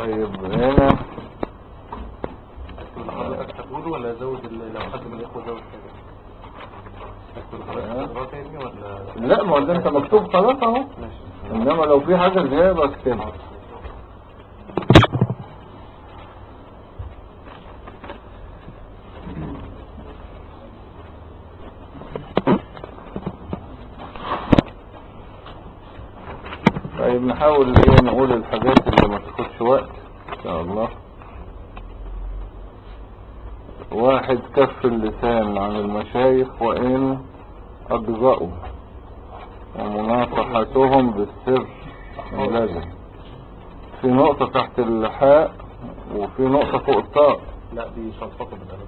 طيب هنا حضرتك هتقوله ولا زود لو حد من الاخوه زود حاجه؟ هتقول حضرتك تقراه تاني ولا؟ لا، ما هو ده انت مكتوب خلاص اهو. ماشي. انما لو في حاجة زيادة اكتبها. طيب نحاول ايه نقول الحاجات اللي ما تاخدش وقت ان شاء الله. واحد، كف اللسان عن المشايخ وإن أجزأوا ومناصحتهم بالسر لازم. في نقطة تحت اللحاء وفي نقطة فوق الطاء. لا دي شلطة بالألف.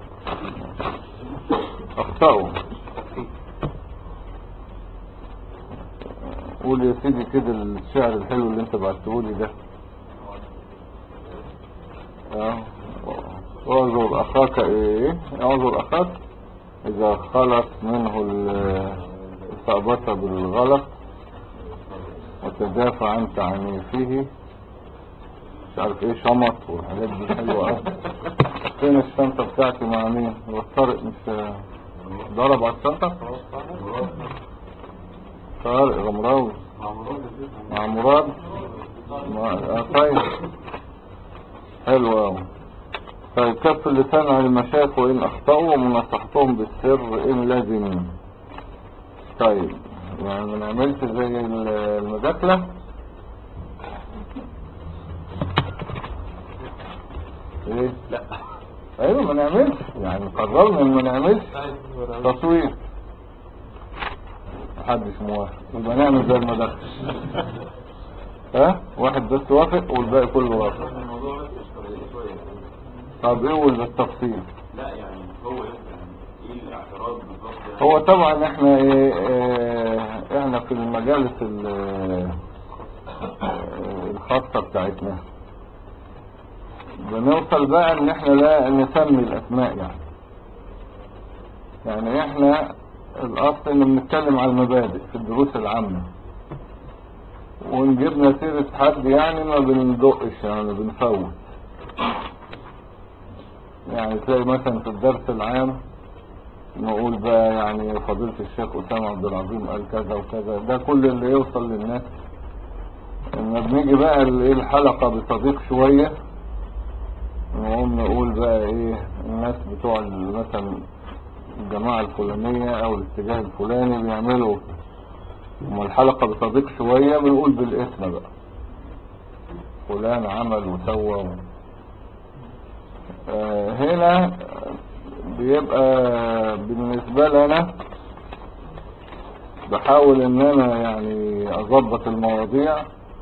أخطأوا. قول يا سيدي كده الشعر الحلو اللي انت بعتهولي ده. اعذر أخاك ايه؟ اعذر أخاك إذا خلت منه الثأبت بالغلط وتجافى عن تعنيفه. مش عارف ايه شمط والحاجات دي حلوة اوي. فين الشنطة بتاعتي مع مين؟ هو الطارق مش ضرب على الشنطة؟ طارق غمراوي مع مراد. طيب حلوة اوي. طيب كف اللسان عن المشايخ وإن أخطأوا ومناصحتهم بالسر إن لازم. طيب يعني ما نعملش زي المذاكرة. ايه؟ لا ايوه ما نعملش، يعني قررنا ان ما نعملش تصوير. محدش موافق يبقى نعمل زي المذاكرة. ها؟ واحد بس وافق والباقي كله وافق. طب ايه بالتفصيل؟ لا يعني هو ايه الاعتراض بالظبط؟ هو طبعا احنا احنا في المجالس الخاصة بتاعتنا بنوصل بقى ان احنا لا نسمي الاسماء. يعني احنا الاصل ان بنتكلم على المبادئ في الدروس العامة، ونجيبنا سيرة حد يعني ما بندقش، يعني بنفوت. يعني تلاقي مثلا في الدرس العام نقول بقى يعني فضيلة الشيخ أسامة عبد العظيم قال كذا وكذا. ده كل اللي يوصل للناس. لما بنيجي بقى الحلقة بصديق شوية نقوم نقول بقى ايه الناس بتوع مثلا الجماعة الفلانية او الاتجاه الفلاني بيعملوا. وما الحلقة بصديق شوية بنقول بالاسم بقى فلان عمل وسوى هنا بيبقى بالنسبة لنا بحاول ان انا يعني اضبط المواضيع،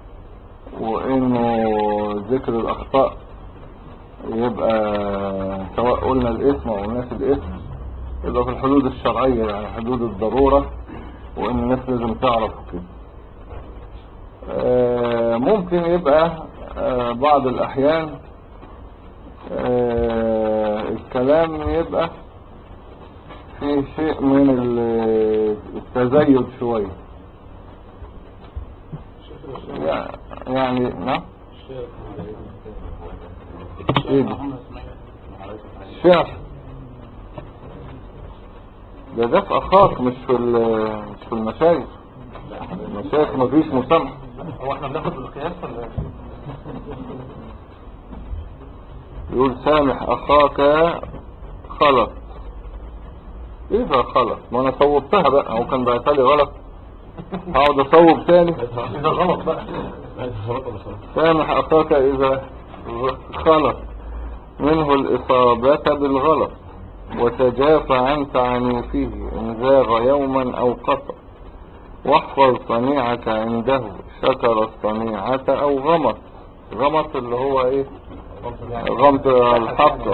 وانه ذكر الاخطاء يبقى سواء قلنا الاسم او قلناش الاسم يبقى في الحدود الشرعية، يعني حدود الضرورة، وان الناس لازم تعرف كده. ممكن يبقى بعض الاحيان الكلام يبقى فيه شيء من التزيد شوية. يعني نعم ايه ده؟ الشعر ده في اخاك مش في المشايخ. المشايخ مفيش مسامحة. هو احنا بناخد بالقياس ولا؟ يقول سامح اخاك خلط. ايه ده خلط؟ ما انا صوبتها بقى، هو كان بعتها لي غلط هقعد اصوب تاني. ده غلط بقى. سامح اخاك اذا خلط منه الاصابة بالغلط وتجافى عن تعنيفه ان زاغ يوما او قطع، واحفظ صنيعك عنده شكر الصنيعة او غمط. غمط اللي هو ايه؟ غمط الحق.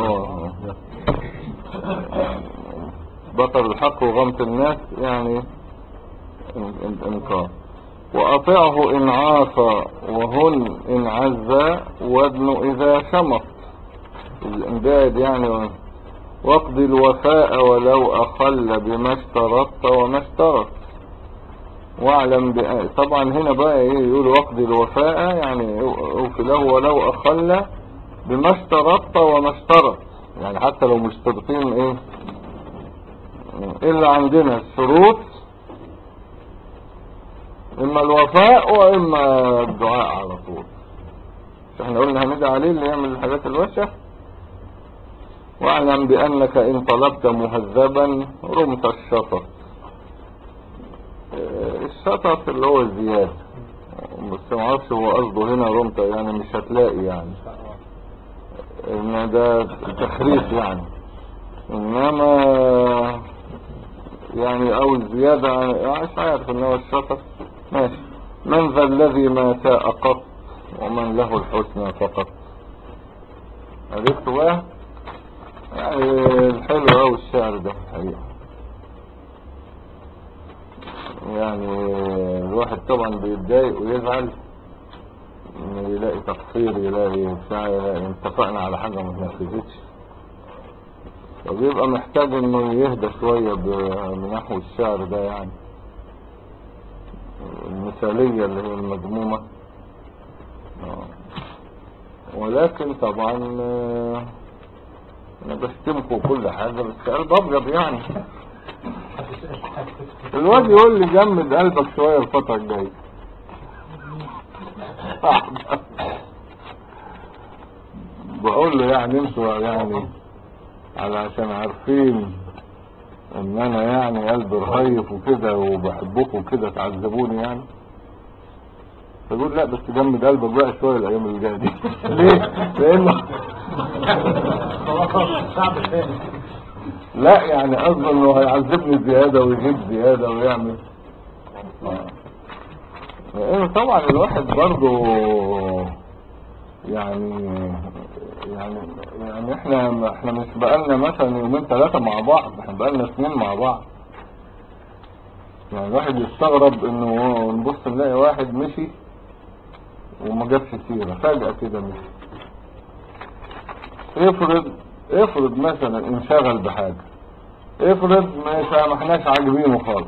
بطر الحق وغمط الناس يعني انكار. وأطعه إن عاصى وهن إن عزى وابن إذا شمط. الإمداد يعني. واقضي الوفاء ولو أخل بما اشترطت وما اشترط. واعلم طبعا هنا بقى ايه يقول واقضي الوفاء يعني اوفي له ولو اخل بما اشترطت وما اشترط، يعني حتى لو مشترطين ايه الا عندنا الشروط اما الوفاء واما الدعاء على طول. احنا قلنا هندعي عليه اللي يعمل الحاجات الوحشة. واعلم بانك ان طلبت مهذبا رمت الشطط. الشطط اللي هو الزيادة، بس ما اعرفش هو قصده هنا رمت يعني مش هتلاقي يعني ان ده تخريف يعني، انما يعني او الزيادة يعني مش عارف ان هو الشطط ماشي. من ذا الذي ما ساء قط ومن له الحسنى فقط. عرفت بقى يعني الحلو اوي الشعر ده الحقيقة. يعني الواحد طبعا بيتضايق ويزعل يلاقي تقصير، يلاقي بتاع، يلاقي اتفقنا على حاجة ما اتنفذتش، فبيبقى محتاج انه يهدى شوية بنحو الشعر ده يعني المثالية اللي هي المذمومة. ولكن طبعا انا بشتمكم كل حاجة بس قلب ابيض يعني. الواد يقول لي جمد قلبك شوية الفترة الجاية. بقول له يعني انتوا يعني علشان عارفين ان انا يعني قلبي رهيف وكده وبحبكم كده تعذبوني يعني. فيقول لا بس جمد قلبك بقى شوية الايام اللي جاية دي. ليه؟ لانه لا يعني قصده انه هيعذبني زيادة ويجيب زيادة ويعمل لانه طبعا الواحد برضو يعني احنا مش بقالنا مثلا يومين ثلاثة مع بعض، احنا بقالنا سنين مع بعض. يعني الواحد يستغرب انه نبص نلاقي واحد مشي وما جابش سيرة فجأة كده مشي. افرض مثلا انشغل بحاجة، افرض ما احناش عاجبينه خالص،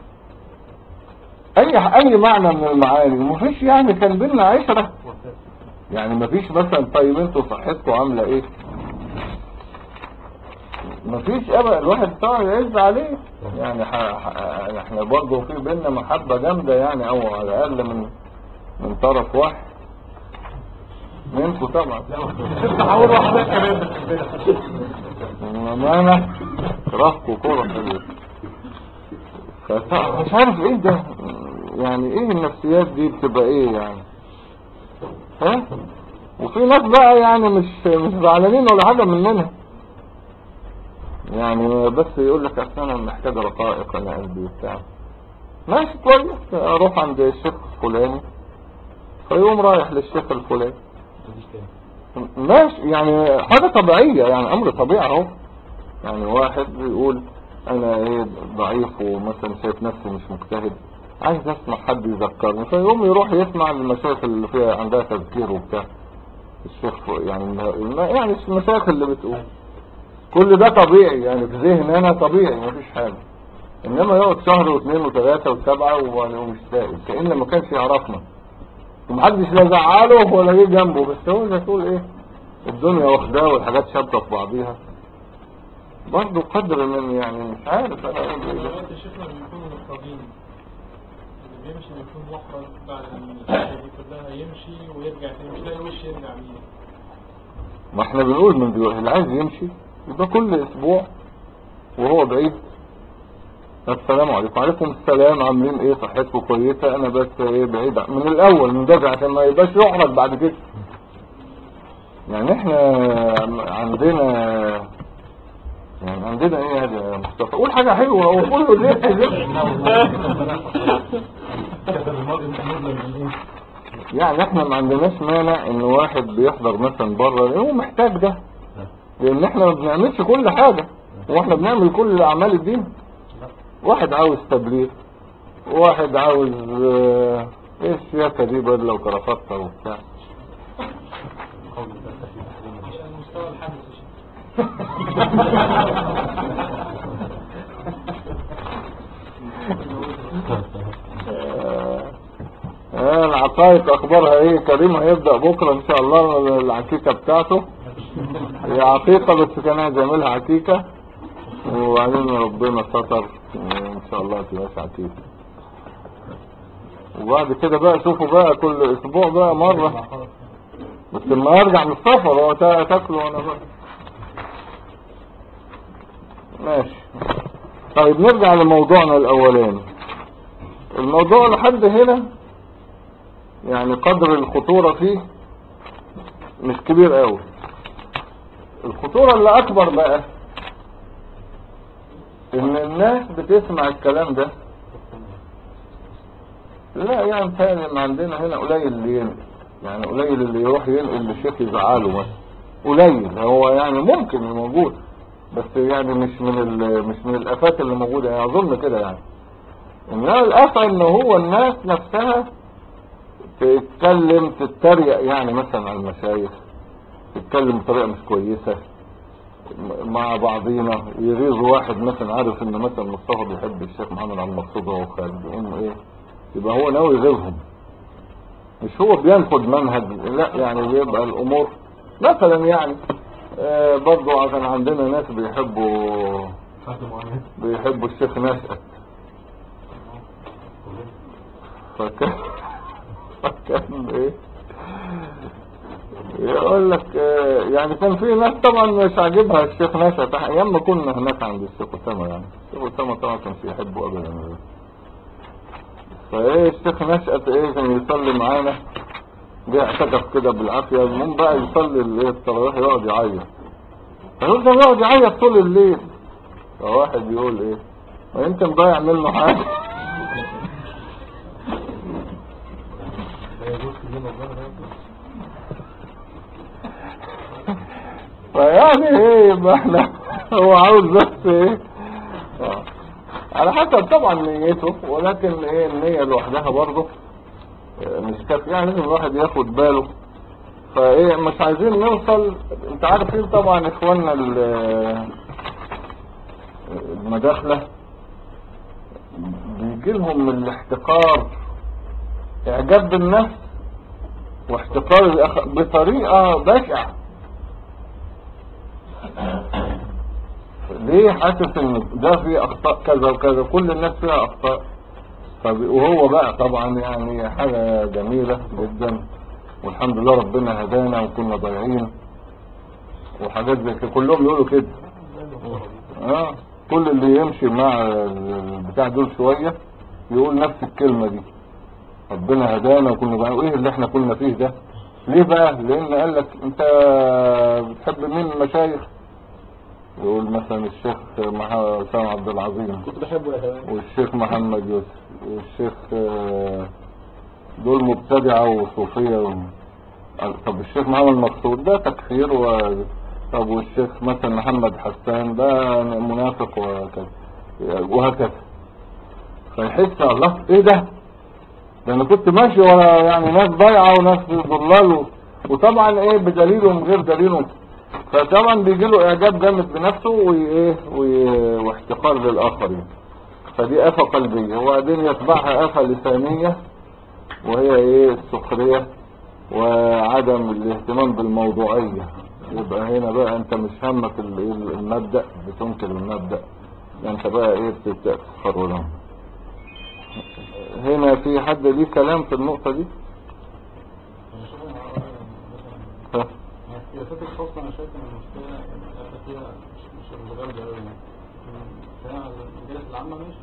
اي معنى من المعاني مفيش يعني كان بينا عشرة يعني مفيش مثلا طيب انتوا صحتكم عاملة ايه، مفيش ابدا. الواحد طبعا يعز عليه يعني احنا برضه في بينا محبة جامدة يعني او على الاقل من طرف واحد منكم طبعا. تحاول واحدة كمان انما انا كرهكم كورة حلوة مش عارف ايه ده يعني، ايه النفسيات دي بتبقى ايه يعني ها. وفي ناس بقى يعني مش زعلانين ولا حاجة مننا يعني، بس يقول لك اصل انا محتاج رقائق انا قلبي بتاع ماشي كويس اروح عند الشيخ الفلاني فيقوم رايح للشيخ الفلاني ماشي يعني حاجة طبيعية يعني امر طبيعي اهو. يعني واحد يقول انا ايه ضعيف ومثلا شايف نفسي مش مجتهد عايز اسمع حد يذكرني فيقوم يروح يسمع المشايخ اللي فيها عندها تذكير وبتاع الشيخ يعني المشايخ اللي بتقول كل ده طبيعي يعني في ذهن انا طبيعي مفيش حاجة. انما يقعد شهر واثنين وثلاثة وسبعة ومش سائل كأن ما كانش يعرفنا ومحدش لا زعله ولا جه جنبه، بس هو زي تقول ايه الدنيا واخداه والحاجات شابطة في بعضيها برضه قدر من يعني مش عارف انا اقول ايه. دلوقتي الشيخنا بيكونوا مضطرين اللي بيمشي بيكون محرج بعد الحاجة دي كلها يمشي ويرجع تاني مش لاقي وش يرجع بيه. ما احنا بنقول من دلوقتي اللي عايز يمشي يبقى كل اسبوع وهو بعيد السلام عليكم وعليكم السلام عاملين ايه صحتكم كويسة انا بس ايه بعيد من الاول من دافع عشان ما يبقاش يحرج بعد كده. يعني احنا عندنا ايه يا مصطفى قول حاجة حلوة وقول له ليه يعني احنا ما عندناش مانع ان واحد بيحضر مثلا بره هو محتاج ده لان احنا ما بنعملش كل حاجة واحنا بنعمل كل اعمال الدين. واحد عاوز تبليغ واحد عاوز ايه السياسة دي بدلة وكرافتة وبتاع المستوى الحدث العقائق اخبارها ايه؟ كريم هيبدأ بكرة ان شاء الله العكيكة بتاعته. هي عقيقة بس كان عايز يعملها عكيكة، وبعدين ربنا ستر ان شاء الله تبقاش عكيكة. وبعد كده بقى شوفوا بقى كل اسبوع بقى مرة، بس لما ارجع من السفر هو تاكله وانا بقى ماشي. طيب نرجع لموضوعنا الاولاني. الموضوع لحد هنا يعني قدر الخطورة فيه مش كبير قوي. الخطورة اللي اكبر بقى ان الناس بتسمع الكلام ده. لا يعني مثلا ان عندنا هنا قليل اللي ينقل، يعني قليل اللي يروح ينقل للشيخ يزعله مثلا، قليل. هو يعني ممكن موجود، بس يعني مش من الافات اللي موجودة، يعني اظن كده يعني. انما الافة ان هو الناس نفسها تتكلم تتريق يعني مثلا على المشايخ، تتكلم بطريقة مش كويسة مع بعضينا. يغيظ واحد مثلا عارف ان مثلا مصطفى بيحب الشيخ محمد عبد المقصود وهو خالد، يقوم ايه؟ يبقى هو ناوي يغيظهم، مش هو بينقد منهج، لا يعني بيبقى الامور مثلا يعني برضو كان عندنا ناس بيحبوا الشيخ نشأت، فكان ايه يقول لك يعني كان في ناس طبعا مش عاجبها الشيخ نشأت ايام ما كنا هناك عند الشيخ اسامه. يعني الشيخ اسامه طبعا كانش يحبه ابدا. فايه الشيخ نشأت ايه كان يصلي معانا، جه اعتكف كده بالعافيه. المهم بقى يصلي التراويح يقعد يعيط، فيقول ده يقعد يعيط طول الليل. فواحد يقول ايه؟ ما يمكن ضايع منه حاجه. فيعني ايه يبقى احنا هو عاوز بس ايه على حسب طبعا نيته، ولكن ايه النية لوحدها برضه مش كافية، يعني لازم الواحد ياخد باله. فايه مش عايزين نوصل. انت عارفين طبعا اخواننا المداخلة بيجي لهم من الاحتقار اعجاب بالنفس واحتقار بطريقة بشعة. ليه؟ حاسس ان ده فيه اخطاء كذا وكذا، كل الناس فيها اخطاء. وهو بقى طبعا يعني حاجة جميلة جدا، والحمد لله ربنا هدانا وكنا ضايعين وحاجات زي كده. كلهم يقولوا كده. كل اللي يمشي مع البتاع دول شوية يقول نفس الكلمة دي، ربنا هدانا وكنا ضايعين. وايه اللي احنا كنا فيه ده؟ ليه بقى؟ لان قال لك انت بتحب مين المشايخ؟ يقول مثلا الشيخ سامع عبد العظيم كنت بحبه يا كمان، والشيخ محمد يوسف والشيخ دول مبتدعة وصوفية طب الشيخ محمد مقصود ده تكفير طب والشيخ مثلا محمد حسان ده منافق وهكذا. فيحس الله ايه ده انا كنت ماشي ورا يعني ناس ضايعة وناس ضلال وطبعا ايه بدليل ومن غير دليل. فطبعا بيجي له اعجاب جامد بنفسه واحتقار للاخرين. فدي آفة قلبية، وبعدين يتبعها آفة لسانية وهي ايه؟ السخرية وعدم الاهتمام بالموضوعية. يبقى هنا بقى انت مش همك المبدأ، بتنكر المبدأ، انت بقى ايه؟ بتبدأ تسخر لهم. هنا في حد ليه كلام في النقطة دي؟ هي فكرة خاصة. أنا شايف إن المشكلة فيها مش الغالب أوي يعني، فيها المجالس العامة ماشي.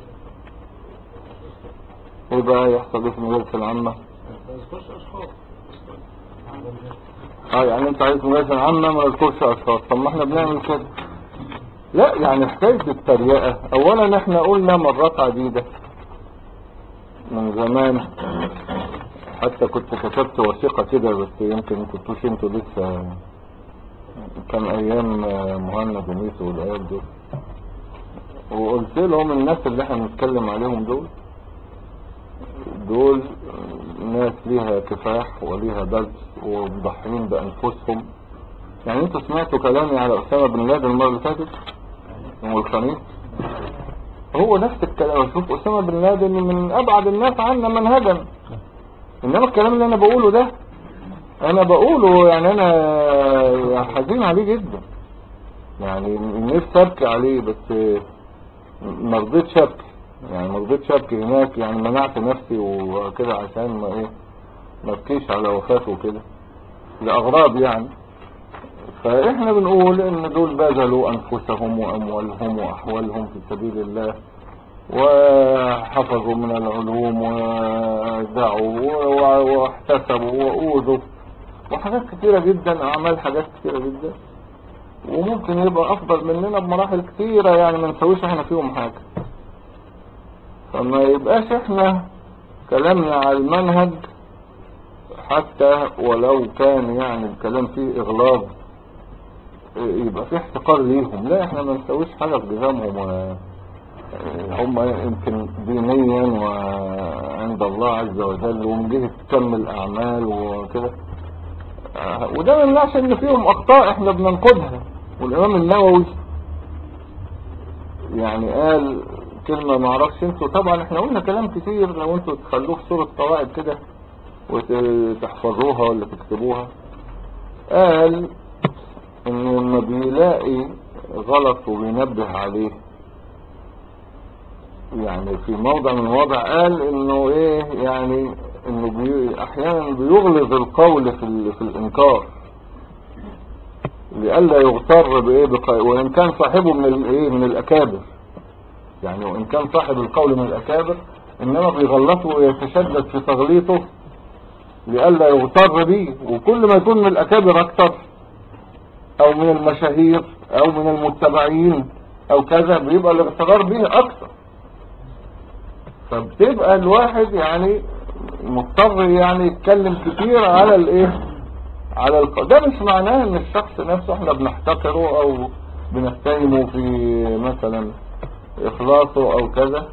ايه بقى يحصل ايه في المجالس العامة؟ ما يذكرش أشخاص. يعني انت عايز مجالس العامة ما يذكرش اشخاص. طب ما احنا بنعمل كده. لا يعني حكاية التريقة، اولا احنا قلنا مرات عديدة من زمان، حتى كنت كتبت وثيقة كده بس يمكن كنتوش انتوا لسه، كان ايام مهند وميسو والايام دول، وقلت لهم الناس اللي احنا بنتكلم عليهم دول ناس ليها كفاح وليها بذل ومضحين بانفسهم. يعني انتوا سمعتوا كلامي على اسامة بن لادن المرة اللي فاتت والخميس، هو نفس الكلام. شوف اسامة بن لادن من ابعد الناس عنا منهجا، انما الكلام اللي انا بقوله ده انا بقوله يعني انا حزين عليه جدا، يعني نفسي ابكي عليه بس ما رضيتش ابكي، يعني ما رضيتش ابكي هناك، يعني منعت نفسي وكده عشان ما ابكيش على وفاته وكده لاغراض يعني. فاحنا بنقول ان دول بذلوا انفسهم واموالهم واحوالهم في سبيل الله، وحفظوا من العلوم ودعوا واحتسبوا وأوذوا وحاجات كتيرة جدا، اعمال حاجات كتيرة جدا، وممكن يبقى افضل مننا بمراحل كتيرة، يعني ما نسويش احنا فيهم حاجة. فما يبقاش احنا كلامنا على المنهج حتى ولو كان يعني الكلام فيه اغلاظ يبقى فيه احتقار ليهم، لا احنا ما نسويش حاجة في جزامهم، هم يمكن دينيا وعند الله عز وجل ومن جهة كم الأعمال وكده، وده ما يمنعش ان فيهم أخطاء احنا بننقدها. والإمام النووي يعني قال كلمة ما اعرفش انتوا، طبعا احنا قلنا كلام كتير لو انتوا تخلوه في صورة قواعد كده وتحفظوها ولا تكتبوها. قال ان لما بيلاقي غلط وبينبه عليه، يعني في موضع من المواضع قال انه ايه، يعني انه احيانا بيغلظ القول في الانكار لئلا يغتر بايه وان كان صاحبه من الايه من الاكابر، يعني وان كان صاحب القول من الاكابر انما بيغلطه ويتشدد في تغليطه لئلا يغتر به، وكل ما يكون من الاكابر اكتر او من المشاهير او من المتبعين او كذا بيبقى الاغترار به اكتر. فبتبقى الواحد يعني مضطر يعني يتكلم كتير على الايه ده مش معناه ان الشخص نفسه احنا بنحتقره او بنتهمه في مثلا اخلاصه او كذا،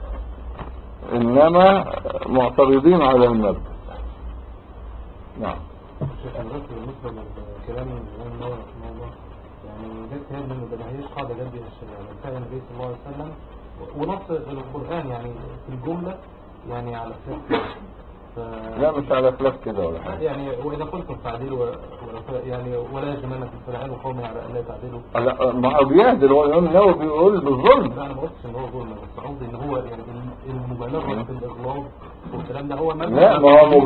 انما معترضين على المبدأ. نعم. بالنسبة للكلام اللي هو يعني ده اجتهاد منه، ده ما هيش قاعدة جدية الشريعة، ده فعل النبي صلى الله عليه وسلم ونص القرآن يعني في الجملة يعني على خلاف لا مش على خلاف كده ولا حاجة، يعني وإذا قلتم تعديلوا يعني ولا يجرمنكم شنآن قوم على ألا تعدلوا. لا ما هو بيعدل، هو الإمام النووي بيقول بالظلم. لا أنا ما قلتش إن هو ظلم، بس قصدي إن هو يعني المبالغة في الإغلاظ والكلام ده هو لا ما هو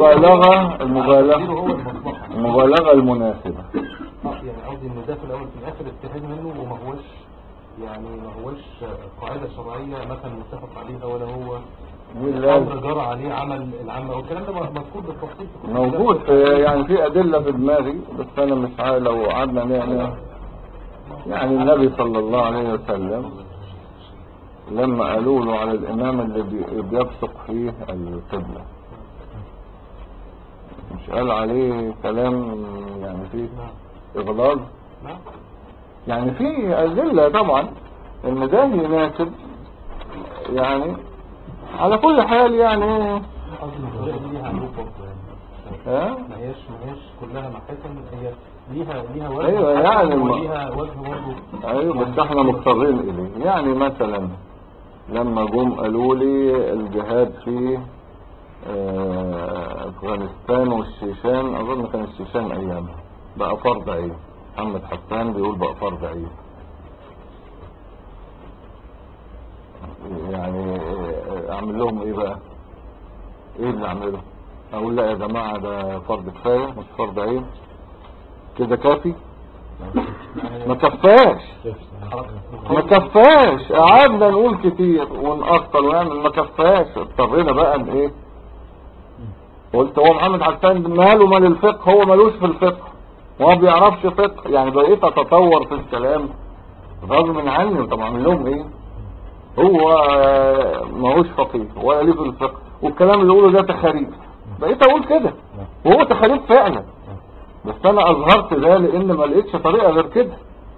المبالغة المناسبة. يعني قصدي إن ده في الأول في الآخر اجتهاد منه، وما هوش يعني ما هوش قاعدة شرعية مثلا متفق عليها، ولا هو أمر جرى عليه عمل العامة، والكلام ده مذكور بالتفصيل موجود يعني في أدلة في دماغي، بس أنا مش عارف لو قعدنا نعمل. يعني النبي صلى الله عليه وسلم لما قالوا له على الإمام اللي بيبصق فيه القبلة، مش قال عليه كلام يعني فيه إغلاظ؟ يعني في أدلة طبعا إن ده يناسب، يعني على كل حال يعني قصدي الطريقة دي ليها عيوب برضه يعني ما هيش كلها محاسن، هي ليها وجه. ايوه يعني وليها وجه برضه. ايوه بس احنا مضطرين اليه. يعني مثلا لما جم قالوا لي الجهاد في افغانستان والشيشان، اظن كان الشيشان ايامها بقى فرض عين، محمد حسان بيقول بقى فرض عين، يعني اعمل لهم ايه بقى؟ ايه اللي اعمله؟ اقول لا يا جماعة ده فرض كفاية مش فرض عين كده كافي؟ ما كفاش قعدنا نقول كتير ونقصر ونعمل ما كفاش، اضطرينا بقى ان ايه، قلت هو محمد حسان ماله مال الفقه؟ هو مالوش في الفقه وما بيعرفش فقه، يعني بقيت اتطور في الكلام غصب عني. طب اعمل لهم ايه؟ هو ماهوش فقيه ولا ليه في الفقه، والكلام اللي يقوله ده تخاريف، بقيت اقول كده وهو تخاريف فعلا، بس انا اظهرت ده لان ما لقيتش طريقة غير كده.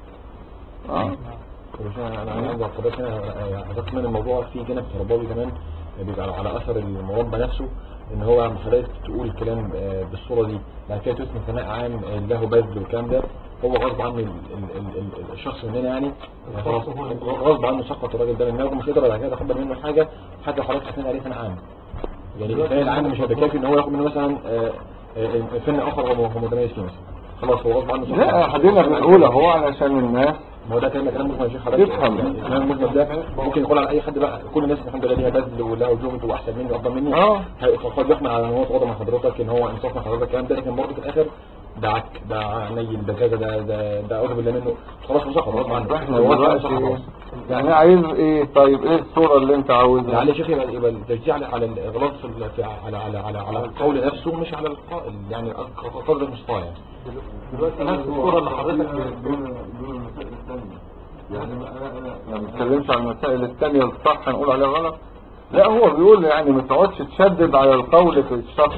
انا عندي اعتراض هنا، حضرتك من الموضوع فيه جانب تربوي كمان بيبقى على اثر المربى نفسه، ان هو لما حضرتك تقول الكلام بالصوره دي بعد كده تسمى ثناء عام له بذل والكلام ده، هو غصب عنه الشخص مننا يعني غصب عنه سقط الراجل ده من دماغه، مش قادر بعد كده يتقبل منه حاجه حتى حضرتك اثنين عليه ثناء عام. يعني الانسان العام مش هيبقى كافي ان هو ياخد منه مثلا فن اخر هو متميز فيه مثلا، خلاص هو غصب عنه صح. لا خلينا بنقول اهو علشان الناس ما هو ده كلام ممكن يا شيخ حضرتك تفهم. يعني الكلام المجمل ده ممكن يقول على اي حد بقى، كل الناس الحمد لله ليها بذل ولها جهد واحسن مني وافضل مني، قد يحمل على ان هو تواضع مع حضرتك ان هو انصاف مع حضرتك الكلام ده، لكن برضه في الاخر ده عك، ده نيل، ده كذا، ده اعوذ بالله منه، خلاص مسخر غصب عنه. احنا هو دلوقتي يعني عايز ايه؟ طيب ايه الصورة اللي انت عاوزها؟ يعني شيخ يبقى التشجيع على الاغلاط على القول نفسه مش على القائل، يعني قدر المستطاع يعني. دلوقتي نفس الصورة اللي حضرتك دون المسائل الثانية، يعني انا ما بتكلمش عن المسائل الثانية الصح نقول عليها غلط، لا هو بيقول يعني ما تقعدش تشدد على القول في الشخص،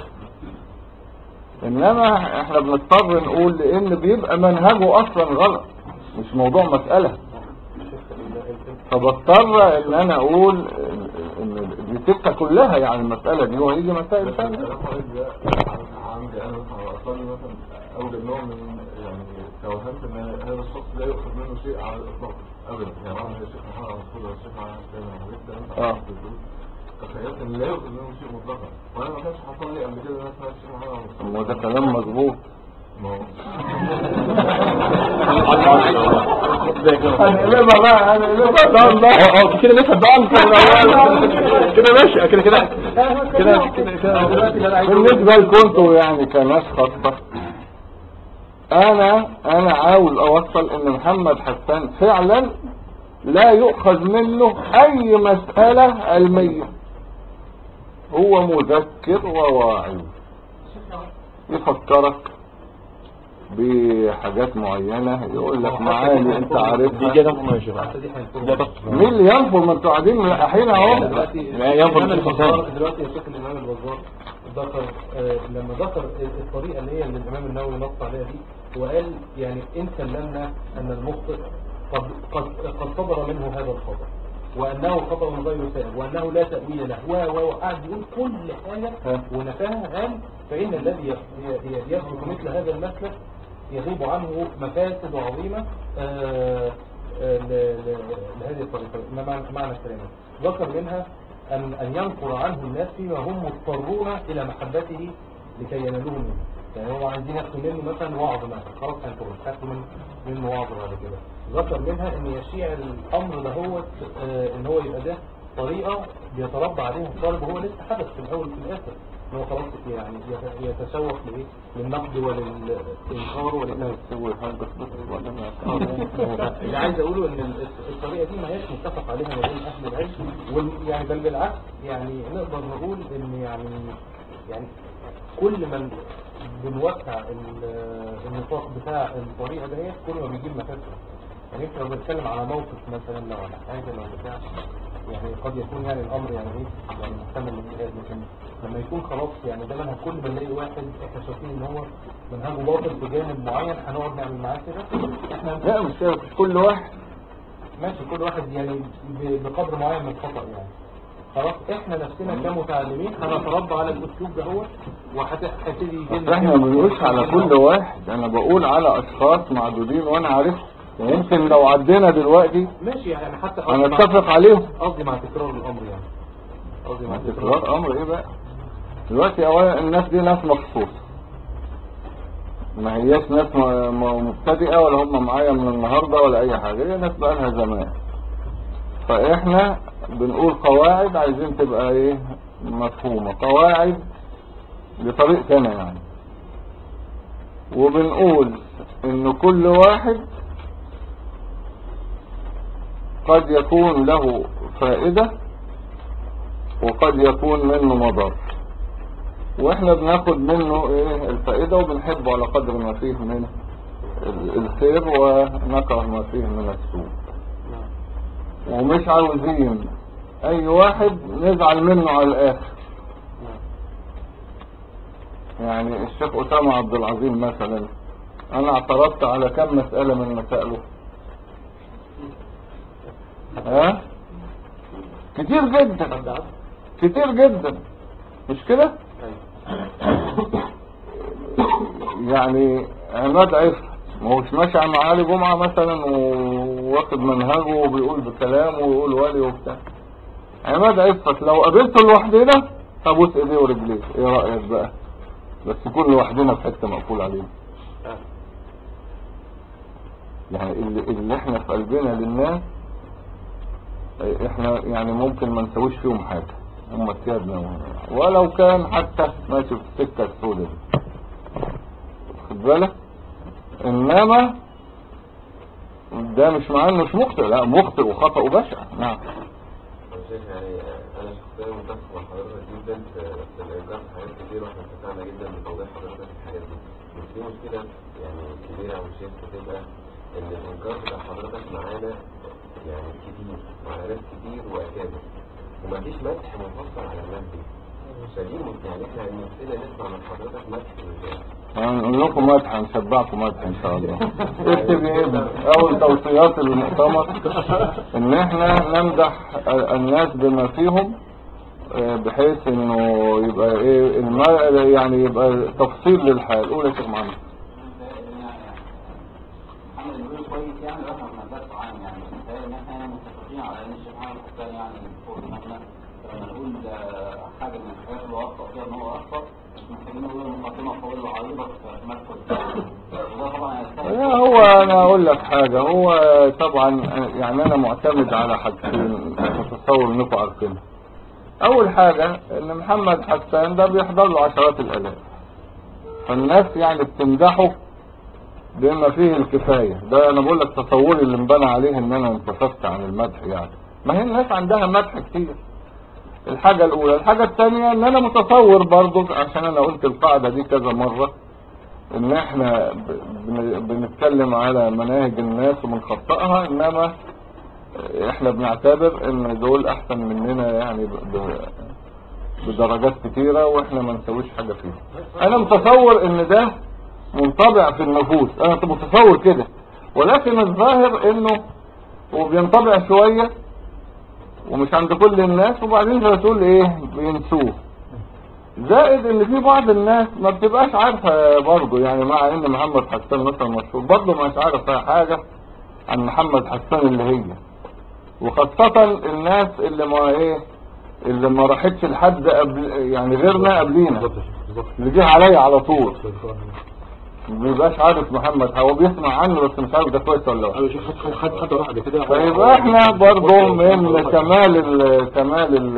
انما احنا بنضطر نقول لان بيبقى منهجه اصلا غلط، مش موضوع مسألة، فبضطر ان انا اقول ان دي سكة كلها يعني المسألة دي، وهيجي مسائل ثانية. عندي انا مثلا اصلي مثلا اوجد نوع من يعني توهمت ان هذا الشخص لا يؤخذ منه شيء على الاطلاق ابدا، يعني عمل الشيخ محمد مسعود ولا الشيخ محمد حسين تخيلت ان لا يؤخذ منه شيء مطلقا، وانا ما كانش حصل لي قبل كده ان انا الشيخ محمد مسعود. هو ده كلام مظبوط. هنقلبها بقى هنقلبها كده لسه ضعف كده ماشي كده بالنسبة لكم يعني كناس خاصة، انا عاوز اوصل ان محمد حسان فعلا لا يؤخذ منه اي مسألة علمية، هو مذكر وواعي يفكرك بحاجات معينة، يقول لك معاني انت عارفها. دي جدا ماشي بقى مين اللي ينفر؟ ما انتوا قاعدين ملقحين اهو. لا ينفر دلوقتي يا شيخ الامام البزار ذكر لما ذكر الطريقه اللي هي اللي الامام النووي نص عليها دي، وقال يعني ان سلمنا ان المخطئ قد صدر منه هذا الخطأ، وانه خطأ غير سائغ، وانه لا تأويل له، وقعد يقول كل حاجه ونفاها، قال فان الذي يسلك مثل هذا المسلك يغيب عنه مفاسد عظيمه لهذه الطريقه. معنى الكلام ذكر منها أن ينقر عنه الناس فيما هم مضطرون إلى محبته لكي ينالوه منه، يعني هو عايزين ياخدوا منه مثلا وعظ مثلا، خلاص هنقول ياخدوا منه وعظ بعد كده. ذكر منها أن يشيع الأمر ده هو أن هو يبقى ده طريقة بيتربى عليها الطالب وهو لسه حدث في الأول وفي الآخر، ان هو خلاص يعني يتشوق لإيه؟ للنقد وللإنكار يسوي حاجة اللي عايز أقوله أن الطريقة دي ما هيش متفق عليها ما بين أهل العلم، يعني بل بالعكس يعني نقدر نقول أن يعني كل من بنوسع النطاق بتاع الطريقة دهيت كل ما بيجيب مفاسد. يعني انت لو بنتكلم على موقف مثلا لو على حاجة لو بتاع يعني قد يكون يعني الامر يعني ايه يعني محتمل للاجتهاد، لكن لما يكون خلاص يعني ده منهج، كل ما نلاقي واحد احنا شايفين ان هو منهجه باطل في جانب معين هنقعد نعمل معاه كده. احنا لا مش كل واحد ماشي، كل واحد يعني بقدر معين من الخطأ يعني. خلاص احنا نفسنا كمتعلمين هنتربى على الاسلوب ده هو، وهتبتدي يجي احنا ما بنقولش على كل واحد، انا بقول على اشخاص معدودين وانا عارف، وممكن لو عدينا دلوقتي ماشي يعني حتى هنتفق عليهم. قصدي مع تكرار الامر يعني، قصدي مع تكرار الامر ايه بقى دلوقتي؟ اولا الناس دي ناس مخصوص، ما هياش ناس مبتدئة ولا هم معايا من النهاردة ولا اي حاجة، هي ناس بقى لها زمان، فاحنا بنقول قواعد عايزين تبقى ايه مفهومة، قواعد لطريقتنا يعني، وبنقول ان كل واحد قد يكون له فائدة وقد يكون منه مضر، واحنا بناخد منه ايه الفائدة وبنحبه على قدر ما فيه من الخير ونكره ما فيه من السوء، ومش عاوزين اي واحد نزعل منه على الاخر. يعني الشيخ أسامة عبد العظيم مثلا انا اعترضت على كم مسألة من مسائله، كتير جدا كتير جدا، مش كده؟ يعني عماد عفت ما هوش ماشي مع علي جمعة مثلا وواخد منهجه وبيقول بكلام ويقول ولي وبتاع. عماد عفت لو قابلته لوحدنا ابوس ايديه ورجليه. ايه رأيك بقى؟ بس يكون لوحدنا في حتة مقفول علينا. يعني اللي احنا في قلبنا للناس احنا يعني ممكن ما نسويش فيهم حاجة، هم سيادنا ولو كان حتى ماشي في السكة السوداء دي، خد بالك. انما ده مش معناه انه مش مخطئ، لا مخطئ وخطأ وبشع. نعم. شيخ يعني انا شخصيا متفق مع حضرتك جدا في الانكار في حاجات كتير، واحنا اتفقنا جدا بتوضيح حضرتك في الحاجات دي. بس في مشكله يعني كبيره او شيخ بتبقى ان الانكار بتاع حضرتك معانا يعني كتير وعلى ناس كتير واكابر، ومفيش مدح منفصل على الناس دي. فدي يعني احنا نفسنا نسمع من حضرتك مدح للناس. هنقول لكم مدح، هنشبعكم مدح ان شاء الله. اكتب ايه اول توصيات المؤتمر؟ ان احنا نمدح الناس بما فيهم، بحيث انه يبقى ايه يعني يبقى تفصيل للحال. قول يا شيخ محمد. محمد بيقول كويس يعني، واحنا ما بنقدرش عنه يعني، ان احنا متفقين على ان الشيخ محمد الحسين يعني فوق دماغنا. لما نقول حاجه من الحاجات اللي هو اخطا فيها ان هو اخطا، مش محتاجين نقول مقدمه طويله وعريضه في مدخل، وده طبعا لا هو انا اقول لك حاجه، هو طبعا يعني انا معتمد على حاجتين متصور انكم عارفينها. اول حاجه ان محمد حسان ده بيحضر له عشرات الالاف، فالناس يعني بتمدحه بما فيه الكفايه. ده انا بقول لك تصوري اللي انبنى عليه ان انا انتفدت عن المدح يعني. ما هي الناس عندها مدح كتير. الحاجه الاولى. الحاجه الثانيه ان انا متصور برضو، عشان انا قلت القاعده دي كذا مره، ان احنا بنتكلم على مناهج الناس وبنخطئها، انما احنا بنعتبر ان دول احسن مننا يعني بدرجات كتيرة، واحنا ما نسويش حاجة فيهم. انا متصور ان ده منطبع في النفوس، انا متصور كده، ولكن الظاهر انه هو بينطبع شوية ومش عند كل الناس، وبعدين زي ما تقول ايه بينسوه. زائد ان في بعض الناس ما بتبقاش عارفة برضه، يعني مع ان محمد حسان مثلا مشهور برضه مش عارفة حاجة عن محمد حسان اللي هي، وخاصة الناس اللي ما راحتش لحد قبل يعني غيرنا قبلينا، اللي جه عليا على طول ما بيبقاش عارف محمد، هو بيسمع عنه بس مش عارف ده كويس ولا لا. فيبقى احنا برضه من كمال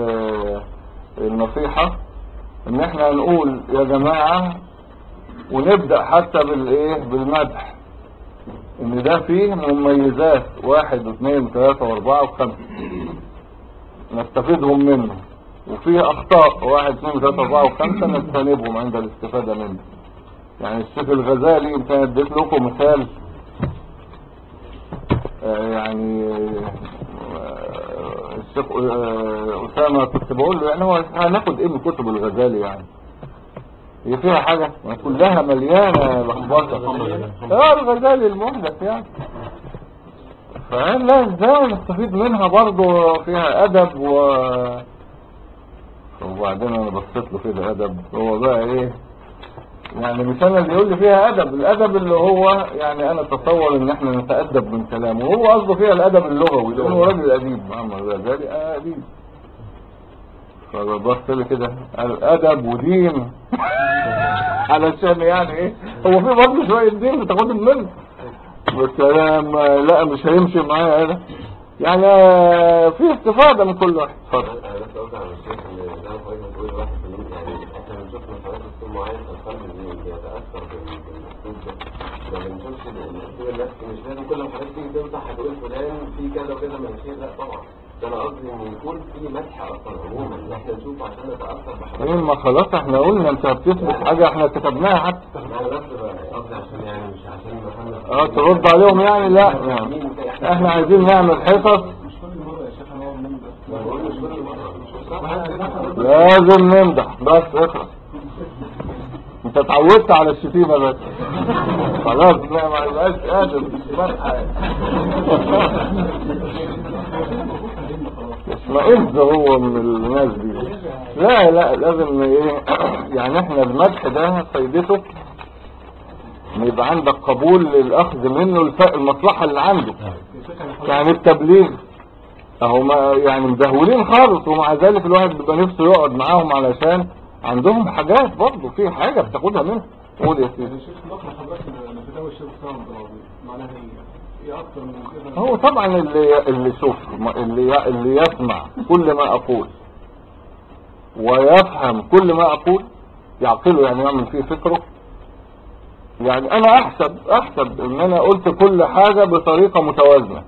النصيحة ان احنا نقول يا جماعة، ونبدأ حتى بالمدح، ان ده فيه مميزات 1 و2 و3 و4 و5 نستفيدهم منه، وفيه اخطاء 1 2 3 4 و5 نجتنبهم عند الاستفادة منه. يعني الشيخ الغزالي يمكن اديت لكم مثال، يعني الشيخ أسامة كنت بقول له يعني هو هناخد ايه من كتب الغزالي يعني، هي فيها حاجة كلها مليانة لخبطة. الغزالي المحدث يعني، فقال لا ازاي نستفيد منها برضو فيها ادب وبعدين انا بصيت له كده ادب، هو بقى ايه يعني مش انا اللي يقول لي فيها ادب، الادب اللي هو يعني انا اتصور ان احنا نتأدب من كلامه، وهو قصده فيها الادب اللغوي لانه راجل اديب. محمد الغزالي اديب، فبص لي كده قال ادب ودين علشان يعني ايه هو في برضه شويه دين بتاخدهم منه، والكلام لا مش هيمشي معايا هذا يعني، في استفادة من كل واحد. اتفضل. انا بس قلت على الشيخ ان زي ما حضرتك بتقول الواحد يعني احنا بنشوف من حضرتك اسلوب معين القلب بيتاثر بالاسلوب ده، ما بنشوفش الاسلوب النفسي. مش لازم كل ما حضرتك تيجي تنصح هتقول فلان في كذا وكذا من الشيء، لا طبعا. ده انا قصدي ان يكون في مدح اصلا عموما ان احنا نشوف عشان نتاثر بحضرتك. ما خلاص احنا قلنا انت بتثبت حاجه احنا كتبناها حتى. انا بس قصدي عشان يعني مش عشان محمد ترد عليهم يعني، لا يعني احنا عايزين نعمل حصص لازم نمدح بس اخرس. انت اتعودت على الشتيمة بس خلاص ما يبقاش قادر اسمعيز هو من الناس دي. لا لازم ايه يعني احنا المدح ده فايدته ان يبقى عندك قبول للاخذ منه المصلحة اللي عنده. يعني التبليغ اهو ما يعني مدهولين خالص، ومع ذلك الواحد بيبقى نفسه يقعد معاهم علشان عندهم حاجات برضه، في حاجة بتاخدها منهم. قول يا سيدي. الشيخ نقل حضرتك ان فتاوى الشيخ اسامه عبد العظيم معناها ايه اكتر من كده؟ هو طبعا اللي شوف اللي يسمع كل ما اقول ويفهم كل ما اقول، يعقله يعني يعمل فيه فكره. يعني انا احسب ان انا قلت كل حاجة بطريقة متوازنة،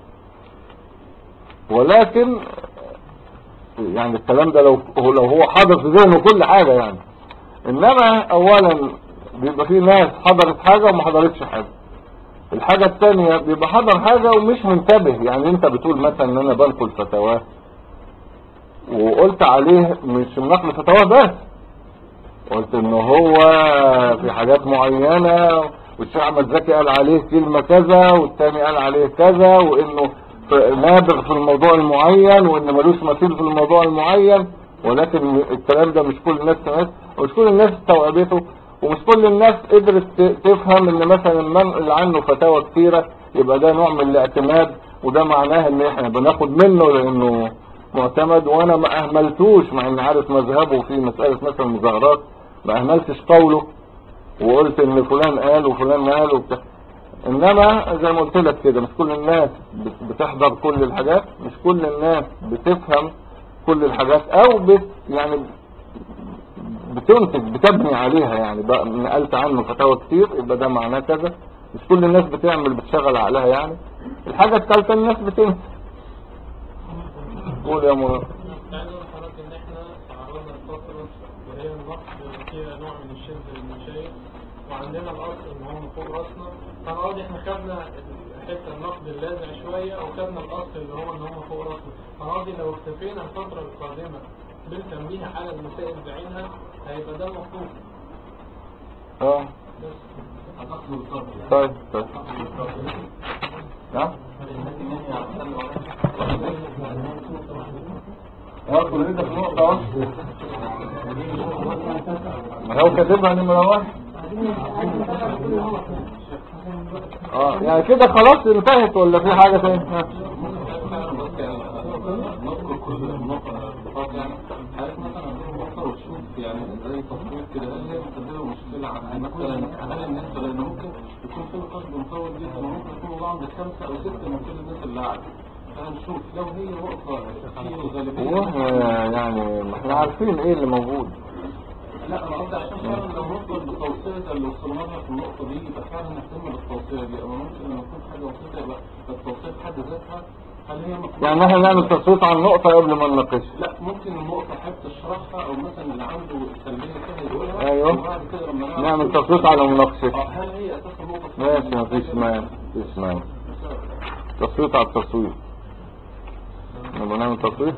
ولكن يعني الكلام ده لو هو حاضر في ذهنه كل حاجة يعني. انما اولا بيبقى في ناس حضرت حاجة وما حضرتش حاجة. الحاجة الثانية بيبقى حضر حاجة ومش منتبه. يعني انت بتقول مثلا ان انا بنقل فتواه وقلت عليه مش نقل فتواه بس، قلت ان هو في حاجات معينة، والشيخ احمد زكي قال عليه كلمة كذا والتاني قال عليه كذا، وانه نابغ في الموضوع المعين، وان ملوش مثيل في الموضوع المعين. ولكن الكلام ده مش كل الناس سمعت، ومش كل الناس استوعبته، ومش كل الناس قدرت تفهم ان مثلا المنقل عنه فتاوى كثيرة يبقى ده نوع من الاعتماد، وده معناه ان احنا بناخد منه لانه معتمد. وانا ما اهملتوش مع اني عارف مذهبه في مسألة مثلا المظاهرات، ما اهملتش قوله وقلت ان فلان قال وفلان قال وبتاع. انما زي ما قلت لك كده، مش كل الناس بتحضر كل الحاجات، مش كل الناس بتفهم كل الحاجات، او يعني بتنتج بتبني عليها. يعني بقى نقلت عنه فتاوى كتير يبقى ده معناه كذا. مش كل الناس بتشغل عقلها يعني. الحاجة الثالثة الناس بتنسى. قول يا منى. عايز اقول لحضرتك ان احنا تعرضنا لفترة وهي النقد فيها نوع من الشذ للمشايخ، وعندنا الاصل ان هم فوق راسنا. فنقعد احنا خدنا حته النقد اللاذع شويه، وخدنا الاصل اللي هو ان هم فوق راسنا. فنقعد لو اكتفينا الفتره القادمه بالتنبيه على المسائل بعينها هيبقى ده المطلوب. طيب نعم. كل ده في نقطة واحدة. هو كاتبها نمرة واحد. يعني كده خلاص انتهت ولا في حاجة تاني؟ نذكر كل النقطة بطاقة يعني حضرتك مثلا عندهم نقطة وتشوف يعني زي تصوير كده، هل هي بتسبب مشكلة عن مثلا هل الناس، لأن ممكن يكون في نقاش مطول جدا وممكن يكون والله عند 5 أو 6 من كل الناس اللي قاعدة. فهنشوف لو هي نقطة في الغالبية يعني ما احنا عارفين ايه اللي موجود. لا انا قصدي عشان فعلا لو نوصل بالتوصية زي اللي وصلنا لها في النقطة دي يبقى فعلا نهتم بالتوصية دي. اما ممكن لما يكون حاجة بسيطة يبقى التوصية في حد ذاتها هل هي يعني احنا نعمل تصويت عن النقطة قبل ما نناقشها. لا ممكن النقطة حابب تشرحها او مثلا اللي عنده سلبية فيها يقولها. ايوه وبعد كده لما نعمل تصويت على مناقشتها. هل هي اساس النقطة؟ ماشي مفيش مانع. تصويت على التصويت. نبقى نعمل تصويت.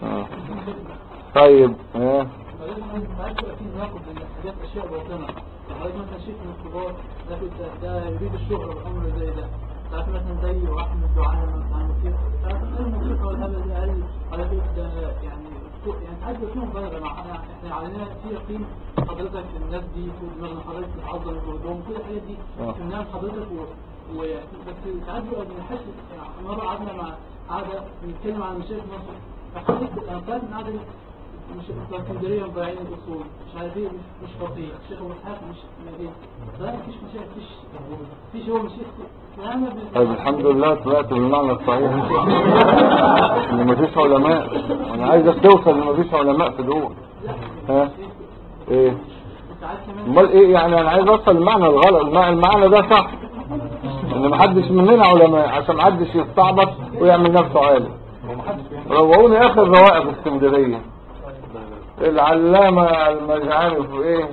طيب ساعات بقى في ناخد حاجات اشياء باطنه. حضرتك مثلا شيخ من الكبار ده يريد الشهرة بأمر زي ده. ساعات مثلا زي واحمد دعاء مع المسيح، ساعات الموسيقى والهبل ده قال حضرتك ده يعني ساعات بيبقى فيهم مبالغه. مع احنا علينا في يقين حضرتك الناس دي فوق دماغنا، حضرتك بتعظم جهدهم كل الحاجات دي قلناها حضرتك بس ساعات بيبقى بنحس. يعني مرة قعدنا مع قعدة بنتكلم عن مشايخ مصر، فحضرتك انا فاهم ان قعدة مش اسكندريه مضيعين الاصول مش عارف ايه مش فقيه الشيخ ابو اسحاق مش مدين ده مفيش مشاكل فيش هو مش طيب الحمد لله طلعت بالمعنى الصحيح ان مفيش علماء. انا عايزك توصل ان مفيش علماء في دول. ها ايه امال ايه؟ يعني انا عايز اوصل المعنى الغلط. المعنى ده صح ان محدش مننا علماء عشان محدش يستعبط ويعمل نفسه عالم. روقوني اخر روائع في اسكندريه العلامة المجعاني في ايه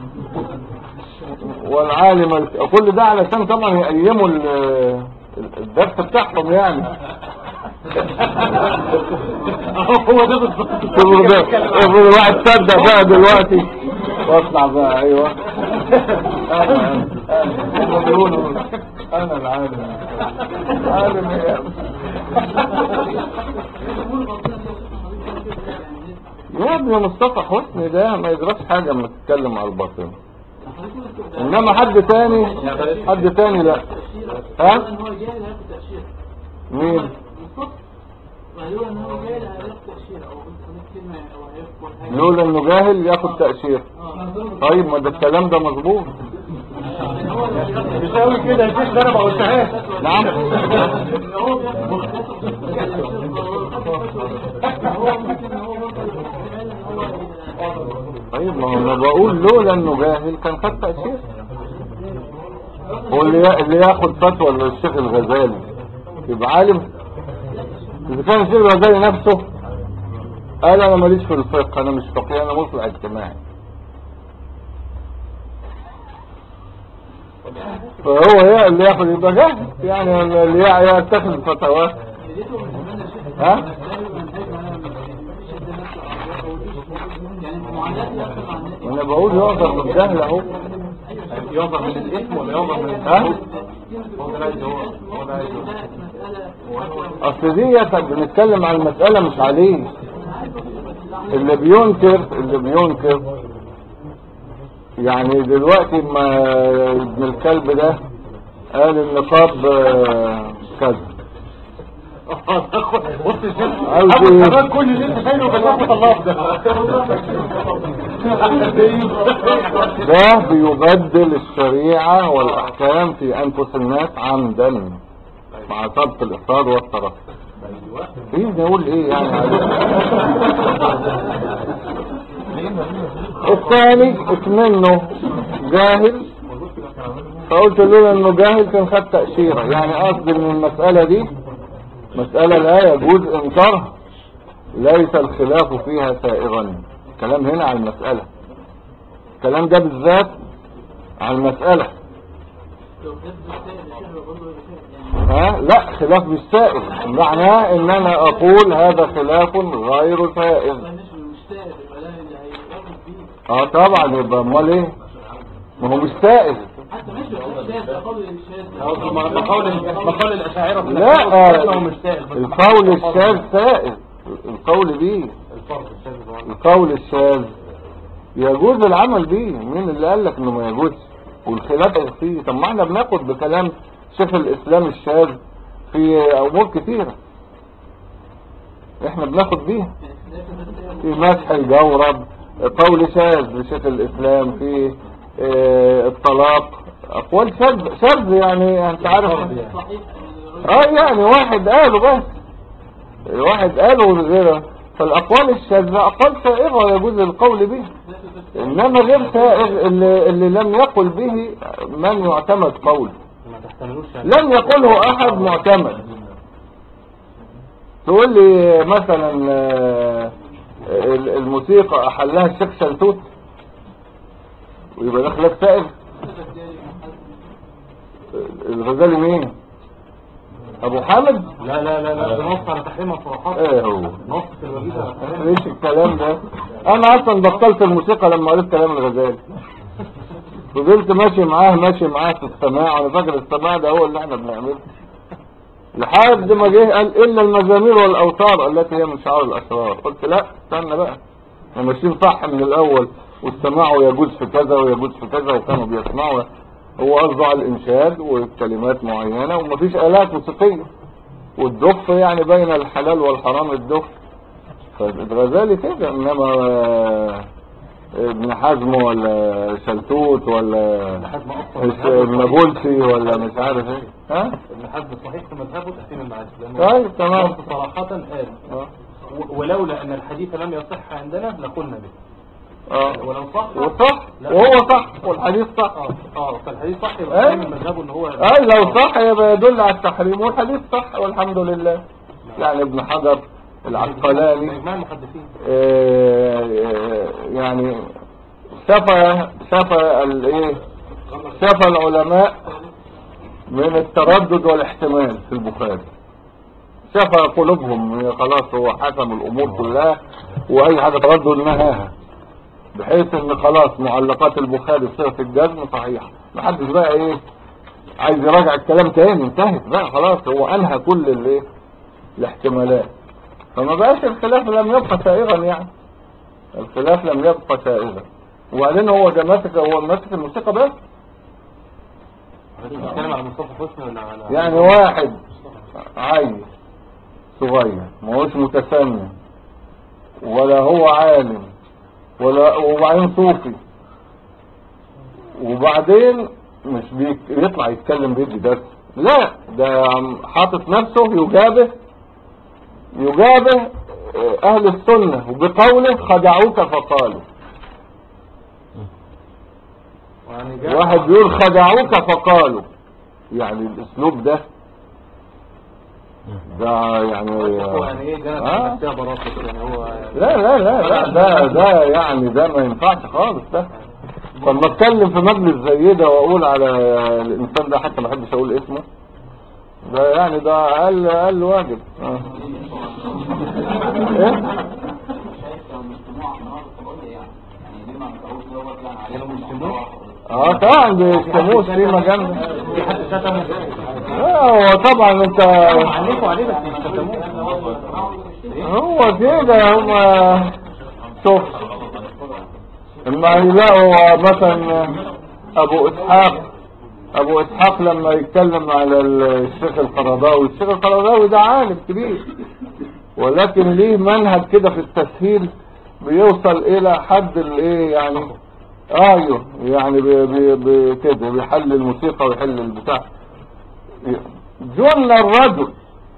والعالم كل ده علشان طبعا يقيموا الدرس بتاعهم يعني. هو ده بالظبط. الواحد صدق بقى دلوقتي واطلع بقى. ايوه انا بيقولوا انا العالم. عالم ايه يا ابني؟ مصطفى حسني ده ما يدرس حاجة لما تتكلم على الباطن، انما حد تاني لا. ها مين؟ قالوا ان هو جاهل هياخد تأشيرة او كلمة او هياخد حاجة. يقول انه جاهل ياخد تأشير. طيب ما ده الكلام ده مظبوط. مش قوي كده يا شيخ، ده انا ما قلتهاش. نعم. هو ممكن هو طيب ما هو انا بقول لولا انه جاهل كان خد تأشير. هو اللي ياخد فتوى للشيخ الغزالي يبقى عالم. اذا كان الشيخ الغزالي نفسه قال انا ماليش في الفقه، انا مش فقيه، انا مصلح اجتماعي، فهو اللي ياخد يبقى جاهل يعني، اللي يتخذ فتواه. ها انا بقول يعذر بالجهل اهو. يعذر من الاسم ولا يعذر من ها هو ده عايز هو ده عايز اصل دي بنتكلم عن المسألة مش عليه. اللي بينكر يعني دلوقتي ما ابن الكلب ده قال النقاب كذا. بص يا شيخ، عاوز اول ايه؟ كمان كل اللي انت شايله بتاخد الله ده بيبدل الشريعة والأحكام في أنفس الناس عمدا مع سبق الإفراد والترف. ايه نقول ايه يعني عليه؟ الثاني اكمنه جاهل، فقلت له انه جاهل كان خد تأشيرة. يعني قصد ان المسألة دي مسألة لا يجوز انكارها، ليس الخلاف فيها سائغا. الكلام هنا على المسألة، الكلام ده بالذات على المسألة. لا خلاف مش سائغ، معناه ان انا اقول هذا خلاف غير سائغ. طبعا، يبقى امال ايه؟ ما هو مش سائغ. مقال الأشاعرة لا القول الشاذ سائغ. القول بيه، القول الشاذ يجوز العمل بيه. مين اللي قال لك انه ما يجوزش؟ والخلاف فيه. طب ما احنا بناخد بكلام شيخ الاسلام الشاذ في امور كثيرة، احنا بناخد بيه في مسح الجورب قول شاذ لشيخ الاسلام، في الطلاق اقوال شاذ يعني انت عارف. يعني واحد قاله بس، واحد قاله غيره. فالاقوال الشاذة اقوال سائغة ويجوز القول به، انما غير سائغ اللي لم يقل به من يعتمد قول، لم يقله احد معتمد. تقول لي مثلا الموسيقى احلها الشيخ شلتوت ويبقى ده خلاف سائغ؟ الغزالي مين؟ ابو حامد؟ لا ده نص على تحريمها صراحة. ايه هو نص في الوجيزة. ايش الكلام ده؟ انا اصلا بطلت الموسيقى لما قريت كلام الغزالي، فضلت ماشي معاه في السماع. انا فاكر السماع ده هو اللي احنا بنعمله لحد ما جه قال الا المزامير والاوتار التي هي من شعار الاشرار. قلت لا استنى بقى، احنا ماشيين صح من الاول، والسماع يجوز في كذا ويجوز في كذا، وكانوا بيسمعوا. هو قصده على الانشاد وكلمات معينة ومفيش آلات موسيقية، والدف يعني بين الحلال والحرام الدف. فالغزالي كده. انما ابن حزم ولا شلتوت ولا النابلسي ولا مش عارف ايه. ابن حزم صحيح في مذهبه تحسين المعاد، طيب تمام. صراحة قال ولولا ان الحديث لم يصح عندنا لقلنا به. ولو صح وصح وهو صح والحديث صح. فالحديث صح يبقى من مذهبه ان هو لو صح يبقى يدل على التحريم، والحديث صح والحمد لله. يعني ابن حجر العسقلاني يعني شفى العلماء من التردد والاحتمال في البخاري، شفى قلوبهم. خلاص هو حكم الامور كلها، واي حاجة تردد نهاها، بحيث ان خلاص معلقات البخاري صيغة الجزم صحيحة، محدش بقى عايز يراجع الكلام تاني، انتهت بقى خلاص. هو انهى كل الاحتمالات، فما بقاش الخلاف لم يبقى سائغا. يعني الخلاف لم يبقى سائغا. وبعدين هو ده ماسك الموسيقى بس. بتتكلم على مصطفى حسني ولا على يعني واحد عايز صغير، ما هوش متسنن ولا هو عالم وبعدين صوفي، وبعدين مش بيطلع يتكلم بيدي درس، لا ده حاطط نفسه يجابه اهل السنة وبقوله خدعوك فقالوا. واحد بيقول خدعوك فقالوا، يعني الاسلوب ده يعني ايه ده نفسها براطس يعني هو لا يعني ده ما ينفعش خالص ده. فلما اتكلم في مجلس زي ده واقول على الانسان ده، حتى ما احبش اقول اسمه، ده يعني ده اقل واجب. شايف لو مجتموع مناطق طبيعية يعني ليه ما نكروش دوت يعني عليهم مجتموع طبعا بيشتموش في مجال. في حد شتمه؟ هو طبعا انت علقوا عليه بس مش شتموه. هو كده هم شوف لما يلاقوا مثلا ابو اسحاق لما يتكلم على الشيخ القرضاوي، الشيخ القرضاوي ده عالم كبير ولكن ليه منهج كده في التسهيل بيوصل الى حد الايه يعني ايوه يعني كده بيحل الموسيقى ويحل البتاع. جن الرجل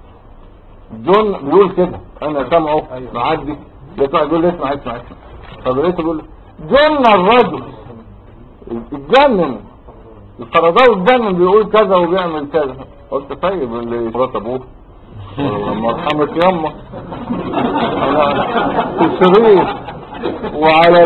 بيقول كده، انا سامعه معدي لقيته يقول لي اسمع فبقيت بيقول جن الرجل، اتجنن القرضاوي، اتجنن بيقول كذا وبيعمل كذا. قلت طيب اللي مرات ابوه مرحمة يمه في الشريف وعلى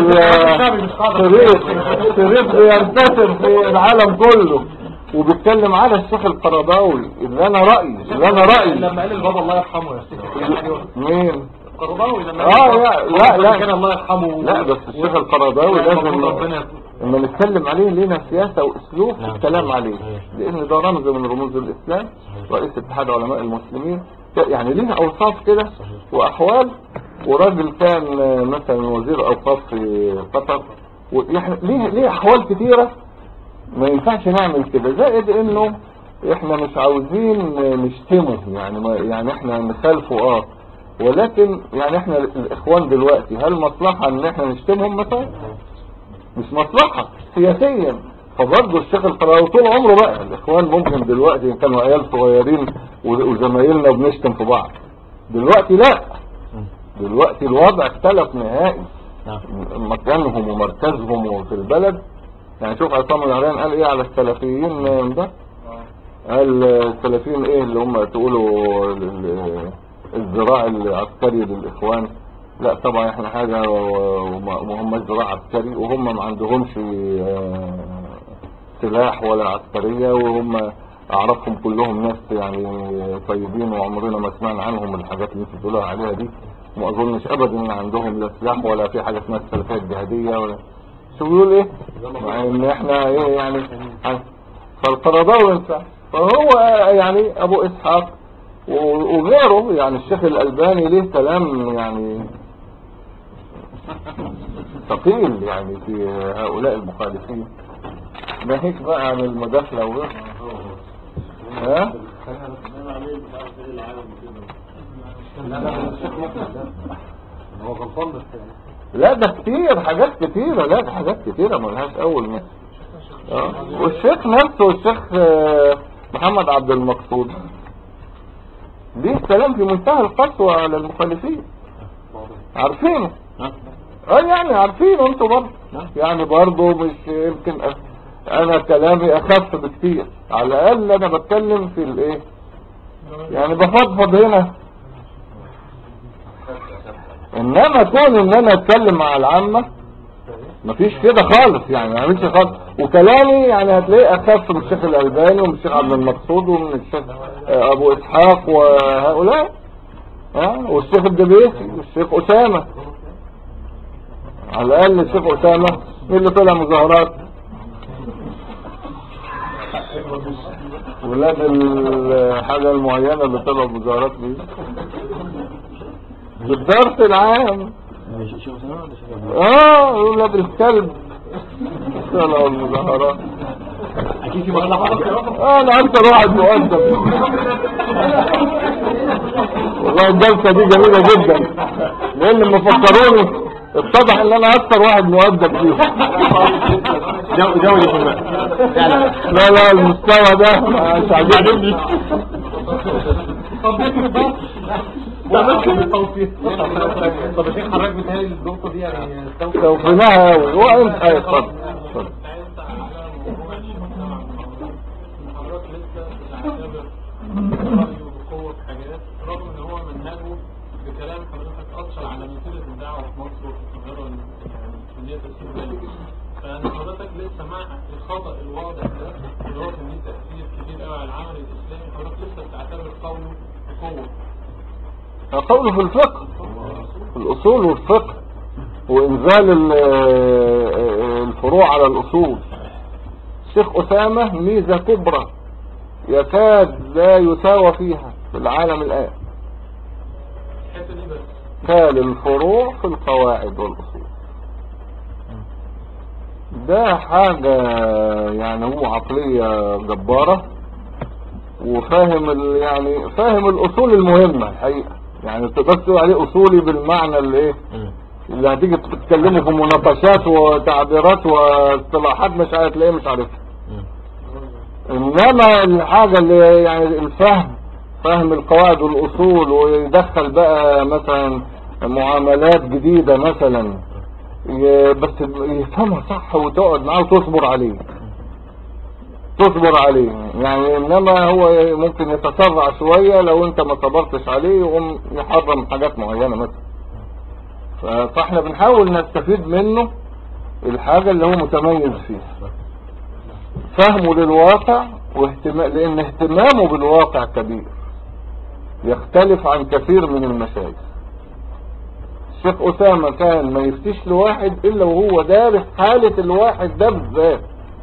الشريف بينتشر في العالم كله وبيتكلم على الشيخ القرضاوي اللي انا رأيي لما قال البابا الله يرحمه يا شيخ مين القرضاوي لما لا كان الله يرحمه. لا بس الشيخ القرضاوي لازم لما نتكلم عليه لنا سياسة واسلوب في الكلام عليه، لان ده رمز من رموز الاسلام، رئيس اتحاد علماء المسلمين، يعني ليه اوصاف كده واحوال، وراجل كان مثلا وزير اوقاف في قطر، يعني ليه احوال كتيرة ما ينفعش نعمل كده. زائد انه احنا مش عاوزين نشتمه يعني احنا نخالفه ولكن يعني احنا الاخوان دلوقتي هل مصلحة ان احنا نشتمهم مثلا؟ مش مصلحة سياسيا. فبرضه الشيخ القرضاوي طول عمره بقى الاخوان ممكن دلوقتي كانوا عيال صغيرين وزمايلنا بنشتم في بعض، دلوقتي لا، دلوقتي الوضع اختلف نهائي، مكانهم ومركزهم في البلد. يعني شوف عصام العريان قال ايه على السلفيين ده، قال السلفيين ايه اللي هم تقولوا الزراع العسكري للاخوان، لا طبعا احنا حاجة وهم زراع عسكري وهم ما عندهمش سلاح ولا عسكرية، وهم اعرفهم كلهم ناس يعني طيبين وعمرنا ما سمعنا عنهم الحاجات اللي انت بتقولها عليها دي، وما اظنش ابدا ان عندهم لا سلاح ولا في حاجة اسمها السلفية الجهادية ولا شو بيقول ايه، مع ان احنا ايه يعني. فالقرضاوي ينفع، فهو يعني ابو اسحاق وغيره، يعني الشيخ الالباني ليه كلام يعني ثقيل يعني في هؤلاء المخالفين. ناهيك بقى عن المداخلة وغيرها. ها هو غلطان بس لا ده كتير حاجات كتيرة، لا ده حاجات كتيرة ملهاش اول ما والشيخ نفسه الشيخ محمد عبد المقصود ليه كلام في منتهى القسوة على المخالفين، عارفينه يعني عارفينه انتوا برضه، يعني برضه مش يمكن انا كلامي اخف بكتير، على الاقل انا بتكلم في الايه يعني بفضفض هنا، انما كون ان انا اتكلم مع العامة مفيش كده خالص، يعني ما عملش خالص، وكلامي يعني هتلاقيه اخف من الشيخ الالباني ومن الشيخ عبد المقصود ومن الشيخ ابو اسحاق وهؤلاء والشيخ الدبيسي والشيخ اسامة، على الاقل الشيخ اسامة مين اللي طلع مظاهرات ولاد الحاجة المعينة اللي طلعوا مظاهرات دي بالدرس العام ولاد الكلب طلعوا المظاهرات اكيد في مصلحة انا اكتر واحد مؤدب والله الجلسة دي جميلة جدا، لان لما فكروني اتضح ان انا اكتر واحد مؤدب فيهم. جودة الماء فعلا. لا لا المستوى ده مش عاجبني. طب يا شيخ حضرتك بتهيألي النقطة دي يعني توفيناها قوي. وانت اتفضل اتفضل. انت على موضوع الشيخ حضرتك لسه بتعتبر رأيه بقوة في حاجات، رغم ان هو منهجه بكلام حضرتك أثر على مسيرة الدعوة في مصر وفي القاهرة يعني كلية السودان. فأن حضرتك لسه مع الخطأ الواضح ده اللي هو كان ليه تأثير كبير قوي على العمل الإسلامي، حضرتك لسه بتعتبر قوله بقوة. قوله في الفقه، في الأصول والفقه، وإنزال الفروع على الأصول. الشيخ أسامة ميزة كبرى يكاد لا يساوى فيها في العالم الآن، الحتة دي بس قال الفروع في القواعد والأصول. ده حاجة يعني هو عقلية جبارة، وفاهم يعني فاهم الأصول المهمة الحقيقة. يعني تقدر تقول عليه أصولي بالمعنى اللي هتيجي تتكلموا في مناقشات وتعبيرات واصطلاحات مش هتلاقيه مش عارفها. انما الحاجة اللي يعني الفهم، فهم القواعد والأصول، ويدخل بقى مثلا معاملات جديدة مثلا بس يفهمها صح وتقعد معاه وتصبر عليه، تصبر عليه يعني. انما هو ممكن يتسرع شوية لو انت ما صبرتش عليه يقوم يحرم حاجات معينة مثلا. فاحنا بنحاول نستفيد منه الحاجة اللي هو متميز فيها، فهمه للواقع لان اهتمامه بالواقع كبير، يختلف عن كثير من المشايخ. الشيخ أسامة كان ما يفتيش لواحد الا وهو دارس حالة الواحد ده بالذات.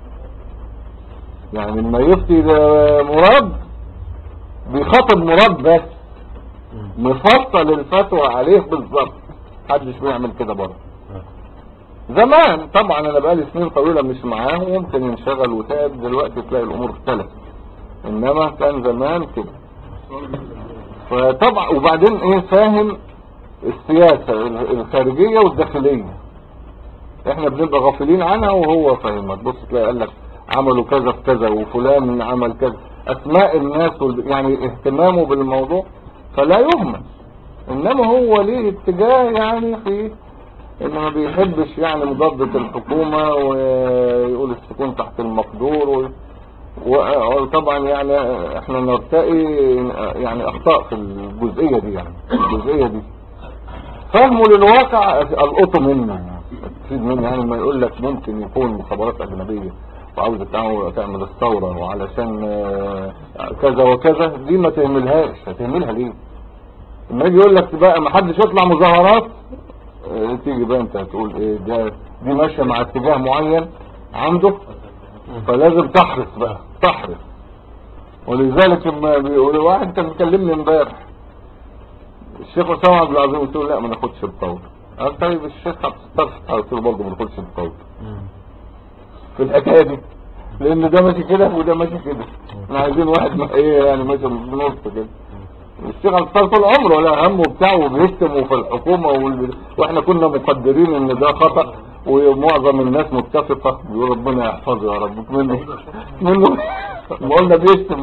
يعني لما يفتي مراد بيخاطب مراد بس، مفصل الفتوى عليه بالظبط، محدش بيعمل كده برضه. زمان طبعا انا بقالي سنين طويلة مش معاه وممكن ينشغل وتاب، دلوقتي تلاقي الامور اختلفت، انما كان زمان كده. فطبعا وبعدين ايه، فاهم السياسة الخارجية والداخلية، احنا بنبقى غافلين عنها وهو فاهمها. تبص تلاقي قال لك عملوا كذا في كذا وفلان عمل كذا، اسماء الناس يعني اهتمامه بالموضوع فلا يهمل. انما هو ليه اتجاه يعني في انه ما بيحبش يعني مضادة الحكومة، ويقول السكون تحت المقدور وطبعا يعني احنا نرتقي يعني اخطاء في الجزئية دي. يعني الجزئية دي فهمه للواقع القطه منه، تفيد منه. يعني ما يقول لك ممكن يكون مخابرات اجنبية وعاوزة تعمل الثورة وعلشان كذا وكذا، دي ما تهملهاش. هتهملها ليه؟ لما يجي يقول لك بقى ما حدش يطلع مظاهرات، تيجي بقى انت هتقول ايه، دي ماشية مع اتجاه معين عنده، فلازم تحرص بقى، تحرص. ولذلك لما بيقول واحد كان مكلمني امبارح الشيخ أسامة عبد العظيم، قلت له لا ما ناخدش بالطول. قال طيب الشيخ عبد الستار، قلت له برضه ما ناخدش بالطول في الحكايه دي، لان ده ماشي كده وده ماشي كده. احنا عايزين واحد ايه يعني ماشي بنص كده. الشيخ عبد الستار طول عمره ولا همه بتاعه وبيشتم وفي الحكومه واحنا كنا مقدرين ان ده خطأ، ومعظم الناس متفقه بيقول ربنا يحفظه يا رب منه ما قلنا بيشتم.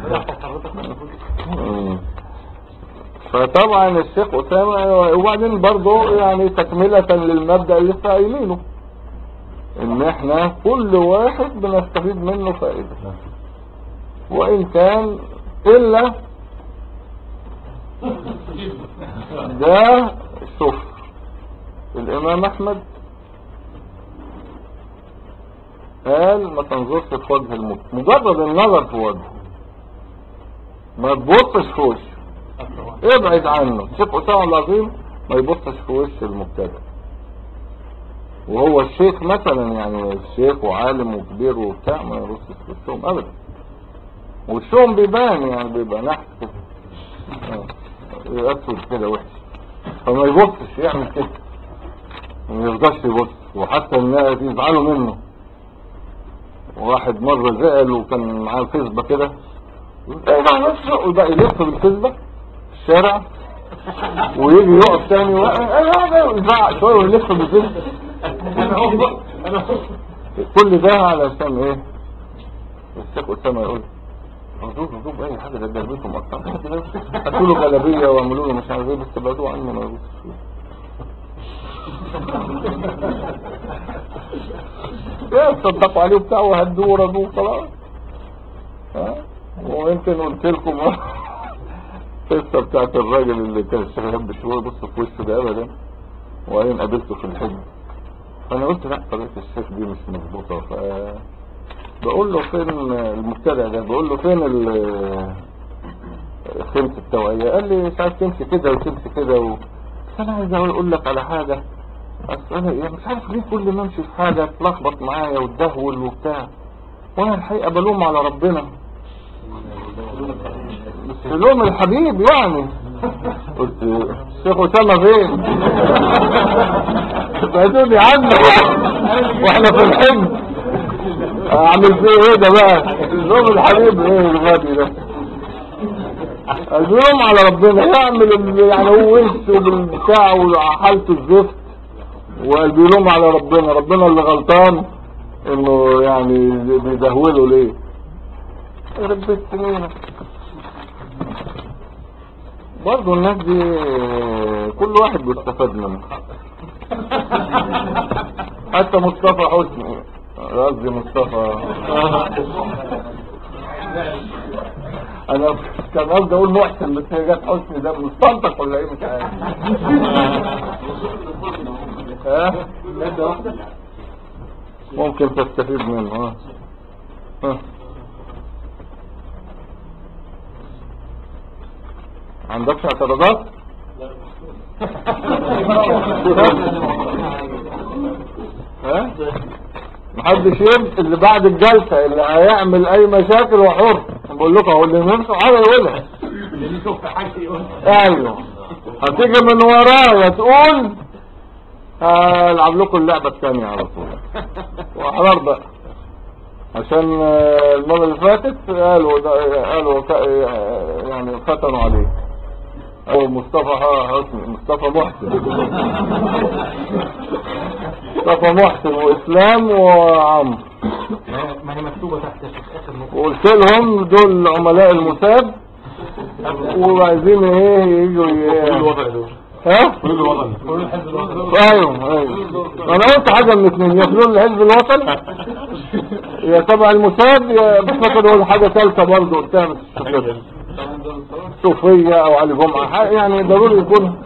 فطبعا الشيخ أسامة، وبعدين برضه يعني تكملة للمبدأ اللي لسه قايلينه ان احنا كل واحد بنستفيد منه فائدة، وان كان الا ده. شوف الامام احمد قال ما تنظرش في وجه المسلم، مجرد النظر في وجهه، ما تبصش في وشه، ابعد عنه. الشيخ أسامة العظيم ما يبصش في وش المبتدئ، وهو الشيخ مثلا يعني الشيخ وعالم وكبير وبتاع، ما يبصش في وشهم ابدا. وشهم بيبان يعني بيبقى نحت كده اسود كده وحش، فما يبصش يعمل كده، ما يرضاش يبص. وحتى الناس يزعلوا منه. واحد مرة زعل وكان معاه فيسبا كده، ويبقى يلف بالفيسبا الشارع ويجي يقف تاني ويزعق شوية ويلف بالزفت. كل ده علشان ايه؟ الشيخ أسامة يقول هدوب اي حاجة، ده جلبيتهم اكتر، هاتوا له جلبية واعملوا له مش عارف ايه، بس تبعدوا عنه ما يبصش يا تصدقوا عليه وبتاع وهدوه ورضوه خلاص. ويمكن قلت لكم القصة بتاعت الراجل اللي كان الشيخ يحب شوية بص في وشه ده ابدا، وبعدين قابلته في الحج، فانا قلت لا طريقة الشيخ دي مش مظبوطة. بقول له فين المبتدع ده، بقول له فين خمس التوعية؟ قال لي مش عارف تمشي كده وتمشي كده انا عايز اقول لك على حاجة، اصل انا يعني مش عارف ليه كل ما امشي في حاجة تلخبط معايا وتدهول وبتاع، وانا الحقيقة بلوم على ربنا، بس لوم الحبيب يعني. قلت الشيخ أسامة فين؟ بعدوني عنه واحنا في الحج، اعمل فيه ايه ده بقى؟ لوم الحبيب ايه الغبي ده؟ اليوم على ربنا يعمل يعني هو وشه بالبتاع وحالته الزفت، وبيلوم على ربنا، ربنا اللي غلطان انه يعني بيدهوله ليه؟ ربيت سنينة. برضو الناس دي كل واحد بيستفاد منه، حتى مصطفى حسني، قصدي مصطفى، انا كان قصدي اقول محسن بس هي جت حسني، ده مستنطق ولا ايه مش عارف. ممكن تستفيد منه. عندكش اعتراضات؟ محدش يمشي اللي بعد الجلسة، اللي هيعمل اي مشاكل وحر، بقول لكم هو اللي يمشي حاجة يقولها، اللي يشوف حاجة يقولها. ايوه هتيجي من ورايا تقول هلعب لكم اللعبة الثانية على طول واحرار بقى، عشان المرة اللي فاتت قالوا يعني فتنوا عليه هو مصطفى حسني، مصطفى محسن واسلام وعمرو، ما هي مكتوبة تحت اخر نقطة، وقلت لهم دول عملاء الموساد وعايزين ايه يجوا كل الوطني ايوه انا قلت حاجة من اثنين، يا فلول الحزب الوطني يا تبع الموساد، يا بفكر اقول حاجة ثالثة برضه قلتها بس صوفية او علي جمعة، يعني ضروري يكون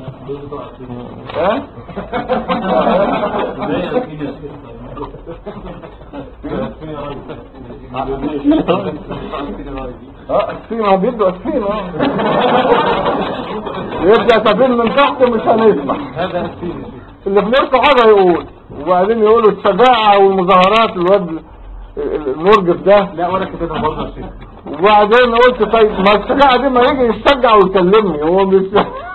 اسفين بيدوا اسفين يبدأ سفين من تحت مش هنسمع، اللي في نفسه حاجة يقول، وبعدين يقولوا الشجاعة والمظاهرات الواد المرجف ده، لا ولا كده برضه الشيء. وبعدين قلت طيب ما الشجاعة دي ما يجي يشجع ويكلمني، هو مش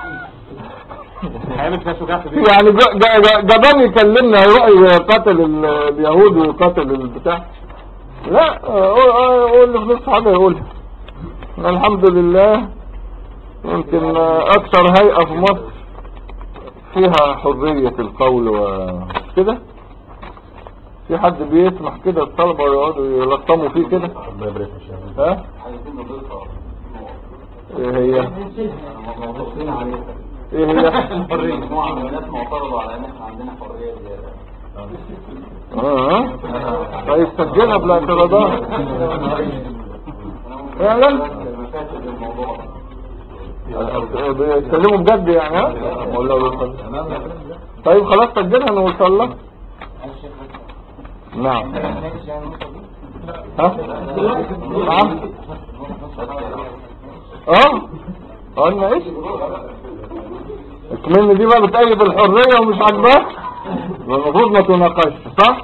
يعني جبان يكلمنا هيروح يقاتل اليهود ويقاتل البتاع، لا قول له في نفس حاجة يقولها. الحمد لله يمكن اكثر هيئة في مصر فيها حرية القول وكده، في حد بيسمح كده الطلبة يقعدوا يلطموا فيه كده؟ ايه هي حرية مجموعة من الناس معترضوا على ان احنا عندنا حرية زيادة. طيب سجلها بالاعتراضات فعلا بيتكلموا بجد يعني ولا طيب خلاص سجلها نوصل لها. نعم نعم قلنا ايش الكمين دي بقى بتأيد الحرية ومش عجبك، المفروض ما تناقش صح؟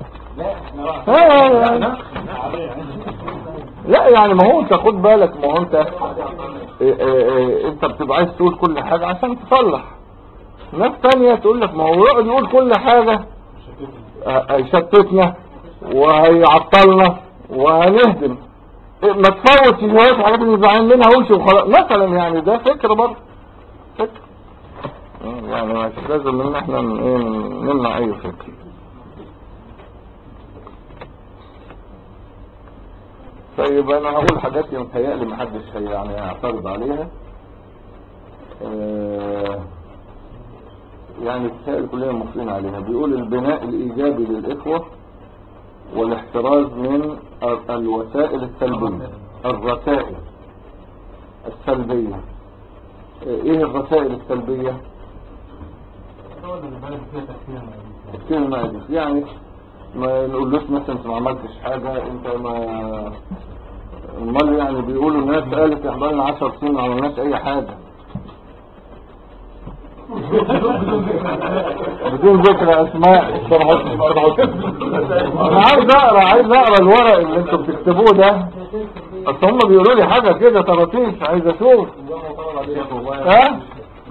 لا يعني ما هو انت خد بالك، ما هو انت انت بتبقى عايز تقول كل حاجة عشان تصلح، ناس تانية تقول لك ما هو يقعد يقول كل حاجة هيشتتنا وهيعطلنا وهنهدم، ما تفوت شوية الحاجات اللي زعلان منها وامشي وخلاص مثلا، يعني ده فكر برضه، فكر يعني مش لازم ان احنا نمنع اي فكر. طيب انا هقول حاجات متهيألي محدش يعني هيعترض عليها، يعني متهيألي كلنا موافقين عليها. بيقول البناء الايجابي للاخوة والاحتراز من الوسائل السلبية، الرسائل السلبية. ايه الرسائل السلبية؟ تفكير المعرفي، يعني ما نقولوش مثلا انت ما عملتش حاجة، انت ما امال يعني بيقولوا الناس قالت احنا لنا 10 سنين ما عملناش اي حاجة بدون ذكر اسماء. انا عايز اقرا الورق اللي انتوا بتكتبوه ده، اصل هم بيقولوا لي حاجة كده طراطيش، عايز اشوف. ها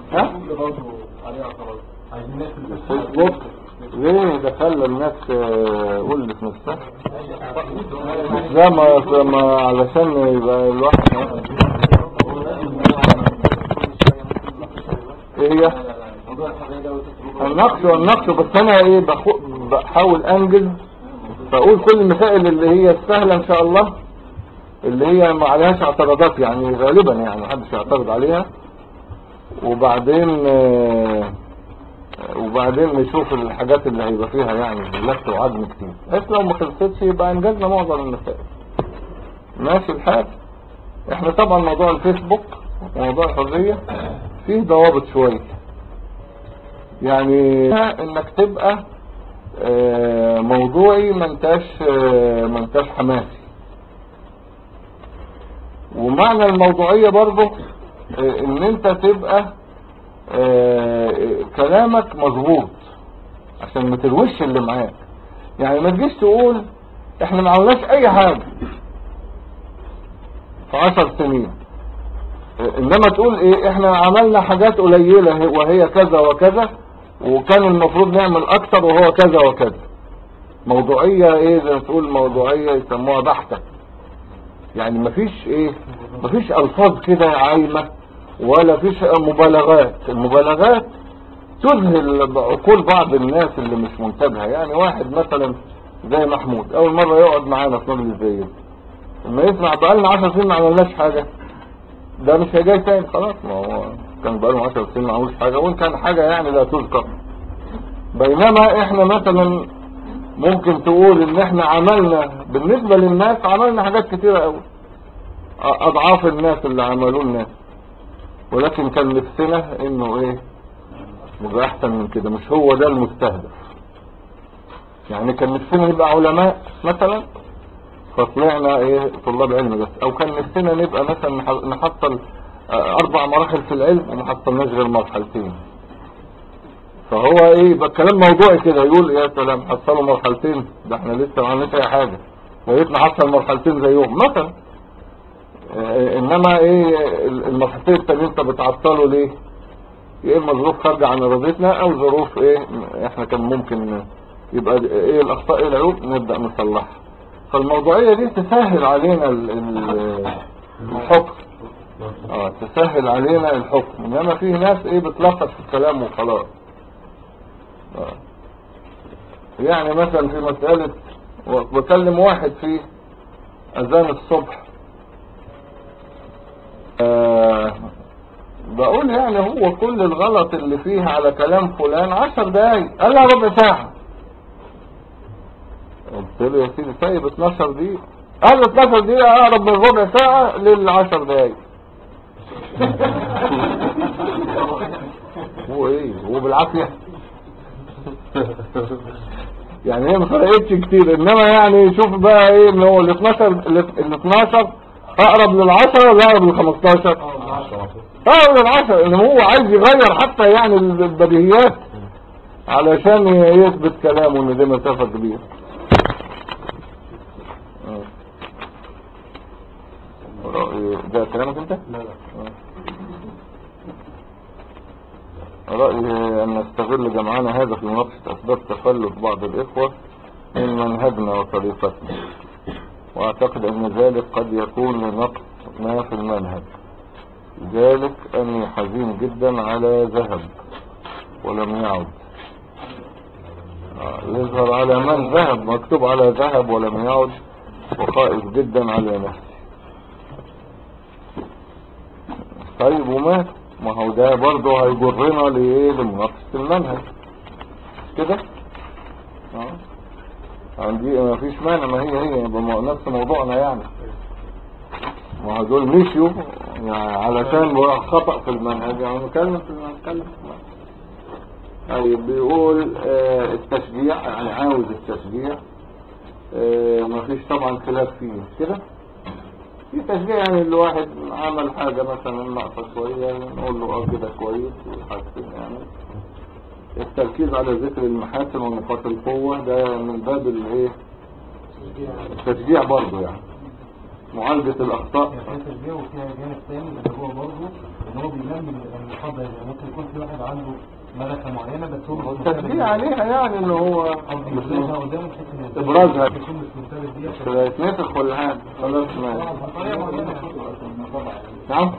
الفيسبوك ليه ده خلى الناس قول لك نفسها مش ده ما علشان يبقى الواحد ايه هي النقش بس انا ايه بحاول انجز، فاقول كل المسائل اللي هي السهلة ان شاء الله، اللي هي ما عليهاش اعتراضات يعني غالبا يعني محدش يعترض عليها، وبعدين نشوف الحاجات اللي هيبقى فيها يعني لف وعدم كتير، بس لو ما خلصتش يبقى انجزنا معظم المسائل. ماشي الحال. احنا طبعا موضوع الفيسبوك وموضوع الحرية فيه ضوابط شوية، يعني انك تبقى موضوعي ما انتاش حماسي. ومعنى الموضوعية برضه ان انت تبقى كلامك مظبوط عشان ما تروش اللي معاك، يعني ما تجيش تقول احنا ما عملناش اي حاجة في 10 سنين، انما تقول ايه احنا عملنا حاجات قليلة وهي كذا وكذا وكان المفروض نعمل اكتر وهو كذا وكذا. موضوعية ايه زي ما تقول موضوعية يسموها بحتة، يعني مفيش الفاظ كده عايمة ولا فيش مبالغات. المبالغات تذهل عقول بعض الناس اللي مش منتبهة، يعني واحد مثلا زي محمود اول مرة يقعد معانا في مجلس زي ده، لما يسمع بقالنا 10 سنين ما عملناش حاجة ده مش هيجي تاني خلاص، ما هو كان بقاله 10 سنين ما عملوش حاجة وان كان حاجة يعني لا تذكر. بينما احنا مثلا ممكن تقول ان احنا عملنا بالنسبة للناس عملنا حاجات كتيرة قوي اضعاف الناس اللي عملوا الناس، ولكن كان نفسنا انه ايه يبقى احسن من كده، مش هو ده المستهدف. يعني كان نفسنا نبقى علماء مثلا فطلعنا ايه طلاب علم بس، او كان نفسنا نبقى مثلا نحصل 4 مراحل في العلم وما حصلناش غير مرحلتين، فهو ايه يبقى الكلام موضوعي كده، يقول يا سلام حصلوا مرحلتين ده احنا لسه ما عملناش اي حاجة، يا ريت نحصل مرحلتين زيهم مثلا. انما ايه المرحلتين التانيين انت بتعطله ليه؟ يا اما ظروف خارجة عن ارادتنا او ظروف ايه احنا كان ممكن يبقى ايه الاخطاء ايه العيوب نبدأ نصلحها. فالموضوعية دي تسهل علينا الحكم، تسهل علينا الحكم، انما فيه ناس ايه بتلخص في الكلام وخلاص. يعني مثلا في مسألة بكلم واحد في اذان الصبح بقول يعني هو كل الغلط اللي فيه على كلام فلان 10 دقايق، قال لها ربع ساعة. قلت له يا سيدي سايب 12 دقيقة، قال 12 دقيقة اقرب من ربع ساعة لل10 دقايق. هو ايه هو بالعافية يعني هي ما فرقتش كتير، انما يعني شوف بقى ايه ان هو ال 12 اقرب لل10 ولا اقرب لل15؟ اقرب لل10، ان هو عايز يغير حتى يعني البديهيات علشان يثبت كلامه ان دي مسافة كبيرة. ده كلامك انت؟ لا رأيي أن نستغل جمعنا هذا في مناقشة أسباب تخلف بعض الإخوة من منهجنا وطريقتنا، واعتقد ان ذلك قد يكون لنقص ما في المنهج، ذلك اني حزين جدا على ذهب ولم يعد. يظهر على من ذهب، مكتوب على ذهب ولم يعد، وخائف جدا على نفسي. طيب وما ما هو ده برضه هيجرنا لإيه؟ لمناقشة المنهج كده. عندي ما فيش مانع، ما هي نفس موضوعنا يعني. ما دول مشيوا يعني علشان خطأ في المنهج، يعني نتكلم في المنهج. طيب بيقول التشجيع، يعني عاوز التشجيع، ما فيش طبعا خلاف فيه كده. في تشجيع يعني اللي واحد عمل حاجة مثلا ناقصة شوية نقول له كده كويس ويحسن. يعني التركيز على ذكر المحاسن ونقاط القوة ده من باب الايه؟ التشجيع برضه، يعني معالجة الأخطاء. فيها تشجيع وفيها جانب ثاني اللي هو برضه ان هو بينمي المحاضرة. يعني ممكن يكون في واحد عنده ملكة معينة بس هو التشجيع عليها، يعني ان هو بيبرزها قدامه بحيث ان ابرازها يكون مش منتبه ليها. تتنفخ ولا حاجة خلاص. ما نعم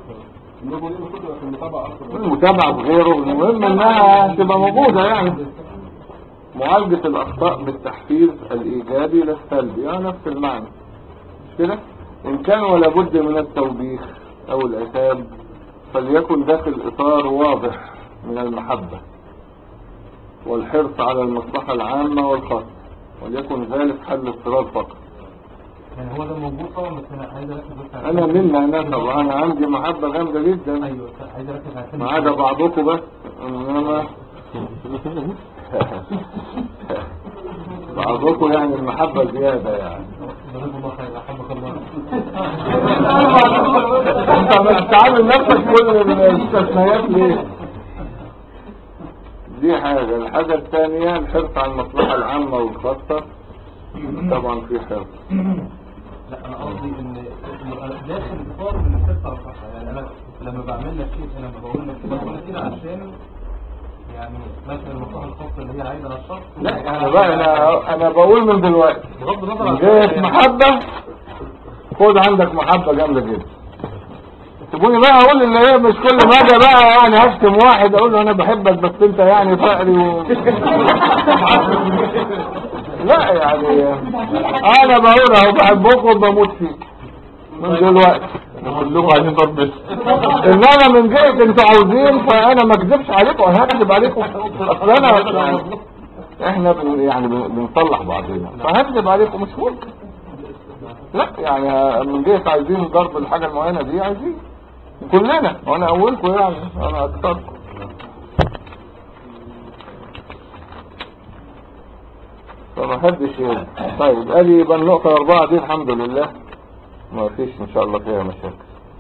المتابعة بغيره، المهم انها تبقى موجودة. يعني معالجة الاخطاء بالتحفيز الايجابي للسلبي، يعني نفس المعنى كده. ان كان ولا بد من التوبيخ او العتاب فليكن داخل اطار واضح من المحبة والحرص على المصلحة العامة والخاصة، وليكن ذلك حل اضطرار فقط. يعني هو ده موجود طبعا، بس انا عايز اركز بس على انا منا طبعا انا عندي محبة جامدة جدا، ايوه عايز اركز على ما عدا بعضكم بس، انما بعضكم يعني المحبة زيادة يعني. جزاك الله خير، احبك الله. انت مش تعامل نفسك كل الاستثناءات ليه؟ دي حاجة. الحاجة الثانية الحرص على المصلحة العامة والخاصة، طبعا في حرص. لا انا قصدي ان داخل اطار من الحرص على الصحة. يعني انا لما بعمل لك شيء، انا لما بقول لك كده بقول لك كده عشان يعني مثلا المصلحة الخاصة اللي هي عايزة على الشخص. لا انا بقى انا بقول من دلوقتي بغض النظر من عن جهة محبة، خد عندك محبة جامدة جدا. تقولي بقى اقول اللي هي مش كل ما اجي بقى يعني هشتم واحد اقول له انا بحبك بس انت يعني فقري لا يعني انا بقول اهو بحبكم وبموت فيك من دلوقتي كلكم عايزين ضرب. انما من جهة انتوا عاوزين فانا ما اكذبش عليكم، انا هكذب عليكم. اصل انا احنا يعني بنصلح بعضنا، فهكذب عليكم مش ممكن. لا يعني من جهة عايزين ضرب الحاجة المعينة دي عايزين كلنا، وانا اولكم يعني انا اكتركم. فما حدش يعني. طيب ادي يبقى النقطة 4 دي الحمد لله ما فيش ان شاء الله فيها مشاكل.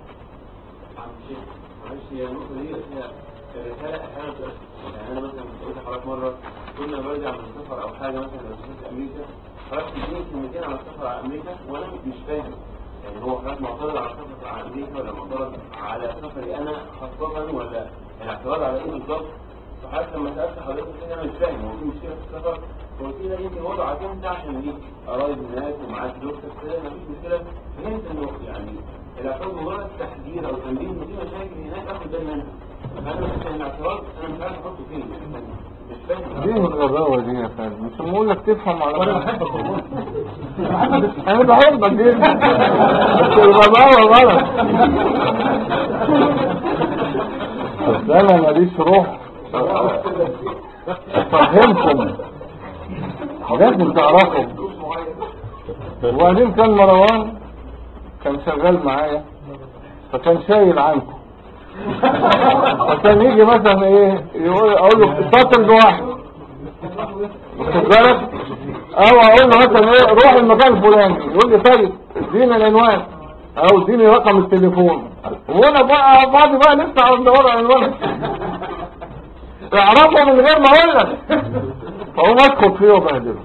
معلش هي النقطة دي فيها رسالة أحيانا يعني أنا مثلا قلت لحضرتك مرة كنا برجع من السفر أو حاجة مثلا لو سافرت أمريكا حضرتك تديني كلمتين على السفر على أمريكا وأنا مش فاهم. يعني هو حضرتك معترض على السفر على أمريكا ولا معترض على سفري أنا خاصة ولا الاعتراض على إيه بالظبط؟ فحضرتك لما سألت حضرتك كده أنا مش فاهم هو في مشكلة في السفر، قلت لي لا يمكن وضع عشان عشان دي قرايب الناس ومعاك دكتور كده مفيش مشكلة. فهمت إنه يعني الاعتراض مجرد تحذير او تنبيه ان في مشاكل هناك اخد بالي منها. فانا مش الاعتراض انا مش عارف احطه فين يعني مش فاهم. دي الغباوة دي يا فندم، مش بقول لك تفهم على وانا بحبك والله. انا بحبك جدا بس الغباوة غلط. بس انا ماليش روح افهمكم، لازم تعرفوا. وبعدين كان مروان كان شغال معايا فكان شايل عنكم، فكان يجي مثلا ايه اقول له اتصل بواحد واخد بالك، او اقول له مثلا ايه روح المكان الفلاني، يقول لي طيب اديني العنوان او اديني رقم التليفون، وانا بقى فاضي بقى لسه عاوز ادور على العنوان اعرفه من غير ما اقول لك، فهو اسكت فيه وبهدله.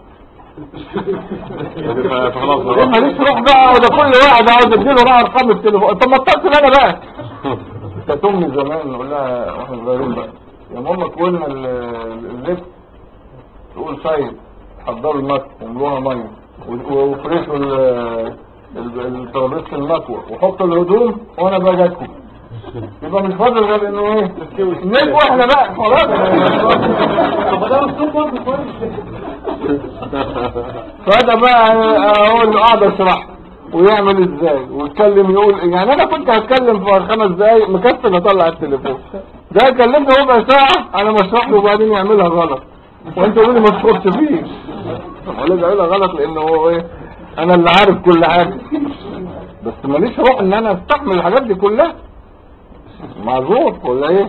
ايه ماليش روح بقى، وده كل واحد عاوز اديله بقى ارقام التليفون. طب ما اتصل انا بقى. كانت امي زمان نقول لها واحنا صغيرين بقى يا ماما كلنا اللبس تقول طيب حضروا المسك وملوها ميه وفريشوا ترابيزه المكوى وحطوا الهدوم وانا باجي اكل، يبقى مش فاضل غير انه ايه نكوى احنا بقى خلاص. طب ده اسلوب برضه كويس. فده بقى اقول له قاعد اشرح ويعمل ازاي ويتكلم يقول يعني انا كنت هتكلم في 5 دقايق مكسل اطلع التليفون، ده كلمني ربع ساعه انا بشرح له وبعدين يعملها غلط وانت تقول لي ما تخش فيه. ولا بيعملها غلط لانه هو ايه انا اللي عارف كل حاجه، بس ماليش روح ان انا استحمل الحاجات دي كلها. معذور ولا ايه؟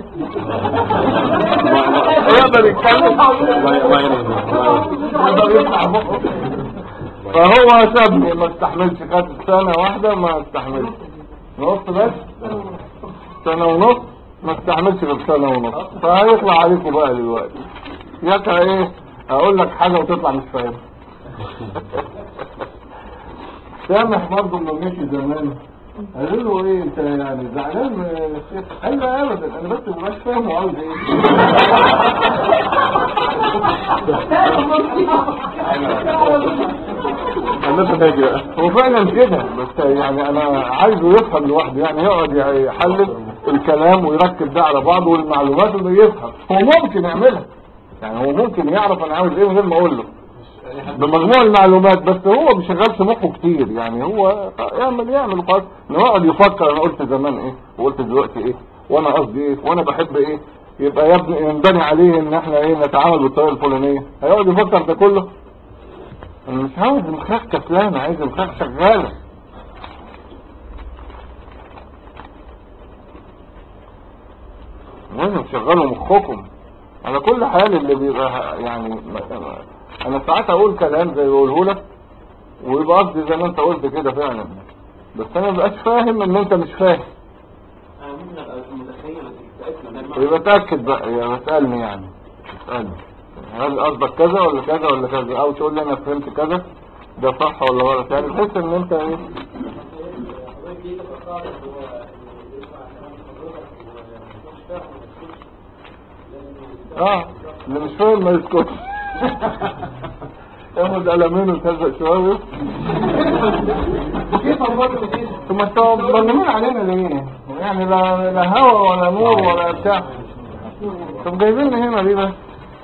يقدر يتكلم يقدر يفتح بقه. فهو سابني ما استحملش، خد سنة واحدة ما استحملش نص بس، سنة ونص ما استحملش غير سنة ونص. فهيطلع عليكم بقى دلوقتي ياك ايه اقول لك حاجة وتطلع مش فاهم. سامح برضه انه مشي زمان قالوا له ايه انت يعني زعلان من الشيخ؟ قال لا ابدا انا بس مش فاهم هو عاوز ايه. هو فعلا كده، بس يعني انا عايزه يفهم لوحده، يعني يقعد يحلل الكلام ويركب ده على بعضه والمعلومات اللي يفهم. هو ممكن يعملها، يعني هو ممكن يعرف انا عاوز ايه من غير ما اقول له بمجموع المعلومات، بس هو ما بيشغلش مخه كتير. يعني هو يعمل وخلاص، انه يقعد يفكر انا قلت زمان ايه وقلت دلوقتي ايه وانا قصدي ايه وانا بحب ايه، يبقى ينبني عليه ان احنا ايه نتعامل بالطريقه الفلانيه. هيقعد يفكر ده كله؟ انا مش عاوز مخاخ كسلانه، عايز مخاخ شغاله. لازم تشغلوا مخكم على كل حال. اللي بيبقى يعني انا ساعات اقول كلام زي بقوله لك ويبقى قصدي زي ما انت قلت كده فعلا، بس انا مبقاش فاهم ان انت مش فاهم. انا ممكن ابقى متخيل بس متاكد يبقى تاكد بقى، يا اسالني يعني اسالني هل قصدك كذا ولا كذا ولا كذا، او تقول لي انا فهمت كذا ده صح ولا غلط، يعني تحس ان انت ايه. اللي مش فاهم ما يسكتش. ياخد قلمين وتهزق شويه. ثم انتوا مظلمين علينا ليه؟ يعني لا هوا ولا نور ولا بتاع. طب جايبيني هنا ليه بس؟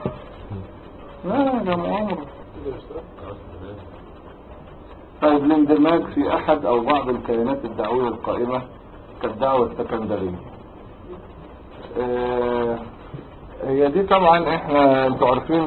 لا ده مؤامرة. طيب الاندماج في احد او بعض الكيانات الدعوية القائمة كالدعوة السكندرية. هي دي طبعا احنا انتوا عارفين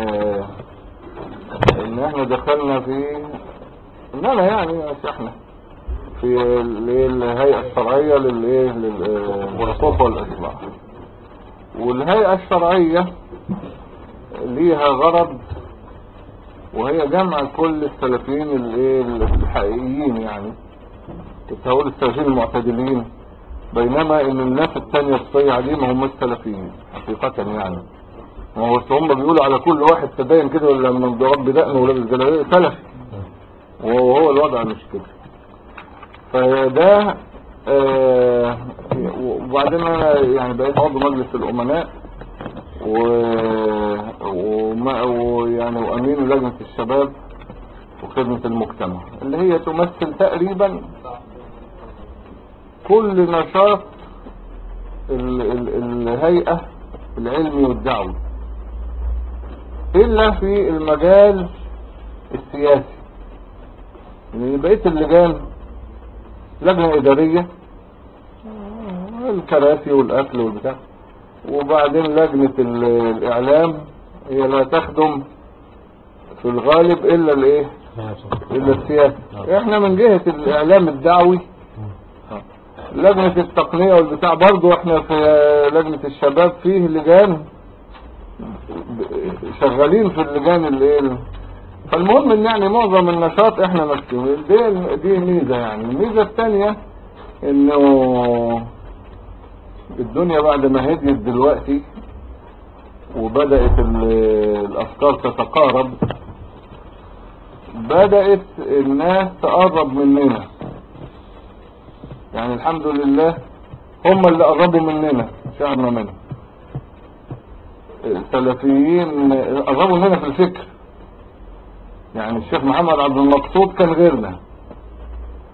ان احنا دخلنا في اننا يعني مش احنا في الهيئة الشرعية للوصف والإصلاح. والهيئة الشرعية ليها غرض وهي جمع كل السلفيين الحقيقيين، يعني كنت هقول السلفيين المعتدلين، بينما ان الناس التانية الصيعة دي ما هم السلفيين حقيقة. يعني ما هو هم بيقولوا على كل واحد تدين كده ولا من ضرب بدقنه ولا بالجلالية سلفي، وهو الوضع مش كده. فده وبعدين انا يعني بقيت عضو مجلس الامناء ويعني وامين لجنة الشباب وخدمة المجتمع اللي هي تمثل تقريبا كل نشاط الهيئة العلمي والدعوي الا في المجال السياسي. يعني بقيت اللجان لجنة ادارية الكراسي والاكل والبتاع، وبعدين لجنة الاعلام هي لا تخدم في الغالب الا الايه الا السياسة. احنا من جهة الاعلام الدعوي لجنة التقنية والبتاع برضو احنا في لجنة الشباب فيه لجان شغالين في اللجان فالمهم ان يعني معظم النشاط احنا ماسكين دي ميزة. يعني الميزة الثانية انه الدنيا بعد ما هديت دلوقتي وبدأت الافكار تتقارب، بدأت الناس تقرب مننا. يعني الحمد لله هم اللي قربوا مننا شعرنا منهم. السلفيين قربوا مننا في الفكر. يعني الشيخ محمد عبد المقصود كان غيرنا،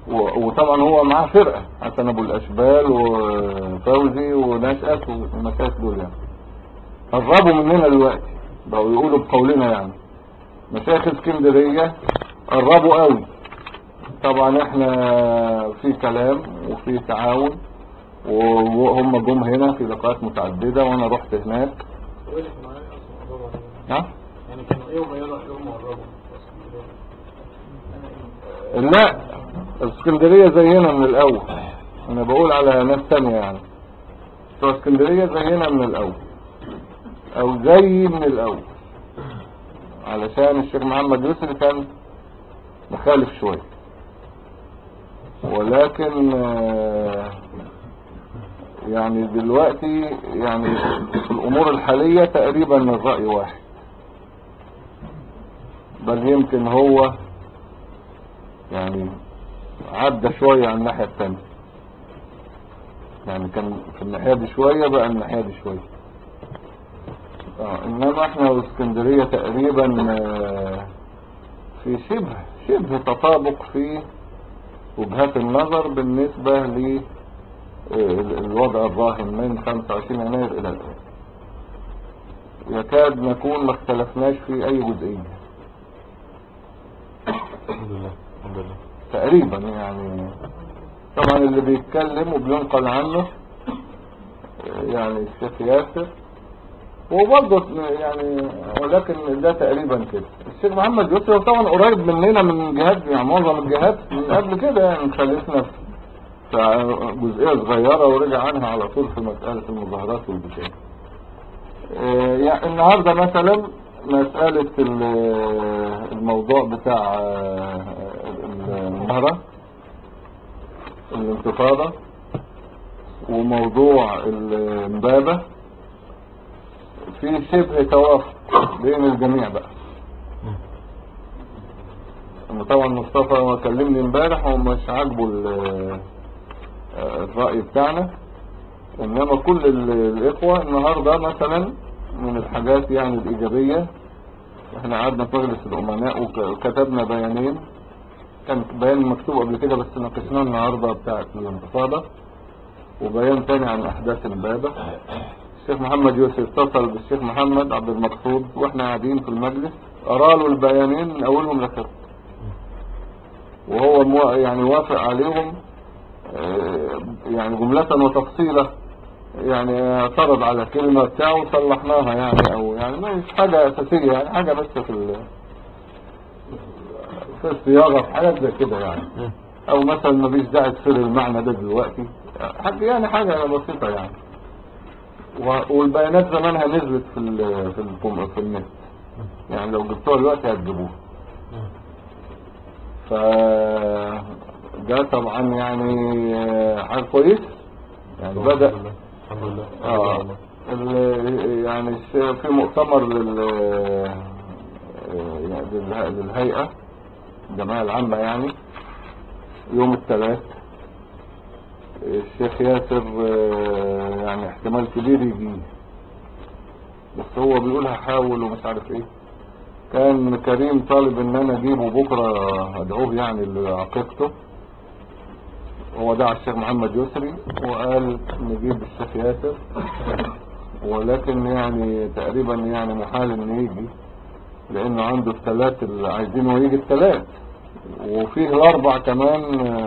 وطبعا هو معاه فرقة حسن ابو الاشبال وفوزي ونشأت والمشايخ دول يعني قربوا مننا دلوقتي بقوا يقولوا بقولنا يعني مشايخ اسكندرية قربوا قوي. طبعا احنا في كلام وفي تعاون وهم جم هنا في لقاءات متعددة وانا رحت هناك. وايه اللي معايا اصلا قربوا عليهم؟ ها؟ يعني كانوا ايه وغيروا اهلهم وقربوا؟ لا اسكندرية زينا من الاول. انا بقول على ناس تانية يعني بتوع اسكندرية زينا من الاول او زي من الاول علشان الشيخ محمد يسري كان مخالف شوية ولكن يعني دلوقتي يعني في الامور الحالية تقريبا الرأي واحد بل يمكن هو يعني عدى شوية عن الناحية التانية يعني كان في الناحية دي شوية بقى الناحية دي شوية انما احنا واسكندرية تقريبا في شبه تطابق في وجهات النظر بالنسبة للوضع الراهن من 25 يناير الى الان يكاد نكون ما اختلفناش في اي جزئية الحمد لله الحمد لله. تقريبا يعني طبعا اللي بيتكلم وبينقل عنه يعني الشيخ ياسر وبرضه يعني ولكن ده تقريبا كده. الشيخ محمد يسري طبعا قريب مننا من جهات يعني معظم الجهات من قبل كده يعني خلفنا في جزئية صغيرة ورجع عنها على طول في مسألة المظاهرات والبتاع. يعني النهاردة مثلا مسألة الموضوع بتاع المظاهرة الانتفاضة وموضوع الامبابة في شبه توافق بين الجميع بقى. طبعا مصطفى كلمني امبارح ومش عاجبه الرأي بتاعنا انما كل الاخوة النهاردة مثلا من الحاجات يعني الايجابية احنا قعدنا في مجلس الامناء وكتبنا بيانين كان بيان مكتوب قبل كده بس ناقشناه النهاردة بتاعت الانتفاضة وبيان تاني عن احداث امبابة. الشيخ محمد يوسف اتصل بالشيخ محمد عبد المقصود واحنا قاعدين في المجلس قراله البيانين من اولهم لاخرهم وهو يعني وافق عليهم يعني جملة وتفصيلة يعني اعترض على كلمة بتاعه صلحناها يعني او يعني مش حاجة اساسية يعني حاجة بس في الصياغة في حاجات زي كده يعني او مثلا مفيش داعي تفسر المعنى ده دلوقتي حاجة يعني حاجة بسيطة يعني والبيانات زمانها نزلت في النت يعني لو جبتوها دلوقتي هتجيبوها. ده طبعا يعني حاجة كويس يعني بدأ الحمد لله. يعني في مؤتمر للهيئة الجمعية العامة يعني يوم الثلاث الشيخ ياسر يعني احتمال كبير يجي بس هو بيقول هحاول ومش عارف ايه. كان كريم طالب ان انا اجيبه بكرة ادعوه يعني لعقيقته هو دعا الشيخ محمد يسري وقال نجيب الشيخ ياسر ولكن يعني تقريبا يعني محال انه يجي لانه عنده الثلاث اللي عايزينه يجي الثلاث وفيه الاربع كمان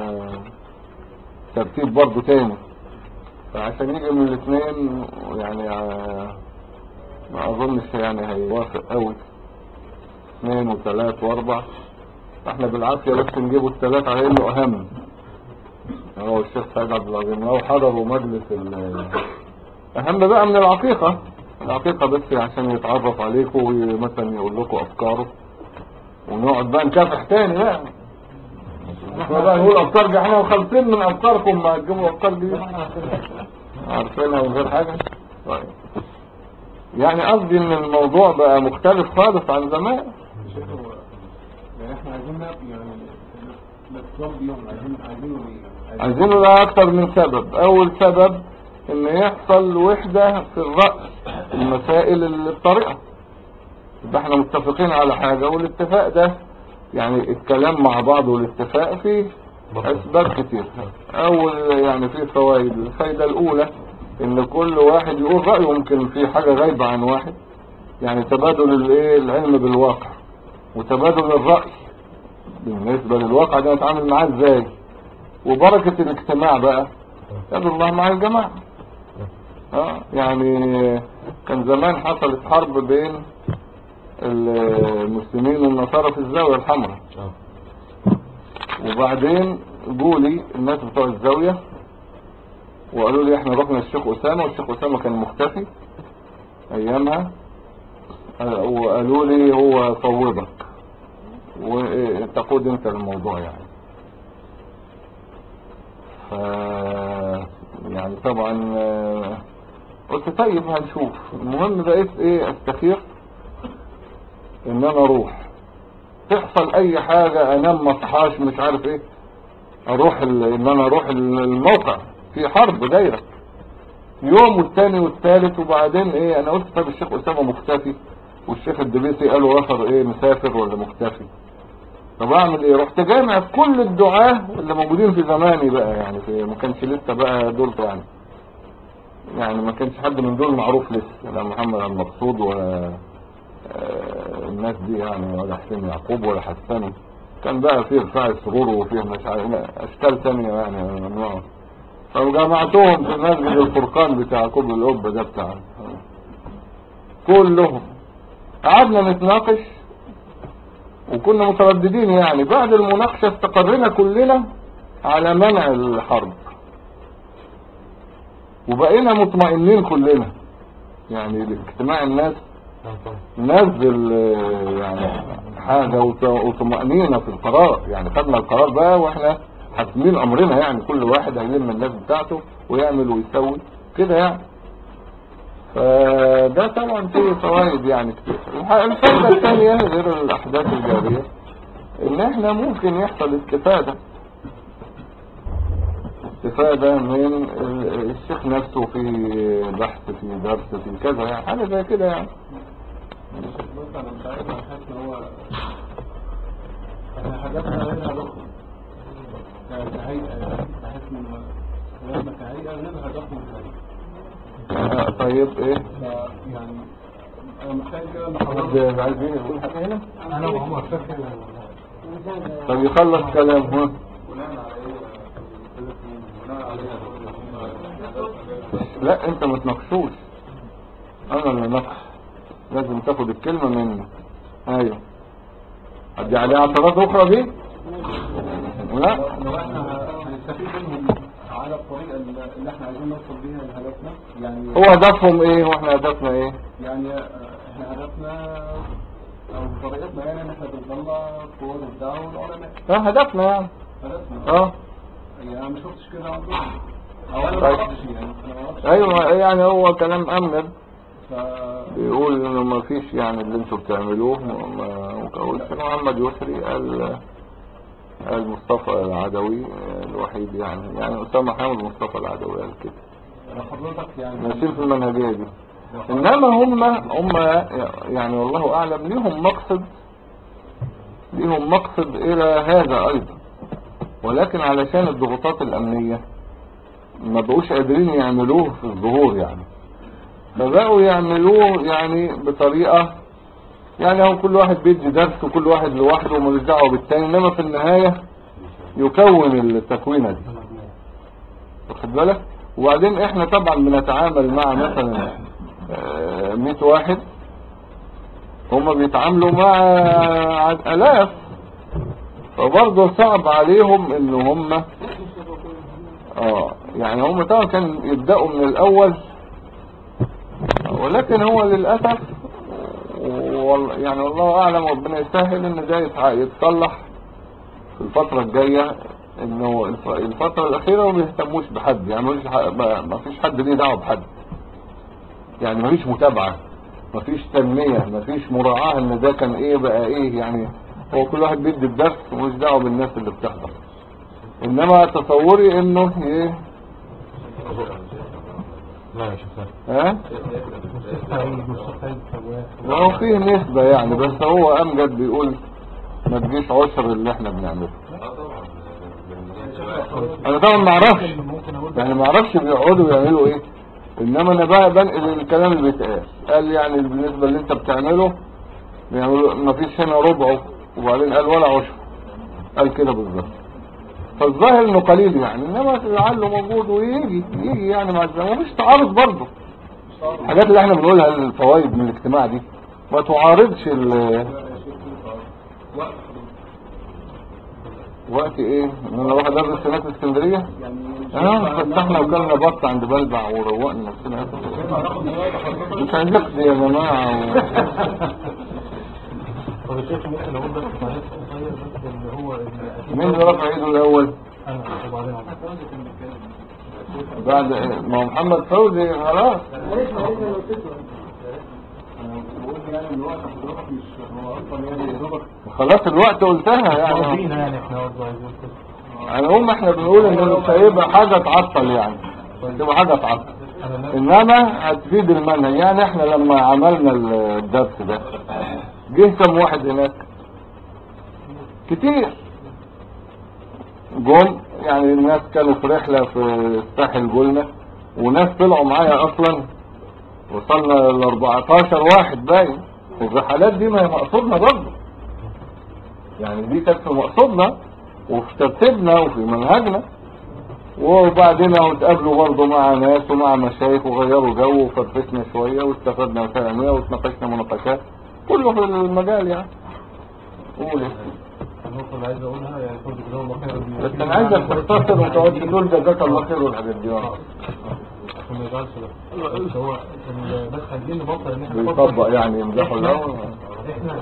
ترتيب برضه تاني فعشان يجي من الاثنين يعني ما اظنش يعني هيوافق قوي 2 و3 و4 احنا بالعافية بس نجيبوا الثلاث على انه اهم هو الشيخ سعيد عبد العظيم لو حضروا مجلس اهم بقى من العقيقة بس عشان يتعرف عليكم ومثلا يقول لكم افكاره ونقعد بقى نكافح تاني بقى احنا بقى نقول افكار دي احنا وخلصين من افكاركم ما تجيبوا افكار دي عارفينها من غير حاجة. طيب يعني قصدي ان الموضوع بقى مختلف خالص عن زمان يعني احنا عايزين يعني الاتصال بيهم عايزينه ده اكتر من سبب. اول سبب ان يحصل وحدة في الرأي المسائل الطريقة يبقى احنا متفقين على حاجة والاتفاق ده يعني الكلام مع بعض والاتفاق فيه اسباب كتير. اول يعني في فوائد. الفايدة الاولى ان كل واحد يقول رأيه، ممكن في حاجة غايبة عن واحد، يعني تبادل العلم بالواقع وتبادل الرأي بالنسبة للواقع ده نتعامل معاه ازاي، وبركة الاجتماع بقى يد الله مع الجماعة. يعني كان زمان حصلت حرب بين المسلمين والنصارى في الزاوية الحمراء، وبعدين جولي الناس بتوع الزاوية وقالوا لي احنا رحنا الشيخ أسامة، والشيخ أسامة كان مختفي ايامها، وقالوا لي هو صوبك وتقود انت الموضوع يعني. يعني طبعا قلت طيب هنشوف. المهم بقيت استخير ان انا اروح، تحصل اي حاجة انام مصحاش مش عارف اروح ان انا اروح الموقع في حرب دايرة يوم والتاني والتالت. وبعدين انا قلت طب الشيخ اسامة مختفي والشيخ الدبيسي قالوا رفر مسافر ولا مختفي، طب اعمل ايه؟ رحت جامع كل الدعاة اللي موجودين في زماني بقى، يعني ما كانش لسه بقى دول يعني ما كانش حد من دول معروف لسه، لا محمد المقصود ولا الناس دي يعني، ولا حسين يعقوب ولا حسن. كان بقى فيه رفاعي السرور وفيه مش عارف اشكال تانية يعني ممنوعة. فجمعتهم في مسجد الفرقان بتاع كوب القبة ده بتاع كلهم، قعدنا نتناقش وكنا مترددين. يعني بعد المناقشة استقرنا كلنا على منع الحرب وبقينا مطمئنين كلنا. يعني اجتماع الناس نزل يعني حاجة وطمأنينة في القرار، يعني خدنا القرار بقى واحنا حاسمين امرنا، يعني كل واحد هيلم الناس بتاعته ويعمل ويسوي كده يعني. فده طبعا فيه فوائد يعني كتير. الفائدة الثانية غير الاحداث الجارية ان احنا ممكن يحصل استفادة من الشيخ نفسه في بحث في درس في كذا، يعني حاجة زي كده يعني. بص انا مش عارف، انا حاسس ان هو احنا حاجاتنا غير هدفنا كهيئة، بحس ان حاجاتنا كهيئة غير هدفنا كهيئة. طيب يعني انا متخيل كده ان حضرتك عايزين يقول حاجة هنا. انا وعمر فاكر طب يخلص كلامه. بناء على ايه؟ بناء على لا انت ما تناقشوش، انا اللي نقش، لازم تاخد الكلمة مني. ايوه هدي عليها اعتراض اخرى دي. لا لو احنا هنستفيد منهم على الطريقة اللي احنا عايزين نوصل بيها لهدفنا، يعني هو هدفهم ايه واحنا هدفنا ايه؟ يعني احنا هدفنا او طريقتنا يعني ان احنا بنطلع قوة الدعوة والعلماء. هدفنا يعني هدفنا يعني انا ما شفتش كده عندهم، او انا ما طيب. عرفتش يعني انا ما عرفتش. ايوه يعني هو كلام امجد بيقول انه ما فيش يعني اللي انتوا بتعملوه. والشيخ محمد يسري قال مصطفى العدوي الوحيد، يعني اسامه حامد مصطفى العدوي قال كده. حضرتك يعني ماشيين في المنهجيه دي. انما هم يعني والله اعلم ليهم مقصد الى هذا ايضا، ولكن علشان الضغوطات الامنية ما بقوش قادرين يعملوه في الظهور يعني، فبقوا يعملوه يعني بطريقة يعني هو كل واحد بيدي درس وكل واحد لوحده ومالوش دعوه بالتاني، انما في النهاية يكون التكوينة دي، واخد بالك. وبعدين احنا طبعا بنتعامل مع مثلا 100 واحد، هم بيتعاملوا مع آلاف، فبرضه صعب عليهم ان هم يعني هم طبعا كان يبدأوا من الاول، ولكن هو للأسف يعني والله اعلم ربنا يسهل ان ده يتصلح في الفترة الجاية. انه الفترة الاخيرة ما بيهتموش بحد، يعني ما فيش حد ليه دعوه بحد، يعني ما فيش متابعة، ما فيش تنمية، ما فيش مراعاة ان ده كان ايه بقى ايه، يعني هو كل واحد بيدي الدرس ومش دعوه بالناس اللي بتحضر. انما تصوري انه ايه هو فيه نسبة يعني، بس هو امجد بيقول ما تجيش عشر اللي احنا بنعمله. انا طبعا ما اعرفش يعني، ما اعرفش بيقعدوا يعملوا ايه، انما انا بقى بنقل الكلام اللي بيتقال. قال يعني بالنسبة اللي انت بتعمله بيعملوا ما فيش هنا ربعه، وبعدين قال ولا عشر، قال كده بالظبط. فالظاهر انه قليل يعني، انما لعله موجود ويجي يعني مع الزمن، مفيش تعارض برضه. الحاجات اللي احنا بنقولها الفوائد من الاجتماع دي ما تعارضش وقت ايه ان انا اروح ادرس هناك في اسكندريه. فتحنا وكلنا بط عند بلبع وروقنا نفسنا. مش هنقضي يا جماعه طب يا شيخ ممكن اقول بس معلش قصير بس اللي هو مين اللي رفع ايده الاول؟ انا وبعدين بعد ما هو محمد فوزي خلاص. خلاص الوقت قلتها يعني احنا بنقول ان مش هيبقى حاجة تعطل يعني، هتبقى حاجة تعطل انما هتفيد المنهج. يعني احنا لما عملنا الدرس ده جه كم واحد هناك؟ كتير جم يعني، الناس كانوا في رحلة في الساحل جولنا، وناس طلعوا معايا اصلا وصلنا ل 14 واحد باين. الرحلات دي ما هي مقصودنا برضه يعني، دي كانت في مقصودنا وفي ترتيبنا وفي منهجنا. وبعدين اتقابلوا برضه مع ناس ومع مشايخ وغيروا جو وفرفشنا شوية واستفدنا مسائل علمية واتناقشنا مناقشات، كله في المجال يعني. قول النقطة اللي عايز اقولها يعني كنت جزاه الله خير. بس انا عايزك تختصر وما تقعدش تقول جزاك الله خير والحاجات دي عشان ما يزعلش ده. بس هو بس عايزين نبطل ان احنا بيطبق يعني يمدحوا الاول. احنا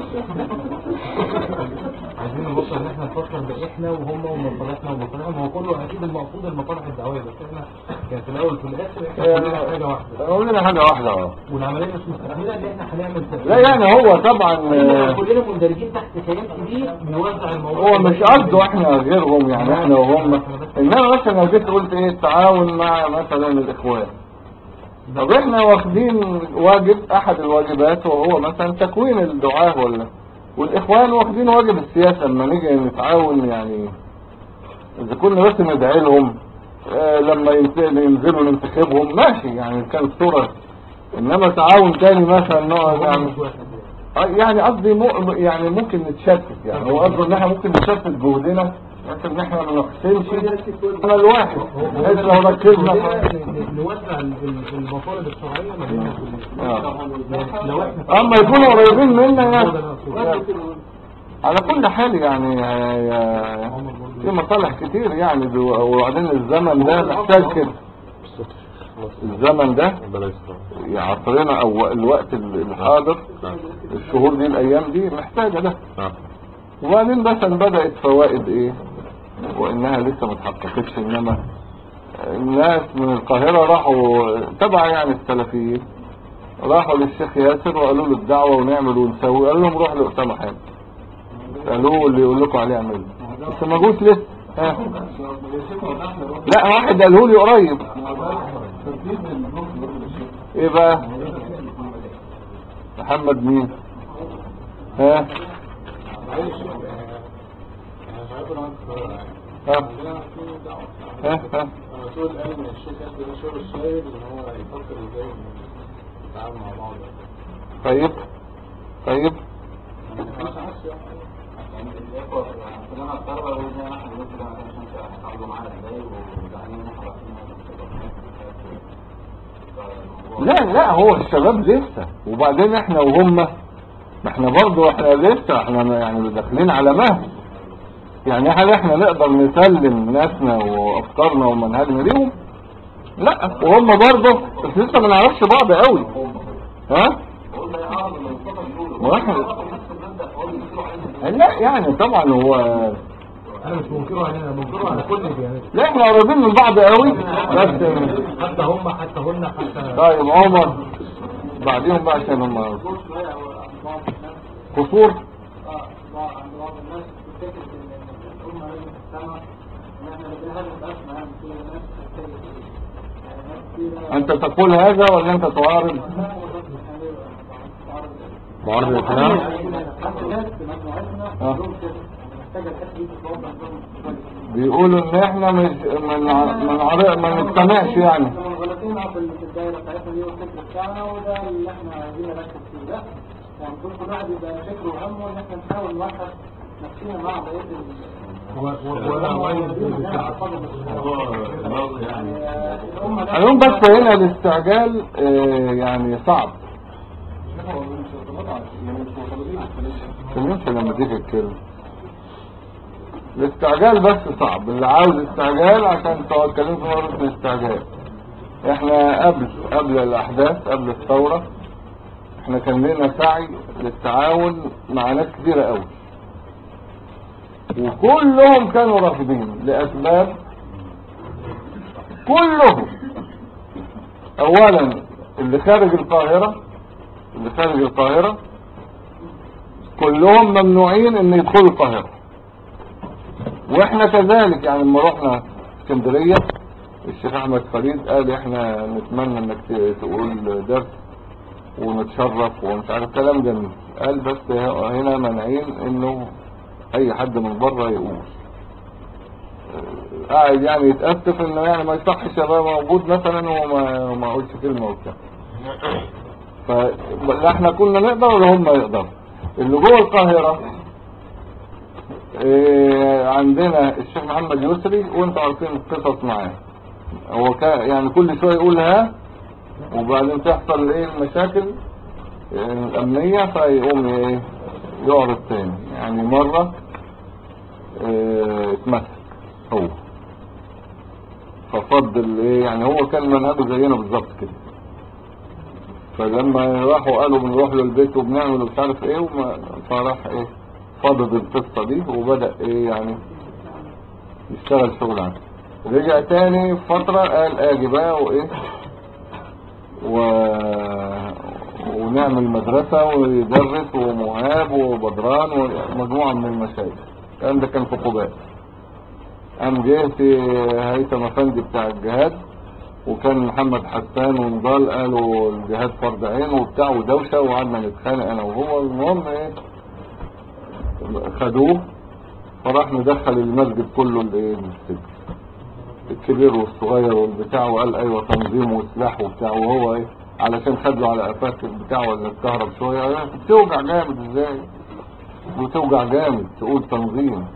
عايزين نبطل ان احنا نفكر باحنا وهم ومصالحنا ومصالحهم. هو كله اكيد المقصود المصالح الدعويه، بس احنا كان في الاول في الاخر احنا كلنا حاجه واحده. قلنا حاجه واحده والعمليه مش مستحيله ان احنا هنعمل لا يعني هو طبعا كلنا مندرجين تحت كيان كبير بيوزع الموضوع. هو مش قصده احنا غيرهم يعني، احنا وهم. انما مثلا لو جيت قلت ايه التعاون مع مثلا الاخوان، طب احنا واخدين واجب احد الواجبات وهو مثلا تكوين الدعاة والاخوان واخدين واجب السياسة. لما نيجي نتعاون يعني اذا كنا بس ندعي لهم لما ينزلوا ننتخبهم ماشي يعني، كانت صورة. انما تعاون تاني مثلا نقعد يعني قصدي يعني ممكن نتشتت يعني. هو قصده ان احنا ممكن نشتت جهدنا لكن ان احنا ما نقسمش انا الواحد بحيث لو ركزنا نوزع المطالب الشرعيه ما بيننا كلنا. اما يكونوا قريبين منا يعني. على كل حال يعني في مصالح كتير يعني، وبعدين الزمن ده محتاج كده. الزمن ده عصرنا او الوقت الحاضر، الشهور دي الايام دي محتاجة ده. وبعدين بس بدأت فوائد ايه وانها لسه ما تحققتش. انما الناس من القاهرة راحوا تبع يعني السلفيين، راحوا للشيخ ياسر وقالوا له الدعوة ونعمل ونسوي. قالوا لهم روح لأسامة حامد، قالوا اللي يقول لكم عليه اعمله. بس ما جوش لسه. لا واحد قاله لي قريب. ايه بقى محمد مين؟ ها الرسول قال ان الشيخ ياخد شغل الشايب ان هو يفكر ازاي نتعامل مع بعض. طيب يعني الإخوة كلنا الطلبة وزي ما احنا بنقول كده ما كانش هيتعاملوا معانا ازاي وزعلانين ان احنا لا هو الشباب لسه، وبعدين احنا وهم ما احنا برضو احنا لسه احنا يعني داخلين على مهل يعني. هل احنا نقدر نسلم ناسنا وافكارنا ومنهجنا ليهم؟ لا وهم برضو بس لسه ما نعرفش بعض قوي. ها لا يعني طبعا هو انا مش منكره علينا، منكره على كل الديانات. لا احنا قريبين من بعض قوي بس حتى هم حتى هن حتى. طيب عمر بعديهم بقى عشان هم قصور. انت تقول هذا ولا انت تعارض؟ معارض الكلام. بيقولوا ان احنا مش ما نجتمعش يعني. منغلقين في الدائرة بتاعتنا دي والفكر بتاعنا، وده اللي احنا عايزين نركز فيه. لا يعني كل واحد يبقى فكره وهمه ان احنا نحاول نوحد نفسنا مع اليوم. بس هنا الاستعجال يعني صعب. مش لما تيجي الكلمة الاستعجال بس صعب. اللي عاوز استعجال عشان اتكلمت مرة الاستعجال. احنا قبل الاحداث، قبل الثورة، احنا كان لنا سعي للتعاون مع ناس كتيرة قوي، وكلهم كانوا رافضين لاسباب. كلهم اولا اللي خارج القاهرة كلهم ممنوعين ان يدخلوا القاهرة، واحنا كذلك. يعني لما رحنا اسكندرية الشيخ احمد فريد قال احنا نتمنى انك تقول درس ونتشرف ومش عارف كلام جميل. قال بس هنا مانعين انه اي حد من بره يقول. قاعد يعني يتأسف انه يعني ما يصحش يبقى موجود مثلا وما اقولش كلمة وبتاع. فلا احنا كنا نقدر ولا هم يقدروا. اللي جوه القاهرة عندنا الشيخ محمد يسري، وانتوا عارفين القصص معاه. هو يعني كل شوية يقول ها، وبعدين تحصل المشاكل الامنية فيقوم يعرض تاني. يعني مرة اتمسك هو، ففضل يعني هو كان منهجه زينا بالظبط كده. فلما راحوا قالوا بنروح له البيت وبنعمل ومش عارف فراح فضل القصة دي وبدأ يعني يشتغل شغل عنه. رجع تاني فترة قال اجي بقى ونعمل مدرسة ويدرس ومهاب وبدران ومجموعة من المشايخ. الكلام ده كان في قباء. قام جه في هيثم افندي بتاع الجهاد، وكان محمد حسان ونضال قالوا الجهاد فرض عين وبتاع ودوشة، وقعدنا نتخانق انا وهو. المهم خدوه، فراح ندخل المسجد كله للسجن، الكبير والصغير والبتاع، وقال ايوه تنظيم وسلاح وبتاع. وهو علشان خدله على قفاك البتاع ولا الكهرب شوية. بتوجع جامد ازاي؟ بتوجع جامد تقول تنظيم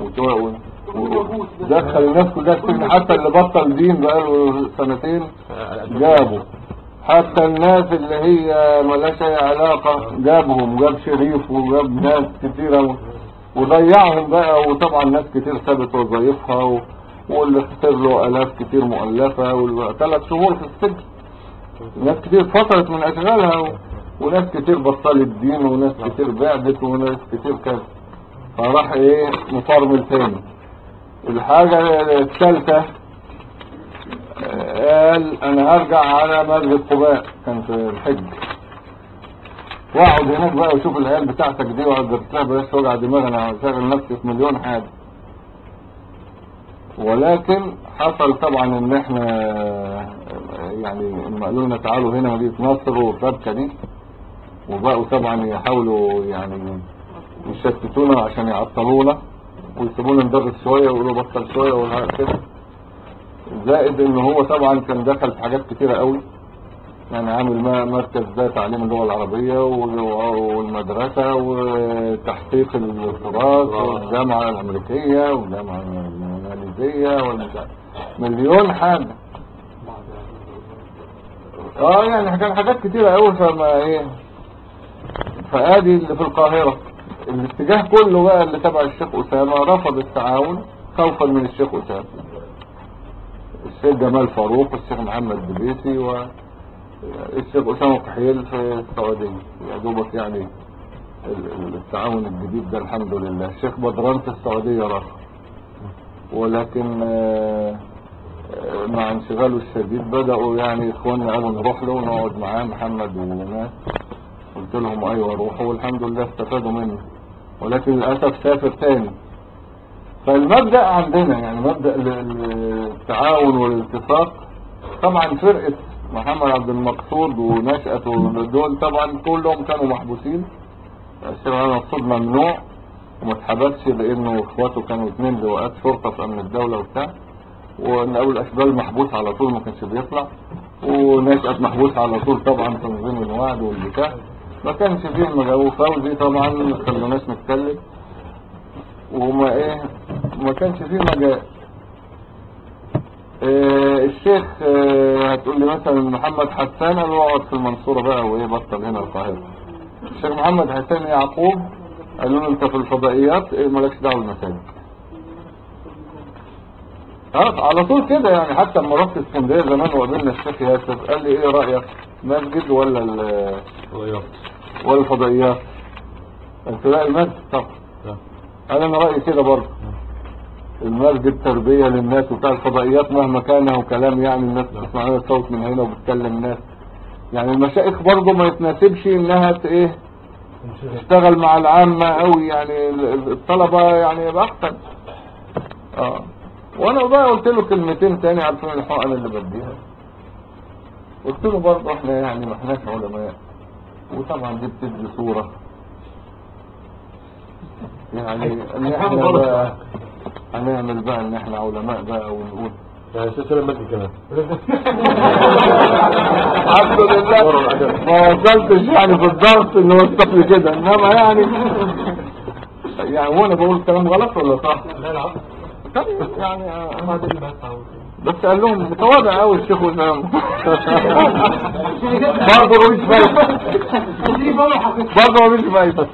ودخل الناس كلها السجن. حتى اللي بطل دين بقاله سنتين جابوا، حتى الناس اللي هي ملاش اي علاقة جابهم، جاب شريف وجاب ناس كتيرة وضيعهم بقى. وطبعا ناس كتير سابت وظائفها واللي خسر له الاف كتير مؤلفة، و3 شهور في السجن. ناس كتير فصلت من اشغالها، وناس كتير بطلت دين، وناس كتير بعدت، وناس كتير كذا. فراح مفرمل تاني. الحاجة الثالثة قال انا هرجع على مسجد قباء، كان في الحج، واقعد هناك بقى وشوف العيال بتاعتك دي واقعد ارتاح بلاش وجع دماغ، انا هشغل نفسي في مليون حاجة. ولكن حصل طبعا ان احنا يعني لما قالوا لنا تعالوا هنا مدينة نصر والربكة دي، وبقوا طبعا يحاولوا يعني يشتتونا عشان يعطلونا ويسيبونا ندرس شوية ويقولوا بطل شوية ولا كده. زائد ان هو طبعا كان دخل في حاجات كتيرة قوي. يعني عامل مركز ده تعليم اللغة العربية والمدرسة وتحقيق التراث والجامعة الامريكية والجامعة الماليزية مليون حاجة. يعني كان حاجات كتيرة قوي. فادي اللي في القاهرة الاتجاه كله بقى اللي تبع الشيخ أسامة رفض التعاون خوفا من الشيخ أسامة، الشيخ جمال فاروق والشيخ محمد دبيسي والشيخ أسامة قحيل في السعودية. يا دوبك يعني التعاون الجديد ده الحمد لله. الشيخ بدران في السعودية رفض، ولكن مع انشغاله الشديد بدأوا يعني اخواننا قالوا نروح له ونقعد معاه محمد وناس. قلت لهم ايوه روحوا، والحمد لله استفادوا منه. ولكن للأسف سافر تاني. فالمبدأ عندنا يعني مبدأ التعاون والالتصاق. طبعا فرقة محمد عبد المقصود ونشأته دول طبعا كلهم كانوا محبوسين. الشيخ محمد المقصود ممنوع، وما اتحبسش لانه اخواته كانوا 2 لواءات شرطة في امن الدولة وبتاع، وان اول اشبال محبوس على طول ما كانش بيطلع، ونشأت محبوس على طول طبعا تنظيم الوعد والبتاع، ما كانش فيه مجال. فوزي طبعا ما خلوناش نتكلم، وما ايه ما كانش فيه مجال. الشيخ هتقول لي مثلا محمد حسان اللي هو قعد في المنصورة بقى وايه بطل هنا القاهرة. الشيخ محمد حسان يعقوب قالوا له انت في الفضائيات مالكش دعوه بالمساجد. على طول كده يعني. حتى لما رحت اسكندريه زمان وقابلنا الشيخ ياسر قال لي ايه رايك مسجد ولا الفضائيات؟ قلت لا المسجد طبعا. قال انا رايي كده برضه، المسجد تربيه للناس وبتاع، الفضائيات مهما كان هو كلام يعني الناس بتسمع لنا صوت من هنا وبتكلم ناس، يعني المشايخ برضه ما يتناسبش انها ايه تشتغل مع العامة قوي، يعني الطلبة يعني يبقى احسن. وانا بقى قلت له كلمتين تاني عارفين الحقن اللي بديها، قلت له برضه احنا يعني ما احناش علماء، وطبعا دي بتدي صورة يعني ان احنا بقى هنعمل بقى ان احنا علماء بقى ونقول يعني سلسلة المسجد كمان. الحمد لله ما وصلتش يعني في الضغط انه وصل لي كده، انما يعني وانا بقول كلام غلط ولا صح؟ لا لا يعني بس قال لهم متواضع قوي الشيخ وسام. برضه مفيش فايدة، برضه مفيش فايدة.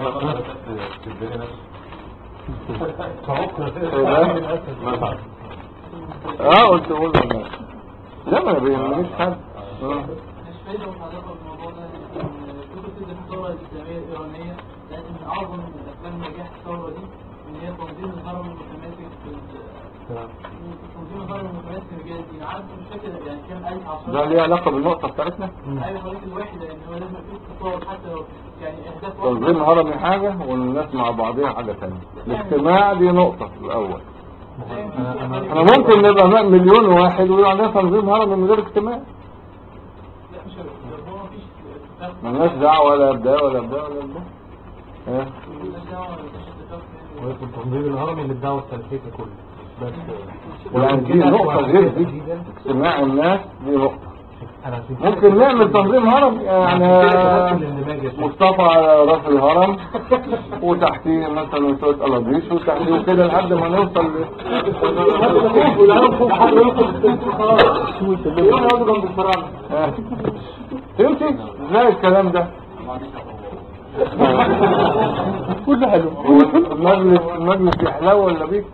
قلت اقول له لا ما بيهمنيش حد. مش فايدة ومعرفة بالموضوع ده. فكرة الثورة الإسلامية الإيرانية لكن من أعظم أسباب نجاح الثورة دي إن هي تنظيم الهرم المتماسك تنظيم الهرم المتماسك في رجال الدين. عارف مش فاكر يعني كام ألف عشرة. ده ليه علاقة بالنقطة بتاعتنا؟ أيوة حضرتك الواحدة إن هو لازم يكون اتصال حتى لو يعني أهداف تنظيم هرمي حاجة والناس مع بعضها حاجة ثانية. الاجتماع دي نقطة الأول. احنا ممكن نبقى 100 مليون واحد ويبقى عندنا تنظيم هرمي من غير اجتماع. مالناش دعوة ولا بده ولا بده ولا بده. تنظيم الهرمي للدعوة السلفية كله بس. يعني دي نقطة غير دي، اجتماع الناس دي نقطة. ممكن نعمل تنظيم هرم يعني مصطفى على راس الهرم وتحتيه مثلا شوية قلاديش وتحتيه وكده لحد ما نوصل فهمتي ازاي الكلام ده؟ كله حلو. المجلس يحلو ولا بيك؟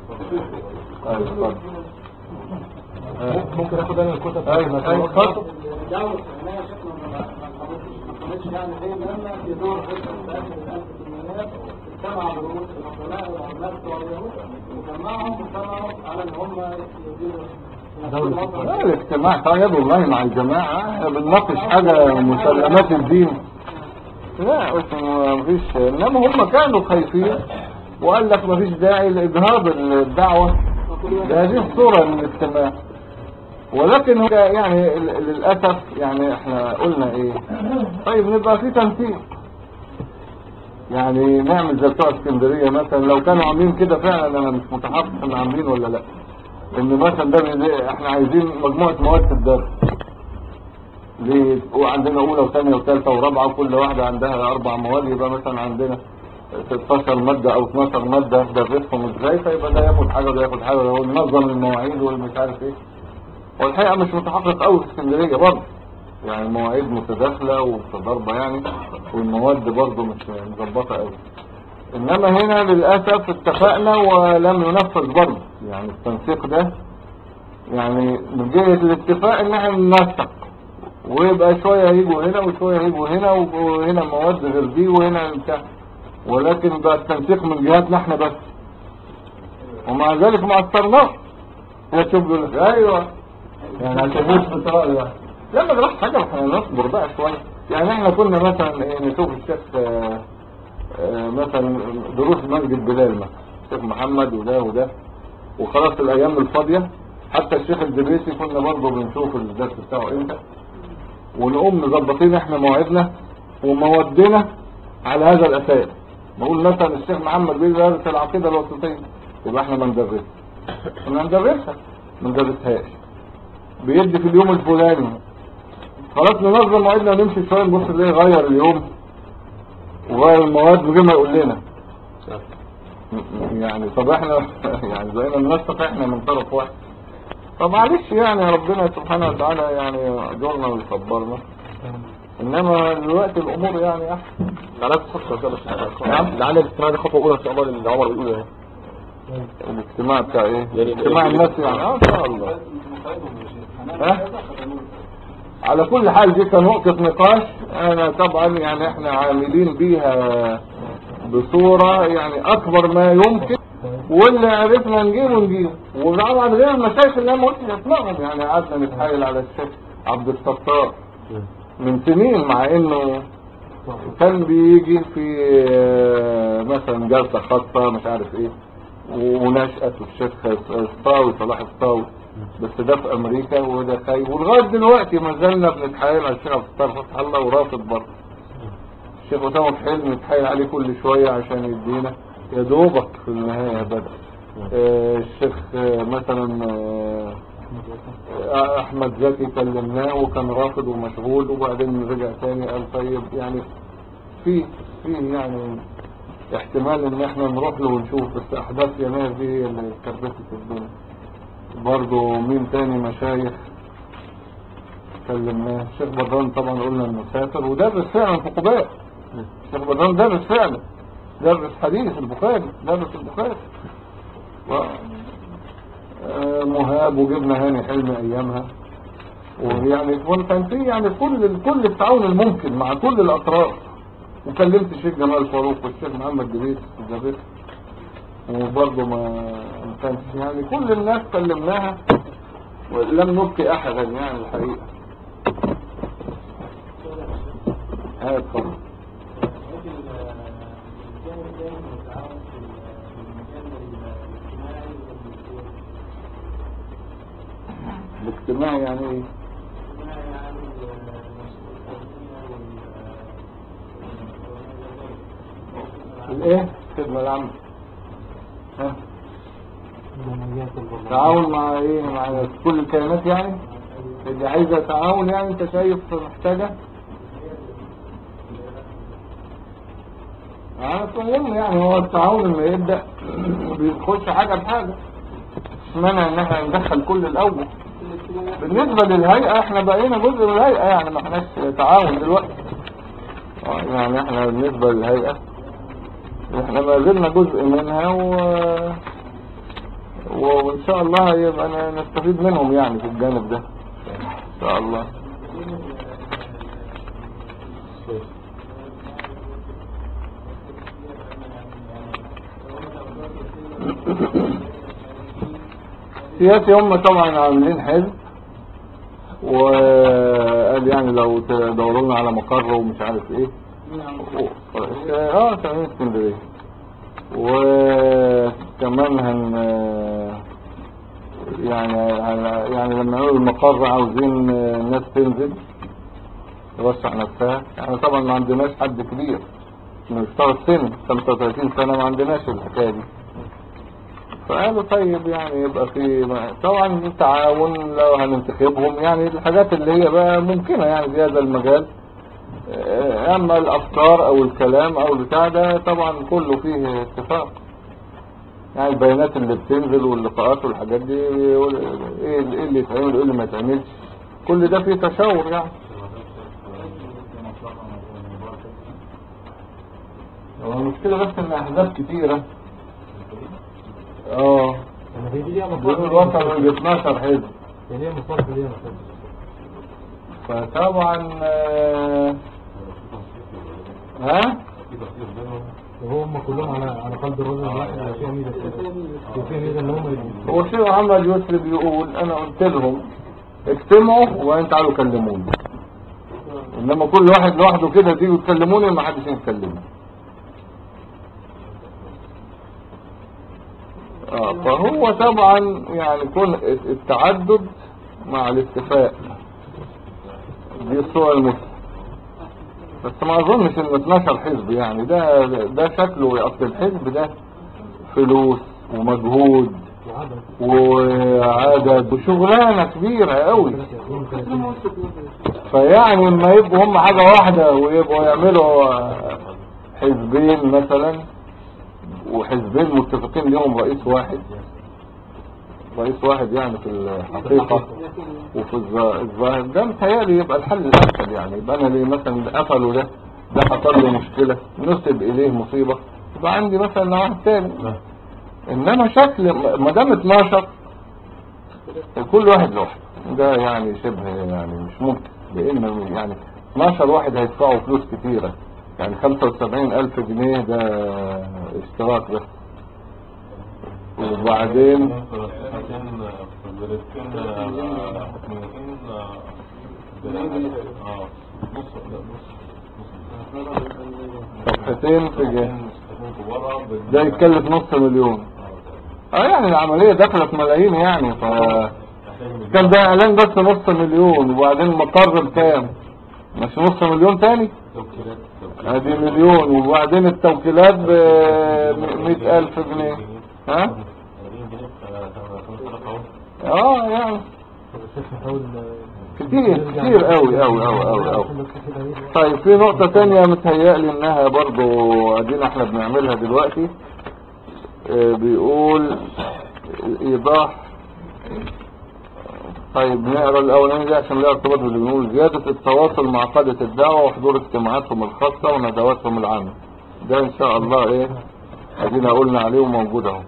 ممكن اخد انا الكتب. الدعوة الإسلامية شكله ما كانتش يعني زي لما في دور في الثمانينات اجتمع برؤوس العلماء والعلماء بتوع اليهود وجمعوا على ان هم يديروا الاجتماع طيب والله مع الجماعة احنا بنناقش حاجة مسلمات الدين. لا مفيش، انما هم كانوا خايفين وقال لك مفيش داعي لإجهاض الدعوة بهذه الصورة من الاجتماع. ولكن هو يعني للأسف يعني احنا قلنا ايه طيب نبقى في تنسيق، يعني نعمل زي بتوع اسكندرية مثلا لو كانوا عاملين كده فعلا. انا مش متحقق ان عاملين ولا لا، ان مثلا ده احنا عايزين مجموعة مواد في الدرس وعندنا اولى وثانية وثالثة ورابعة وكل واحدة عندها 4 مواد، يبقى مثلا عندنا 16 مادة او 12 مادة درسهم ازاي، فيبقى ده ياخد حاجة وده ياخد حاجة وننظم المواعيد والمش عارف ايه. والحقيقة مش متحقق قوي في اسكندرية برضه، يعني المواعيد متداخلة ومتضاربة يعني، والمواد برضه مش مظبطة قوي. انما هنا للأسف اتفقنا ولم ينفذ برضه، يعني التنسيق ده يعني من جهة الاتفاق ان احنا ننسق ويبقى شوية يجوا هنا وشوية يجوا هنا وهنا مواد غير دي وهنا بتاع، ولكن بقى التنسيق من جهاتنا احنا بس، ومع ذلك ما اثرناش. هي تشوف يقول لك ايوه يعني عشان نثبت رأي واحد. لما نروح حاجة احنا نصبر بقى شوية. يعني احنا كنا مثلا ايه نشوف الشيخ مثلا دروس مسجد بلال مثلا الشيخ محمد وده وخلاص الايام الفاضية. حتى الشيخ الدبيسي كنا برضه بنشوف الدرس بتاعه امتى، ونقوم مظبطين احنا موعدنا ومودنا على هذا الاساس. نقول مثلا الشيخ محمد بيدرس العقيدة الوسطية، يبقى احنا ما ندرسها، ما ندرسها، ما ندرسهاش. بيدي في اليوم الفلاني، خلاص ننظم موعدنا ونمشي شوية نبص ليه غير اليوم وغير المواد من غير ما يقول لنا. يعني طب احنا يعني زينا ننسق احنا من طرف واحد. طب معلش يعني ربنا سبحانه وتعالى يعني يجرنا ويصبرنا، انما دلوقتي الامور يعني احسن. لعل خطوة لعل الاجتماع دي خطوة أولى إن شاء الله اللي عمر بيقوله يعني. الاجتماع بتاع ايه؟ يعني اجتماع الناس يعني ان شاء الله. على كل حال دي كنقطة نقاش، انا طبعا يعني احنا عاملين بيها بصورة يعني اكبر ما يمكن، واللي عرفنا نجيبه وطبعا غير المشايخ اللي انا ما قلتش اسمائهم، يعني قعدنا نتحايل على الشيخ عبد الستار من سنين، مع انه كان بيجي في مثلا جلسة خاصة مش عارف ايه ونشأة الشيخ الصاوي صلاح الصاوي، بس ده في امريكا وده خايب، ولغاية دلوقتي ما زلنا بنتحايل على الشيخ عبد الستار فتح الله ورافض برضه. الشيخ اسامه حلمي نتحايل عليه كل شوية عشان يدينا، يا دوبك في النهاية بدأ. الشيخ مثلا احمد زكي كلمناه وكان رافض ومشغول، وبعدين رجع تاني قال طيب يعني في يعني احتمال ان احنا نروح له ونشوف، بس احداث يناير دي هي اللي كربت الدنيا. برضه مين تاني مشايخ كلمناه؟ الشيخ بدران طبعا قلنا انه سافر ودرس فعلا في قباء. الشيخ بدران درس فعلا، درس حديث البخاري، درس البخاري. مهاب وجبنا هاني حلمي ايامها، ويعني كان في يعني كل التعاون الممكن مع كل الاطراف. وكلمت الشيخ جمال فاروق والشيخ محمد دبيس الزبير، وبرضه ما كانش يعني كل الناس كلمناها ولم نبقي احدا يعني الحقيقه. اتفضل. الاجتماع يعني ايه؟ الايه؟ الخدمة العامة. ها؟ تعاون مع ايه؟ مع كل الكيانات يعني؟ اللي عايزة تعاون يعني انت شايف محتاجة؟ فهم يعني هو التعاون لما يبدأ بيخش حاجة بحاجة، مش مانع ان احنا ندخل كل الاول. بالنسبة للهيئة احنا بقينا جزء من الهيئة، يعني ما احناش تعاون دلوقتي. يعني احنا بالنسبة للهيئة احنا ما زلنا جزء منها وان شاء الله يبقى نستفيد منهم يعني في الجانب ده ان شاء الله. سياسي هم طبعا عاملين حزب، وقال يعني لو تدوروا لنا على مقر ومش عارف ايه. تمام اسكندريه. وكمان يعني لما نقول المقر عاوزين الناس تنزل توسع نفسها. احنا طبعا ما عندناش حد كبير مستوى السن 35 سنة، ما عندناش الحكاية دي. فقالوا طيب يعني يبقى في طبعا تعاون لو هننتخبهم، يعني الحاجات اللي هي بقى ممكنة يعني في هذا المجال. اما الافكار او الكلام او البتاع ده طبعا كله فيه اتفاق، يعني البيانات اللي بتنزل واللقاءات والحاجات دي ايه اللي يتعمل وايه اللي ما يتعملش، كل ده فيه تشاور يعني. هو المشكلة بس ان احزاب كتيرة. دول وصلوا ل 12 حزب. يعني هي مصالحة ليه فطبعا وهم كلهم على قلب الرجل الواحد ولا فيها ميزة فيها ميزة ان هم هو الشيخ محمد يسري بيقول انا قلت لهم اجتمعوا وبعدين تعالوا كلموني، انما كل واحد لوحده كده تيجوا تكلموني ما حدش يكلمني. فهو طبعا يعني كون التعدد مع الاتفاق دي الصورة المثلى. بس ما اظنش ان 12 حزب يعني، ده شكله. اصل الحزب ده فلوس ومجهود وعدد وشغلانة كبيرة قوي. فيعني لما يبقوا هم حاجة واحدة ويبقوا يعملوا حزبين مثلا، وحزبين متفقين لهم رئيس واحد يعني في الحقيقة وفي الظاهر، ده متهيألي يبقى الحل الأسهل. يعني يبقى أنا ليه مثلا قفلوا ده حصل له مشكلة نسب إليه مصيبة، يبقى عندي مثلا واحد تاني. إنما شكل ما دام 12 كل واحد لوحده، ده يعني شبه يعني مش ممكن، لأن يعني 12 واحد هيدفعوا فلوس كتيرة، يعني 75,000 جنيه ده اشتراك بس. وبعدين صفحتين في ده يتكلف $500,000. يعني العملية داخلة في ملايين يعني. كان ده اعلان بس $500,000، وبعدين مقر بكام؟ مش $500,000 تاني، ادي 1,000,000، وبعدين التوكيلات ب100,000 جنيه. ها يعني كتير قوي. طيب في نقطة تانية متهيألي انها برضو ادينا احنا بنعملها دلوقتي. بيقول ايضاح. طيب نقرا الاولاني دي عشان لا ارتباط باللي بنقول. زيادة التواصل مع قادة الدعوة وحضور اجتماعاتهم الخاصة وندواتهم العامة، ده ان شاء الله ادينا قلنا عليه وموجود اهو.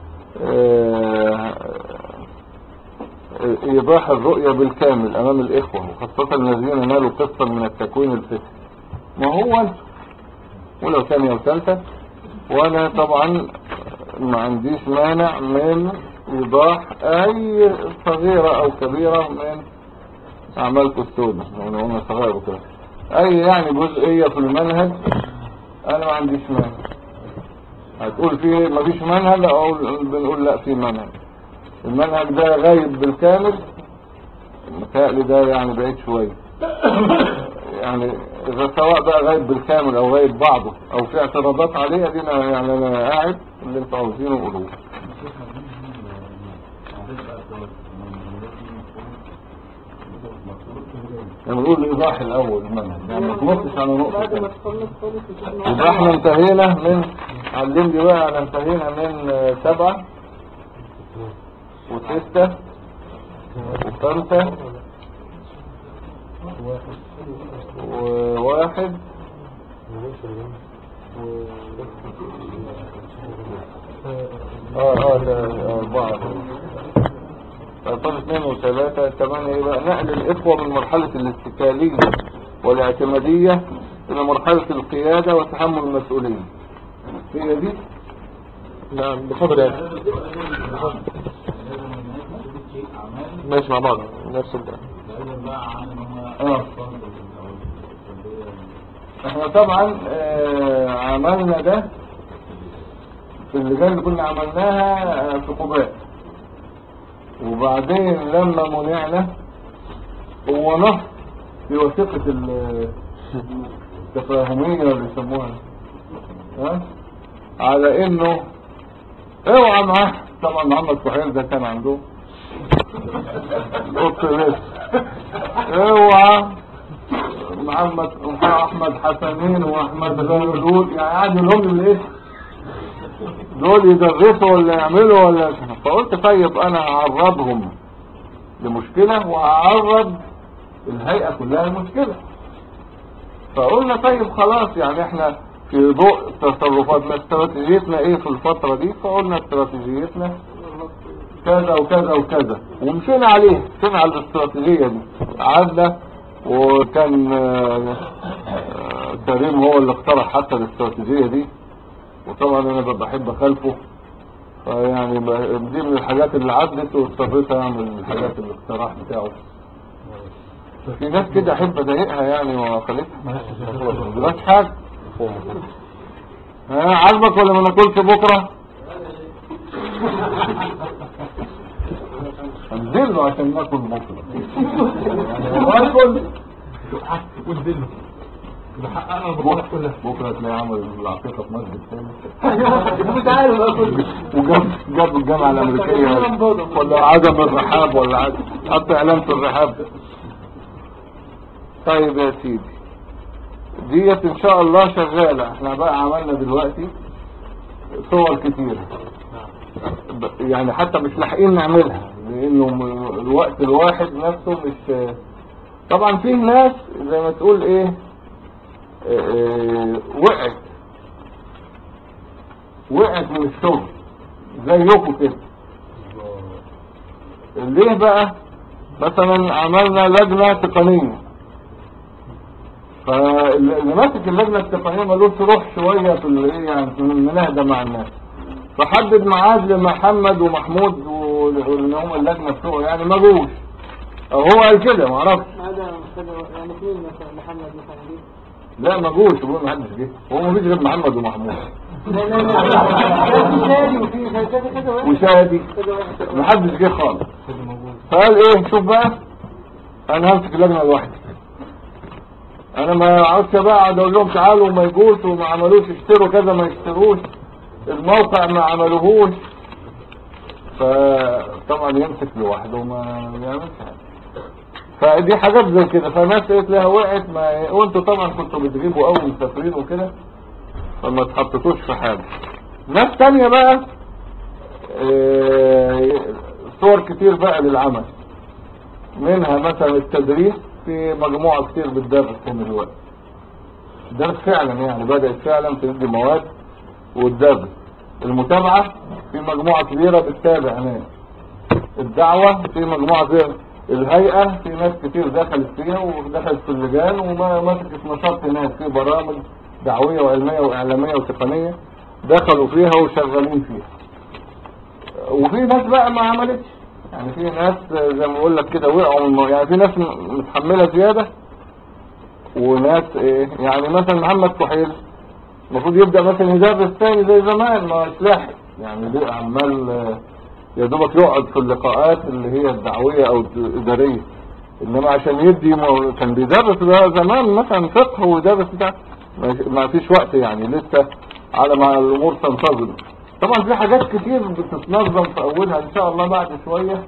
ايضاح الرؤية بالكامل امام الاخوة، وخاصة الذين نالوا قسطا من التكوين الفكري. ما هو انتوا ولو ثانية وثالثة، وانا طبعا ما عنديش مانع من ايضاح اي صغيرة او كبيرة من اعمالكم السوداء، وانا صغير وكده، اي يعني جزئية في المنهج انا ما عنديش مانع. هتقول فيه ما فيش منهج، او بنقول لا في منهج. المنهج ده غايب بالكامل، متهيألي ده يعني بعيد شوية يعني، إذا سواء بقى غايب بالكامل او غايب بعضه او في اعتراضات عليه، دينا يعني انا قاعد اللي انتوا عاوزينه قولوه. يعني نقول الايضاح الاول المنهج، يعني ما تنطش على نقطة تانية. يبقى احنا انتهينا من علم لي بقى، انا انتهينا من 7 و6 و5 و1 4 طب 2 و3 كمان. ايه بقى؟ نقل الاخوة من مرحلة الاستقلالية والاعتمادية الى مرحلة القيادة وتحمل المسؤولية. هي دي؟ نعم بفضل يعني ماشي مع بعض نفس البقى. احنا طبعا عملنا ده في اللجان اللي كنا عملناها في قباء، وبعدين لما منعنا هو نص في وثيقة التفاهمية اللي يسموها على انه اوعى معاه. طبعا محمد سحيل ده كان عنده قط لسه، اوعى احمد حسنين واحمد دول يعني قاعد لهم الايه دول يدرسوا ولا يعملوا ولا. فقلت طيب انا هعرضهم لمشكلة وهعرض الهيئة كلها المشكلة. فقلنا طيب خلاص، يعني احنا في ضوء تصرفاتنا استراتيجيتنا ايه في الفترة دي، فقلنا استراتيجيتنا كذا وكذا وكذا، ومشينا عليه، مشينا على الاستراتيجية دي. قعدنا وكان كريم هو اللي اقترح حتى الاستراتيجية دي، وطبعا انا بحب اخالفه، فيعني دي من الحاجات اللي عدت واضطريت اعمل الحاجات الاقتراح بتاعه. في ناس كده احب اضايقها يعني واخليها مش حاجة. عاجبك ولا ما ناكلش بكرة؟ انزله عشان ناكل بكرة يعني واكل وانزله بحققنا البطولة كلها. بكرة تلاقي عمل العقيقة في مسجد تاني مش عارف بقى كله. وجاب الجامعة الأمريكية ولا عدم الرحاب ولا حط إعلان في الرحاب. طيب يا سيدي، ديت إن شاء الله شغالة. احنا بقى عملنا دلوقتي صور كتير يعني حتى مش لاحقين نعملها لأنه الوقت الواحد نفسه مش. طبعا فيه ناس زي ما تقول ايه وقعت من الشغل زيكم كده. ليه بقى؟ مثلا عملنا لجنة تقنية، فاللي ماسك اللجنة التقنية ملوش روح شوية في الايه يعني في المناهدة مع الناس، فحدد ميعاد لمحمد ومحمود واللي هم اللجنة بتوعه يعني ما جوش، او هو قال كده ما اعرفش. هذا يعني اثنين مثلا محمد مثلا دي. لا ما جوش، بيقول ما حدش جه، هو ما فيش غير محمد ومحمود في شادي وفي كذا واحد وشادي، ما حدش جه خالص. فقال ايه شوف بقى انا همسك اللجنة لوحدي، انا ما اقعدش بقى اقعد اقول لهم تعالوا وما يجوش وما عملوش اشتروا كذا ما يشتروش الموقع ما عملوهوش. فطبعا يمسك لوحده وما يعملش حاجه. فدي حاجات زي كده، فالناس قالت لها وقعت وانتوا طبعا كنتوا بتجيبوا قوي مسافرين وكده فما تحطتوش في حاجه. ناس تانية بقى صور كتير بقى للعمل، منها مثلا التدريس في مجموعة كتير بتدرس هنا دلوقتي، درس فعلا يعني بدأت فعلا تدي مواد والدرس. المتابعة في مجموعة كبيرة بتتابع هناك، الدعوة في مجموعة كبيرة، الهيئة في ناس كتير دخلت فيها ودخلت في اللجان ومسكت نشاط هناك في برامج دعوية وعلمية وإعلامية وتقنية دخلوا فيها وشغالين فيها. وفي ناس بقى ما عملتش، يعني في ناس زي ما بقول لك كده وقعوا يعني في ناس متحملة زيادة وناس ايه يعني مثلا محمد كحيل المفروض يبدأ مثلا يدرس تاني زي زمان ما لاحق يعني ليه عمال يا دوبك يقعد في اللقاءات اللي هي الدعوية او الادارية، انما عشان يدي كان بيدرس زمان مثلا فقه ويدرس بتاع ما فيش وقت يعني لسه على ما الامور تنتظم. طبعا في حاجات كتير بتتنظم في اولها ان شاء الله بعد شوية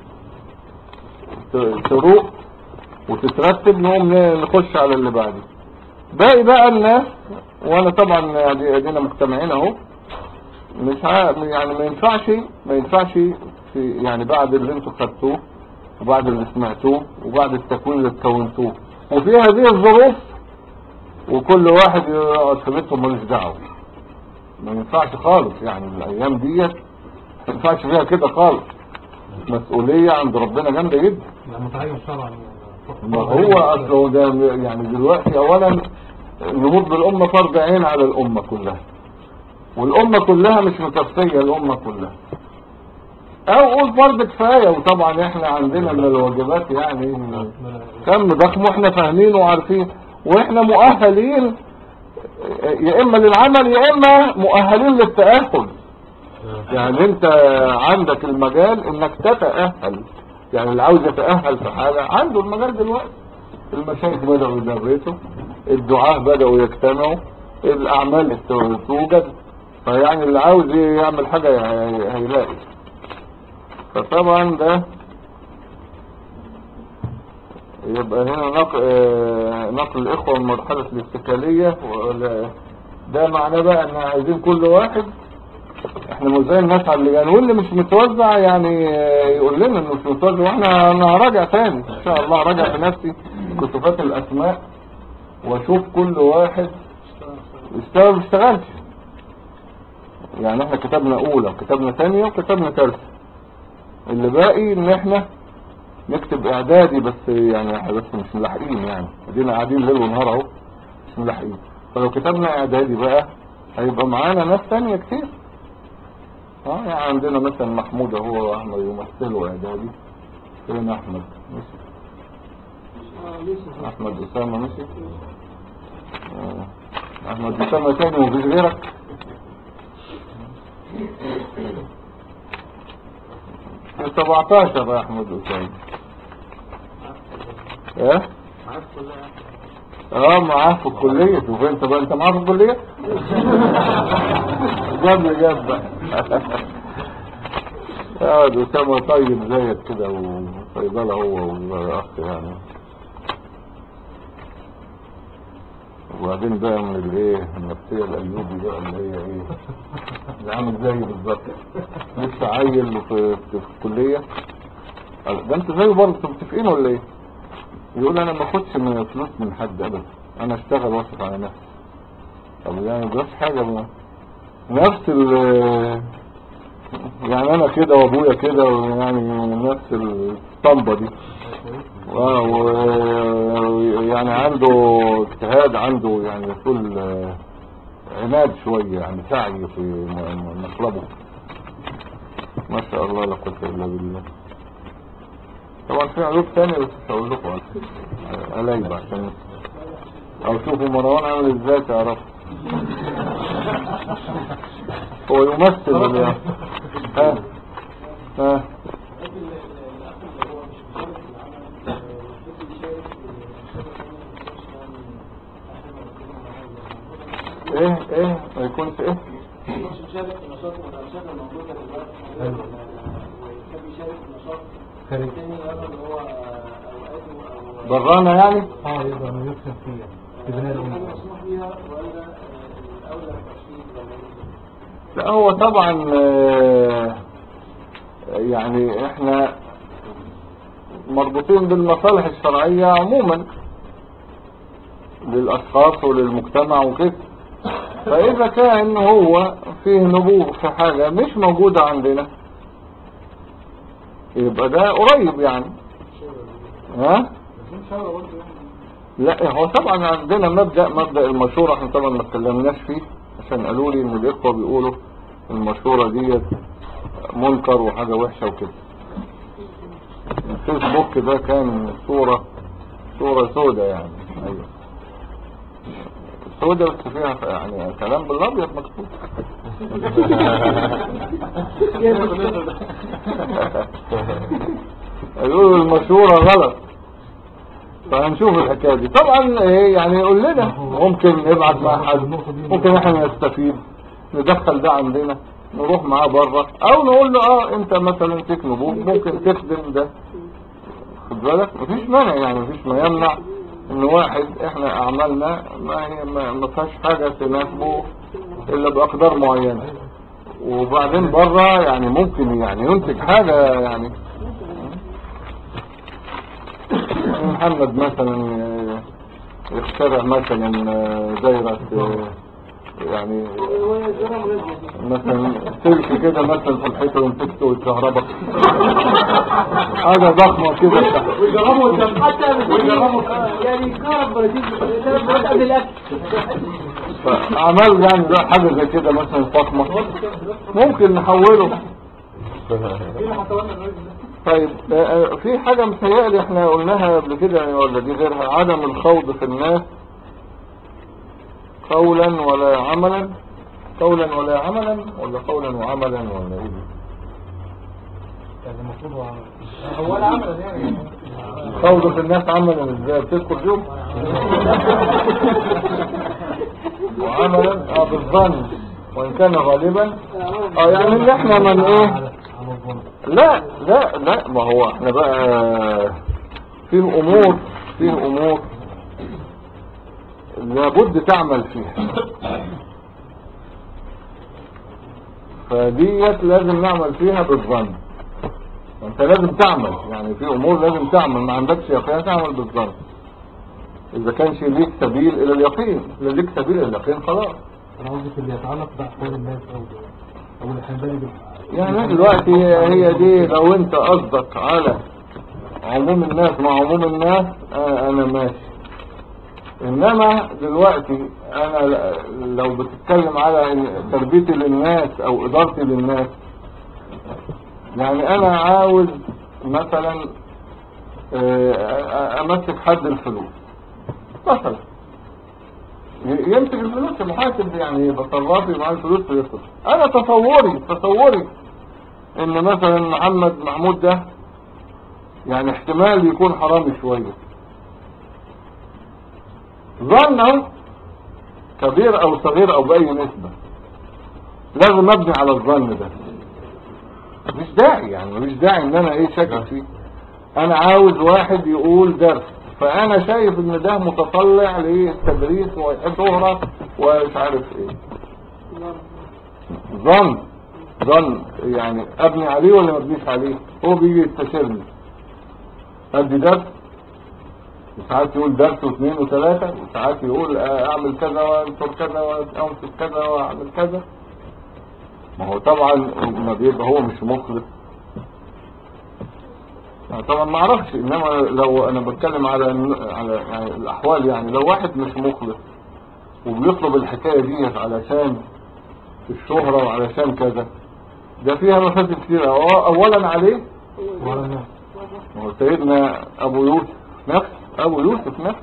تروق وتترتب نقوم نخش على اللي بعده. باقي بقى الناس وانا طبعا ادينا مجتمعين اهو مش يعني ما ينفعش في يعني بعد اللي انتوا خدتوه وبعد اللي سمعتوه وبعد التكوين اللي تكونتوه وفي هذه الظروف وكل واحد يقعد في بيته ملوش دعوه، ما ينفعش خالص يعني الايام ديت ما ينفعش فيها كده خالص، مسؤولية عند ربنا جامدة جدا. متعين شرعا. ما هو اصله ده يعني دلوقتي اولا النهوض بالامة فرض عين على الامة كلها، والامة كلها مش مكفية الامة كلها، او قول فرض كفاية. وطبعا احنا عندنا من الواجبات يعني كم ضخم واحنا فاهمين وعارفين واحنا مؤهلين يا اما للعمل يا اما مؤهلين للتأهل. يعني انت عندك المجال انك تتأهل، يعني اللي عاوز يتأهل في حاجة عنده المجال دلوقتي. المشايخ بدأوا يدرسوا، الدعاة بدأوا يجتمعوا، الاعمال توجد، فيعني اللي عاوز يعمل حاجة هيلاقي. فطبعا ده يبقى هنا نقل الاخوة من مرحلة الاستقلالية ده معناه بقى ان عايزين كل واحد احنا موزعين الناس على اللجان، واللي مش متوزع يعني يقول لنا انه مش متوزع واحنا هراجع تاني ان شاء الله. راجع في نفسي كتبات الاسماء واشوف كل واحد اشتغل اشتغلش. يعني احنا كتبنا اولى وكتبنا ثانيه وكتبنا ثالثه، اللي باقي ان احنا نكتب اعدادي بس يعني بس مش ملاحقين، يعني ادينا قاعدين ليل ونهار اهو مش ملاحقين. فلو كتبنا اعدادي بقى هيبقى معانا ناس ثانيه كتير. يعني عندنا مثلا محمود هو احمد يمثله اعدادي، فين احمد مشي؟ احمد اسامه مشي. احمد اسامه تاني ومفيش غيرك. في 17 يا احمد اسامه. ايه معاه في الكلية. شوف انت بقى، انت معاه في الكلية. جاب بقى. ده أسامة طيب زيك كده، وصيدلة هو والأخ يعني. وبعدين بقى من الايه النفسية الأيوبي بقى اللي هي ايه، اللي عامل زي بالظبط، لسه عيل في الكلية. ده انت زيه برضه، انتوا متفقين ولا ايه؟ يقول انا ما اخدش من فلوس من حد ابدا، انا اشتغل واصرف على نفسي. طب يعني مبقاش حاجة بقى. نفس يعني انا كده وابويا كده، يعني نفس الطلبة دي. يعني عنده اجتهاد، عنده يعني يقول عناد شوية، يعني سعي في مطلبه. ما شاء الله لا قوة الا بالله. طبعا في عيوب تانية بس مش هقول لكم قليب عشان او شوفوا مروان عامل ازاي تعرف. هو يمثل يعني. ها ايه ما يكونش ايه مش بيشارك في نشاط من الأنشطة الموجودة دلوقتي، ويحب يشارك في نشاط تاني يرى اللي هو أوقاته أو برانا يعني. يقدر انه يدخل فيها في بناء حاجة الأمة. مسموح بيها ولا الأولى التشريف ولا إيه؟ لا هو طبعا يعني احنا مربوطين بالمصالح الشرعية عموما للأشخاص وللمجتمع وكده. فإذا كان هو فيه نبوغ في حاجة مش موجودة عندنا يبقى ده قريب يعني. ها؟ لا هو طبعا عندنا مبدأ المشورة، احنا طبعا ما اتكلمناش فيه عشان قالوا لي ان الاخوة بيقولوا المشورة دي منكر وحاجة وحشة وكده. الفيسبوك ده كان صورة سودة يعني. ايوه سودة بس فيها يعني كلام بالابيض مكتوب. يقولوا المشورة غلط، فهنشوف الحكاية دي. طبعا يعني يقول لنا ممكن نبعت مع حد، ممكن احنا نستفيد ندخل ده عندنا نروح معاه بره، او نقول له انت مثلا فيك نبوغ ممكن تخدم ده. خد بالك مفيش مانع يعني، مفيش ما يمنع ان واحد احنا اعمالنا ما فيهاش حاجة تناسبه الا باقدار معينة، وبعدين بره يعني ممكن يعني ينتج حاجة يعني. محمد مثلا يخترع مثلا دايرة يعني مثلا سلك كده مثلا في الحيطة ويمسكته والكهرباء حاجة ضخمة كده ويجربوا حتى يعني كهرب براتيب حتى قبل الأكل. فأعمال يعني ده حاجة زي كده مثلا فخمة ممكن نحوله. طيب في حاجة متهيألي احنا قلناها قبل كده يعني، ولا دي غيرها؟ عدم الخوض في الناس قولا ولا عملا. قولا ولا عملا ولا قولا وعملا ولا ايه؟ يعني المفروض هو العمل يعني خوض في الناس عملا ازاي؟ بتدخل يوم وعملا بالظن وان كان غالبا يعني ان احنا من ايه. لا ما هو احنا بقى فيه امور لابد تعمل فيها، فديت لازم نعمل فيها بالظن. انت لازم تعمل يعني في امور لازم تعمل، ما عندكش يقين تعمل بالظن. اذا كانش ليك سبيل الى اليقين، ليك سبيل الى اليقين خلاص. انا قصدي اللي يتعلق بأحوال الناس او الحنبالي يعني دلوقتي هي دي لو انت قصدك على عموم الناس مع عموم الناس انا ماشي. انما دلوقتي انا لو بتتكلم على تربيتي للناس او ادارتي للناس، يعني انا عاوز مثلا امسك حد الفلوس مثلا يمسك الفلوس المحاسب يعني بصرافي مع الفلوس ويصرف. انا تصوري ان مثلا محمد محمود ده يعني احتمال يكون حرامي شوية، ظن اهو كبير او صغير او باي نسبة لازم ابني على الظن ده. مش داعي يعني مش داعي ان انا ايه شاكك فيه. انا عاوز واحد يقول درس فانا شايف ان ده متطلع للتدريس وشهرة ومش عارف ايه. ظن يعني ابني عليه ولا ما ابنيش عليه. هو بيجي يستشيرني ادي درس وساعات يقول درس واثنين وثلاثة وساعات يقول اعمل كذا وانشر كذا وامسك كذا واعمل كذا. ما هو طبعا ما بيبقى هو مش مخلص طبعا ما اعرفش. انما لو انا بتكلم على يعني الاحوال يعني لو واحد مش مخلص وبيطلب الحكاية دي علشان الشهرة وعلشان كذا ده فيها مفاسد كتير. اولا عليه هو سيدنا ابو يوسف نفسه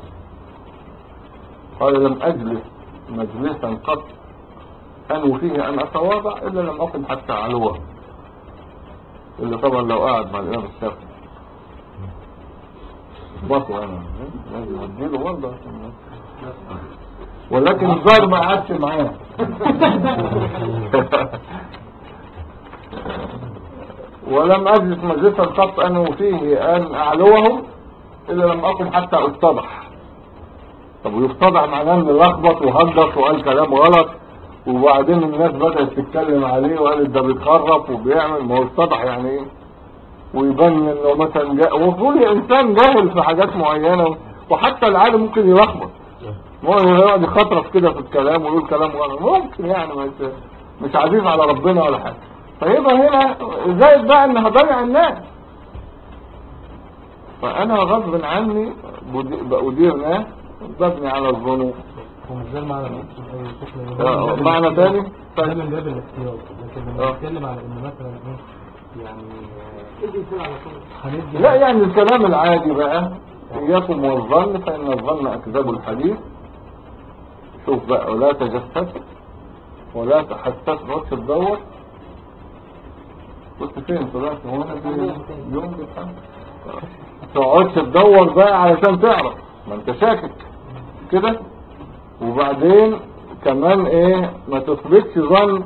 قال لم اجلس مجلسا قط انو فيه ان اتواضع الا لم اقم حتى علوه. اللي طبعا لو قاعد مع الامام الشافعي بطوا انا لازم اديله برضه ولكن الظاهر ما قعدش معاه. ولم اجلس مجلسا قط انه فيه ان اعلوه الا لم اقم حتى اتضح. طب ويفتضح معناه ان لخبط وهجس وقال كلام غلط وبعدين الناس بدأت تتكلم عليه وقالت ده بيتخرف وبيعمل. ما هو اتضح يعني ايه ويبان انه مثلا وكل انسان جاهل في حاجات معينة وحتى العالم ممكن يلخبط. ممكن يقعد يخطرف كده في الكلام ويقول كلام غلط ممكن يعني مش عزيز على ربنا ولا حاجة. فيبقى هنا زائد بقى ان هضيع الناس. فانا غصب عني بأدير ناس ببني على الظنون. ومش ده المعنى معنى تاني ده من باب الاحتياط. لكن لما نتكلم على ان مثلا ايه يعني لا يعني الكلام العادي بقى إياكم والظن فإن الظن أكذب الحديث. شوف بقى ولا تجسس ولا تحسس رأس تدور. كنت فين طلعت هنا في يوم بالحمد تقعدش تدور بقى علشان تعرف ما انت شاكك كده. وبعدين كمان ايه ما تثبتش ظن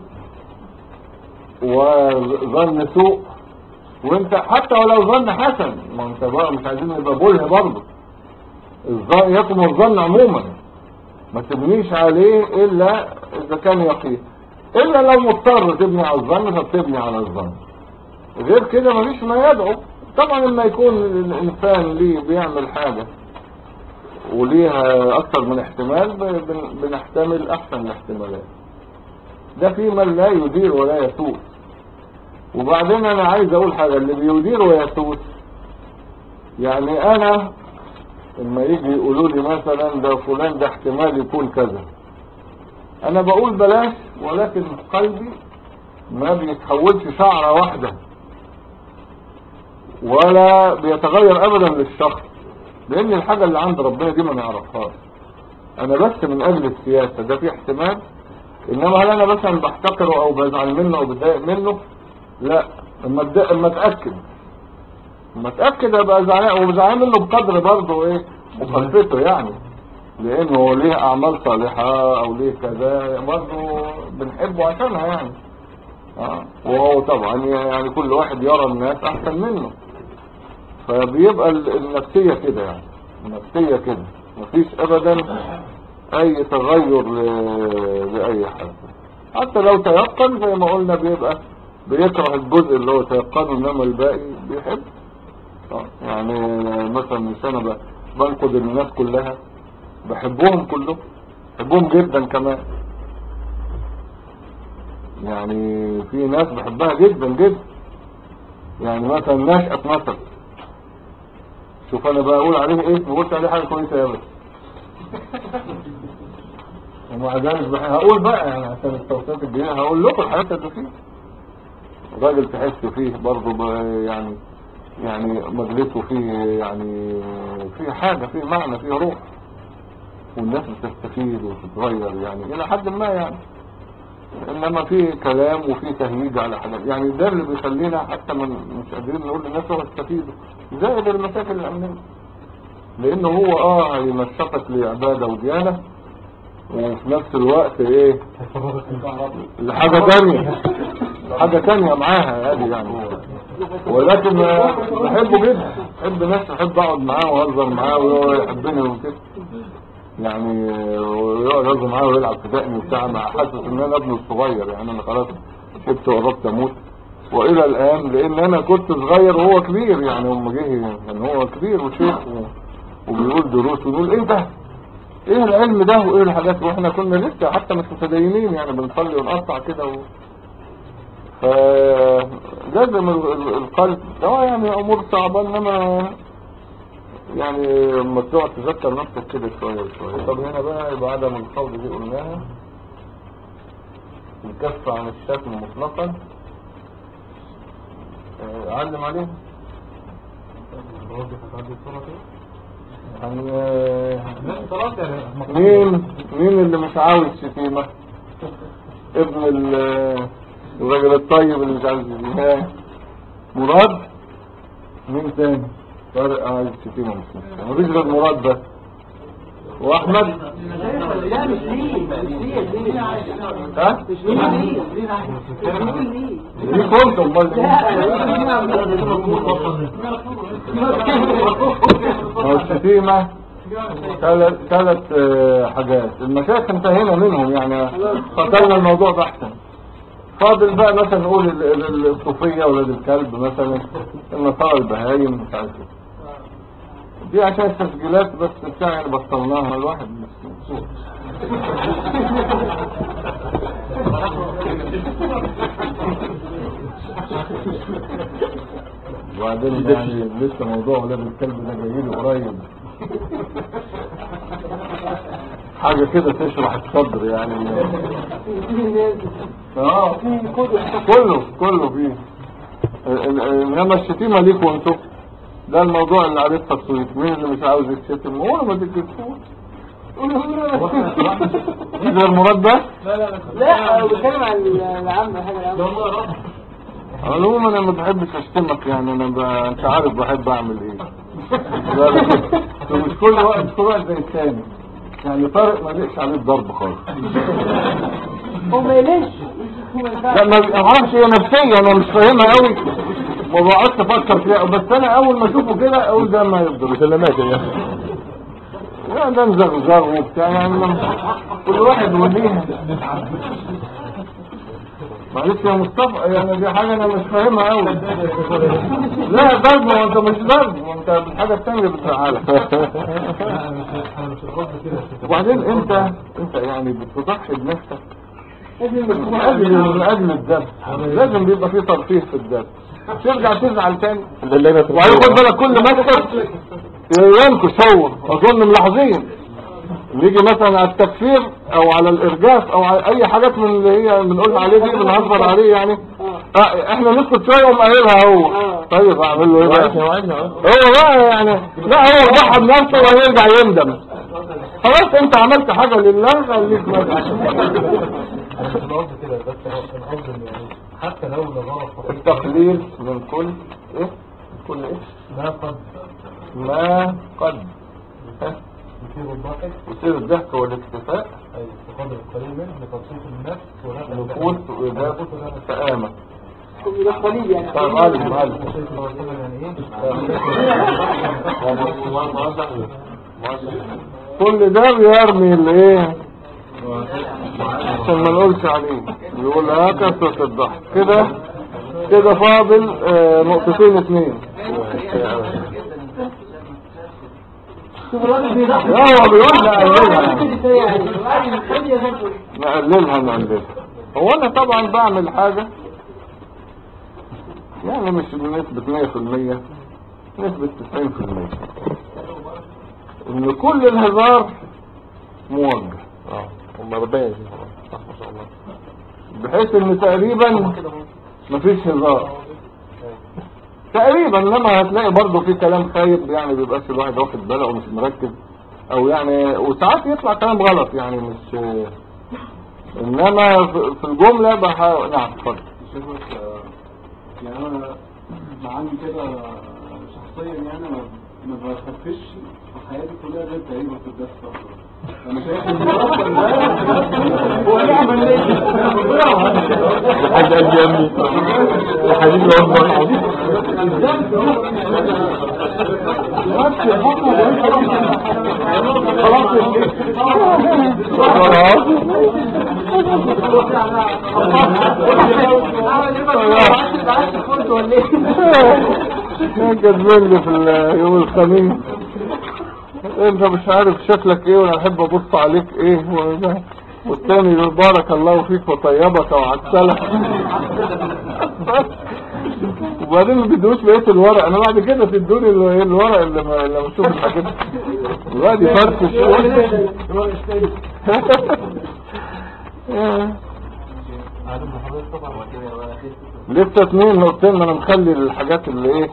وظن سوء وانت حتى ولو ظن حسن. ما انت بقى مش عايزين نبقى بوله برضه. الظن يكون الظن عموما ما تبنيش عليه الا اذا كان يقين الا لو مضطر تبني على الظن فبتبني على الظن. غير كده مفيش ما يدعو. طبعا لما يكون الانسان ليه بيعمل حاجة وليها اكتر من احتمال بنحتمل احسن الاحتمالات. ده في من لا يدير ولا يسوس. وبعدين انا عايز اقول حاجة اللي بيدير ويسوس يعني انا لما يجي يقولوا لي مثلا ده فلان ده احتمال يكون كذا انا بقول بلاش. ولكن قلبي ما بيتحولش شعرة واحدة ولا بيتغير ابدا للشخص لان الحاجة اللي عند ربنا دي ما نعرفهاش. انا بس من اجل السياسة ده في احتمال. انما هل انا مثلا بحتقره او بزعل منه او بتضايق منه؟ لا. اما اتاكد ابقى زعلان وبزعل منه بقدر برضه ايه مخالفته يعني لانه ليه اعمال صالحة او ليه كذا برضه بنحبه عشانها يعني. وهو طبعا يعني كل واحد يرى الناس احسن منه فبيبقى النفسية كده يعني النفسية كده مفيش ابدا اي تغير لاي حد. حتى لو تيقن زي ما قلنا بيبقى بيكره الجزء اللي هو تيقنه انما الباقي بيحب. يعني مثلا مش انا بنقد الناس كلها بحبهم كلهم بحبهم جدا كمان. يعني في ناس بحبها جدا جدا يعني مثلا نشأت مثلا شوف انا بقول عليه ايه بقولت عليه حاجة كويسة يا بس ومع ذلك هقول بقى يعني عشان التوصيات الجديدة هقول لكم الحاجات اللي فيه. راجل تحس فيه برضه يعني مجلسه فيه يعني فيه حاجة فيه معنى فيه روح والناس بتستفيد وتتغير يعني الى حد ما يعني. انما فيه كلام وفيه تهييج على حاجات يعني ده اللي بيخلينا حتى مش قادرين نقول للناس هو استفيدوا زائد المشاكل الامنية. لانه هو هينشطك لعبادة وديانة، وفي نفس الوقت ايه لحاجة تانية، حاجة تانية معاها هذه يعني. ولكن بحبه جدا، بحب ناس، بحب اقعد معاه واهزر معاه وهو يحبني وكده يعني، ويقعد يهزر معاه ويلعب في دقني وبتاع، مع حاسس ان انا ابنه الصغير يعني. انا خلاص شبت وقربت اموت والى الان، لان انا كنت صغير وهو كبير يعني. هم جه يعني هو كبير وشيخ وبيقول دروس، ونقول ايه ده، ايه العلم ده وايه الحاجات، واحنا كنا لسه حتى مش متدينين يعني، بنصلي ونقطع كده فلازم القلب ده يعني امور صعبة، انما يعني لما تقعد تذكر نفسك كده شوية شوية. طب هنا بقى يبقى عدم الخوض دي قلناها، الكف عن الشتم مطلقا، علم عليه يعني. مين اللي مش عاوز شتيمة؟ ابن الراجل الطيب اللي مش عاوز شتيمة مراد. مين تاني؟ طارق عايز شتيمة مش مفيش غير مراد بس، واحمد. لا مش ليه ها؟ مش ليه ليه كنت امال هو الشتيمة ثلاث حاجات. المشايخ انتهينا منهم يعني، قتلنا الموضوع ده احسن. فاضل بقى مثلا نقول الصوفية ولاد الكلب مثلا، النصارى البهايم مش عارف ايه دي، عشان التسجيلات بس بتاع يعني بطلناها الواحد مبسوط. وبعدين يعني لسه موضوع ولاد الكلب ده جايلي قريب، حاجة كده تشرح الصدر يعني. كله فيه. انما الشتيمة ليكوا انتوا، ده الموضوع اللي عليه التصويت. مين اللي مش عاوز يتشتم؟ هو ما تكتبوش ده المراد ده. لا بتكلم عن العام حاجة العام. عموما انا ما بحبش اشتمك يعني، انت عارف بحب اعمل ايه. مش كل واحد زي الثاني يعني. طارق ما لقش عليه الضرب خالص. هو ما يليش. لا ما اعرفش، هي نفسيه انا مش فاهمها قوي، ما بقعدش افكر فيها، بس انا اول ما اشوفه كده اقول ده ما يفضل مسلمات يعني. لا ده مزغزغ وبتاع يعني، كل واحد وليه. معلش يا مصطفى يعني دي حاجة انا مش فاهمها قوي. لا ضرب وانت مش ضرب، وانت الحاجة التانية بتزعلك. وبعدين انت يعني بتضحي بنفسك من اجل الدرس، لازم بيبقى فيه ترفيه في الدرس. ترجع تزعل تاني، وبعدين خد بالك كل مسكت ينكش. هو اظن ملاحظين نيجي مثلا على التكفير او على الارجاف او على اي حاجات من اللي هي بنقول عليه دي بنهزر عليه يعني، احنا نسكت شويه ومقايلها هو. طيب اعمل له ايه بقى؟ هو بقى يعني لا هو ضحى بنفسه وهيرجع يندم. خلاص انت عملت حاجه لله خليك كده بس القصد يعني حتى لو لغلط التقليل من كل ايه؟ كل ايه؟ ما قد يصير الضحك والاكتفاء بقدر القليل منه لتبسيط النفس نفوس وإضافة سآمة. ده قليل يعني. طيب معلم كل ده بيرمي الايه عشان ما نقولش عليه، يقول كثرة الضحك كده فاضل نقطتين اتنين. هو بيقول نقللها. هو انا طبعا بعمل حاجة يعني مش بنسبة 100%، نسبة 90%، ان كل الهزار موجه. هم ربنا يجزيهم صح ما شاء الله، بحيث ان تقريبا مفيش هزار تقريبا. انما هتلاقي برضه في كلام خايب يعني، بيبقاش الواحد واخد باله ومش مركز او يعني، وساعات يطلع كلام غلط يعني مش. انما في الجملة بحاول. نعم اتفضل. يعني انا عندي كده شخصيا يعني انا ما بخفش في حياتي كلها غير تقريبا في الدرس فقط. انا شايف ان اصلا هو يعمل ليه؟ حد قال لي يا ابني يا حبيبي والله العظيم كاتبين لي في يوم الخميس انت مش عارف شكلك ايه وانا احب ابص عليك ايه والتاني يقول بارك الله فيك وطيبك وعسلك. وبعدين ما بيدوش بقية الورق. انا بعد كده تدوني الورق اللي ما اشوف الحاجات الواحد يفرفش لسه 2 نقطتين. انا مخلي الحاجات اللي ايه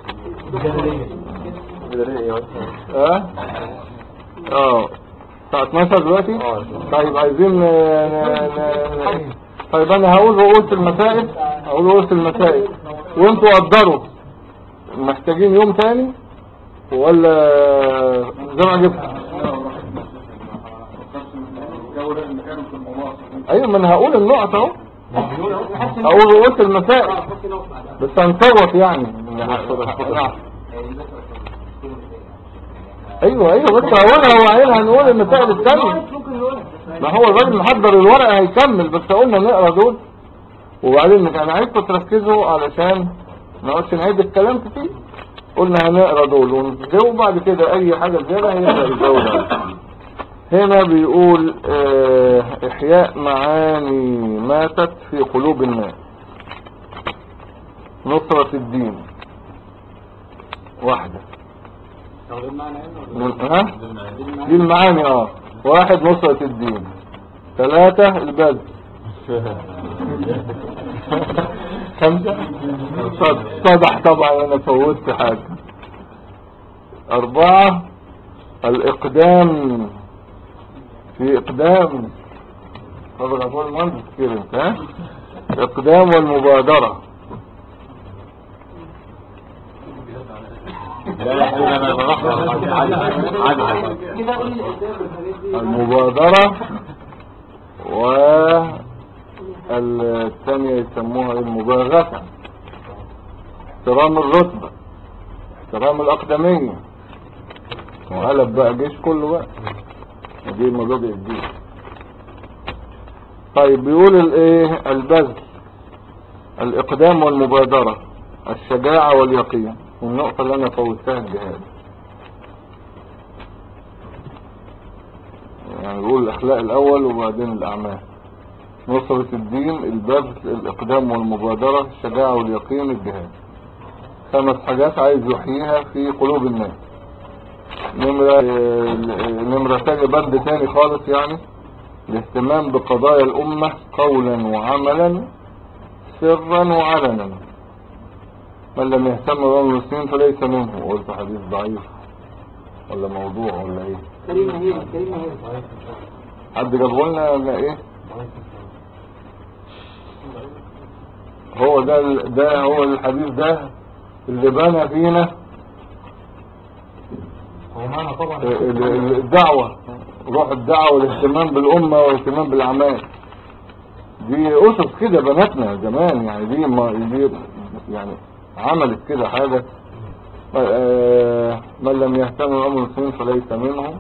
الساعة 12 دلوقتي. طيب عايزين طيب انا هقول رؤوس المسائل وانتوا قدروا محتاجين يوم تاني ولا زي ما جبت. ايوه ما انا هقول النقط اهو. هقول رؤوس المسائل بس هنصوت يعني. ايوه بس هو عيل هنقول المسائل الثانيه. ما هو الراجل محضر الورقه هيكمل بس قلنا نقرا دول وبعدين انا عايزكم تركزوا علشان ما نقعدش نعيد الكلام كتير. قلنا هنقرا دول ونزود بعد كده اي حاجه زياده هيبقى يزود عليها. هنا بيقول احياء معاني ماتت في قلوب الناس، نصرة الدين واحدة. دي المعاني 1 نصرة الدين، 3 البذل، 5 صدح طبعا انا فوتت حاجة، 4 الاقدام في اقدام طبعا اقول المهندس كتير انت الاقدام والمبادرة. المبادرة والثانية يسموها المباغتة، احترام الرتبة، احترام الأقدمية، وقلب بقى جيش كله بقى دي مبادئ الدين. طيب بيقول الايه البذل، الإقدام والمبادرة، الشجاعة واليقين، والنقطة اللي انا فوتها الجهاد. يعني بيقول الاخلاق الاول وبعدين الاعمال. نصرة الدين، البذل، الاقدام والمبادرة، الشجاعة واليقين، الجهاد. 5 حاجات عايز يحييها في قلوب الناس. نمرة تاني بند تاني خالص، يعني الاهتمام بقضايا الامة قولا وعملا سرا وعلنا. من لم يهتم بالمسلمين فليس منه. قلت حديث ضعيف ولا موضوع ولا ايه؟ كريمة حد جابه لنا ولا ايه؟ هو ده هو الحديث ده اللي بنى فينا الدعوة، روح الدعوة والاهتمام بالأمة والاهتمام بالأعمال. دي أسس كده بناتنا زمان، يعني دي يعني عملت كده حاجة. من لم يهتم بالأمر المسلمين فليس منهم.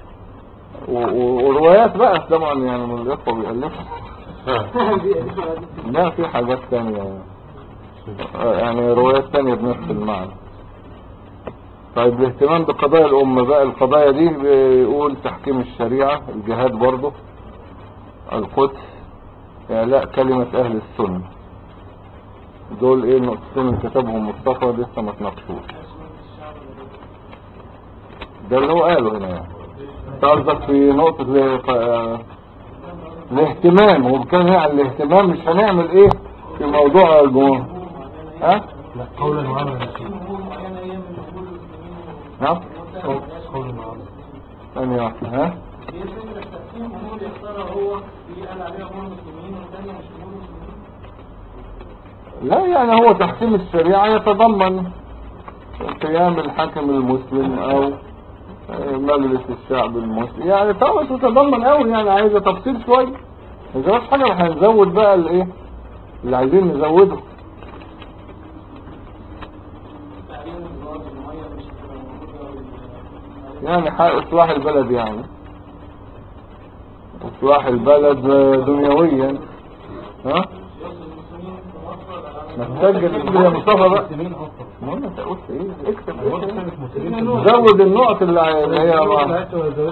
وروايات بقى طبعا يعني من الإخوة بيألفوا. لا في حاجات تانية يعني روايات تانية بنفس المعنى. طيب الاهتمام بقضايا الأمة بقى، القضايا دي بيقول تحكيم الشريعة، الجهاد برضه، القدس، إعلاء كلمة أهل السنة. دول ايه النقطتين اللي كتبهم مصطفى لسه ما تناقشوش. ده اللي هو قاله هنا يعني. قصدك في نقطة الاهتمام، وكان هي على الاهتمام مش هنعمل ايه في موضوع الجمهور. ها؟ لا قولا وعملا. نعم؟ قولا وعملا. ثانية واحدة. ها؟ هي فكرة تقسيم أمور يختارها هو قال عليها أمور مسلمين والثانية مش أمور مسلمين. لا يعني هو تحكيم الشريعة يتضمن قيام الحاكم المسلم او مجلس الشعب المسلم، يعني طبعا تتضمن قوي، يعني عايزة تفصيل شوية. إذا مش حاجة هنزود بقى الايه اللي عايزين نزوده. يعني اصلاح البلد، يعني اصلاح البلد دنيويا. ها نسجل يا مصطفى بقى. المهم انت قلت ايه؟ اكتب ايه؟ زود النقط اللي هي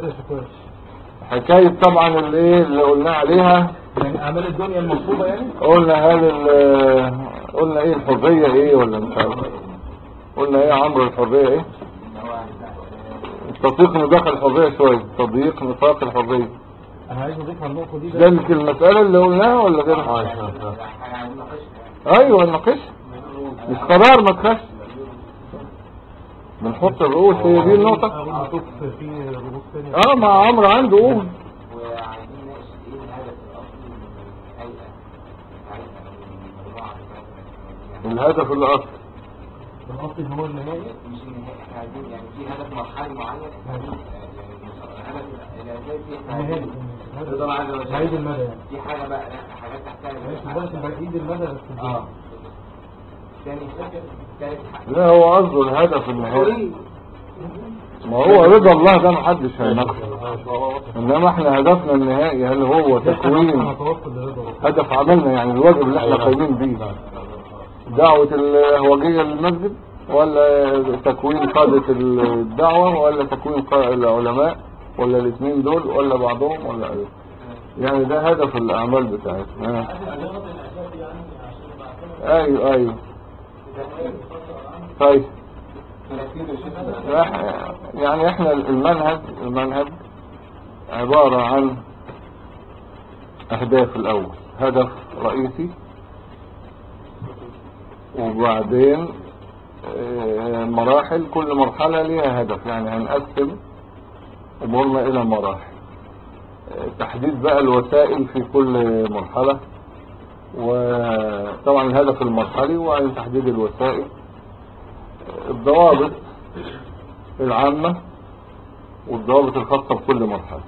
حكاية طبعا اللي قلنا عليها، يعني اعمال الدنيا المطلوبة يعني. قلنا قلنا ايه الحرية ايه ولا مش عارف، قلنا ايه عمرو الحرية ايه؟ تضييق نطاق الحرية شوية، تضييق نطاق الحرية. انا عايز اضيف على النقطة دي ده المسألة اللي قلناها ولا غيرها؟ ايوه نناقشها، مش قرار ما تخافش، بنحط الرؤوس، هي دي النقطة. مع عمرو عنده قول. وعايزين نناقش ايه الهدف الاصلي من الهيئة او الهدف الاصلي الاصلي هو النهائي، مش النهائي. احنا عايزين يعني في هدف مرحلي معين، احنا عايزين يعني الهدف الاساسي النهائي بعيد المدى يعني. في حاجة بقى حاجات تحتاج ماشي بعيد المدى بس ثاني ثالث حاجة. لا هو قصده الهدف النهائي، ما هو رضا الله ده محدش هيناقشه، انما احنا هدفنا النهائي هل هو تكوين هدف عملنا، يعني الواجب اللي احنا قايمين بيه، دعوة الهوجية للمسجد، ولا تكوين قادة الدعوة، ولا تكوين العلماء، ولا الاثنين دول، ولا بعضهم، ولا ايه؟ يعني ده هدف الاعمال بتاعتنا. ايوه طيب، يعني احنا المنهج عبارة عن اهداف. الاول هدف رئيسي، وبعدين مراحل، كل مرحلة ليها هدف، يعني هنقسم امورنا الى مراحل، تحديد بقى الوسائل في كل مرحلة، وطبعا الهدف المرحلي، وبعدين تحديد الوسائل، الضوابط العامة والضوابط الخاصة بكل مرحلة.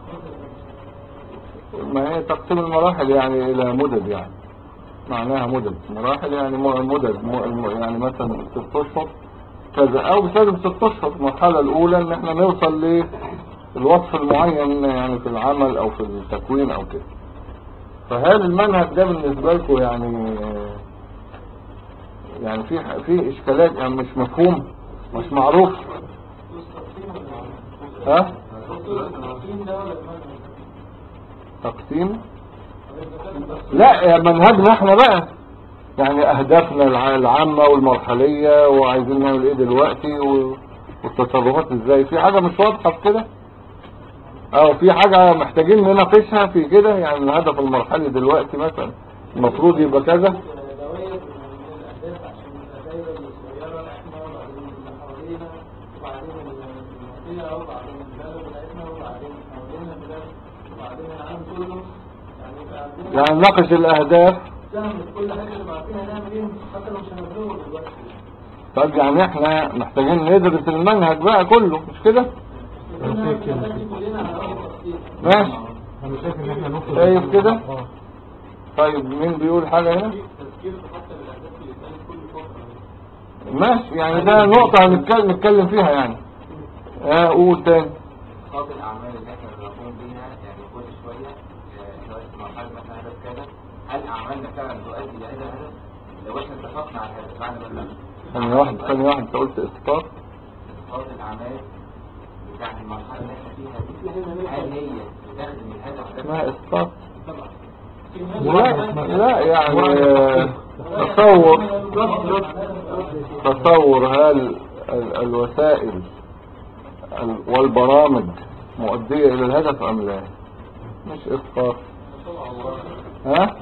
ما هي تقسيم المراحل يعني الى مدد، يعني معناها مدد، مراحل يعني مدد، يعني مثلا 6 اشهر كذا، او مش لازم 6 اشهر. المرحلة الاولى ان احنا نوصل للوصف المعين يعني في العمل او في التكوين او كده. فهل المنهج ده بالنسبة لكم يعني في اشكالات، يعني مش مفهوم، مش معروف؟ ها تقسيم؟ لا منهجنا احنا بقى، يعني اهدافنا العامة والمرحلية، وعايزين نعمل ايه دلوقتي، والتصرفات ازاي. في حاجة مش واضحة في كده، او في حاجة محتاجين نناقشها في كده؟ يعني الهدف المرحلي دلوقتي مثلا المفروض يبقى كذا. يعني نناقش الاهداف. طب يعني احنا محتاجين ندرس المنهج بقى كله، مش كده؟ ماشي، شايف كده؟ طيب مين بيقول حاجة هنا؟ ماشي، يعني ده نقطة هنتكلم فيها يعني. قول تاني. خاطر الأعمال اللي احنا بنقوم بيها يعني كل شوية مرحلة مثلا هدف كذا، هل أعمالنا فعلا تؤدي لهذا الهدف؟ لو احنا اتفقنا على الهدف بعد ما نبقى ثانية واحدة انت قلت اسقاط الأعمال بتاعت المرحلة اللي احنا فيها دي، هل هي تخدم الهدف ده؟ اسمها اسقاط؟ لا يعني تصور هل الوسائل والبرامج مؤدية الى الهدف ام لا؟ مش اسقاط. ها؟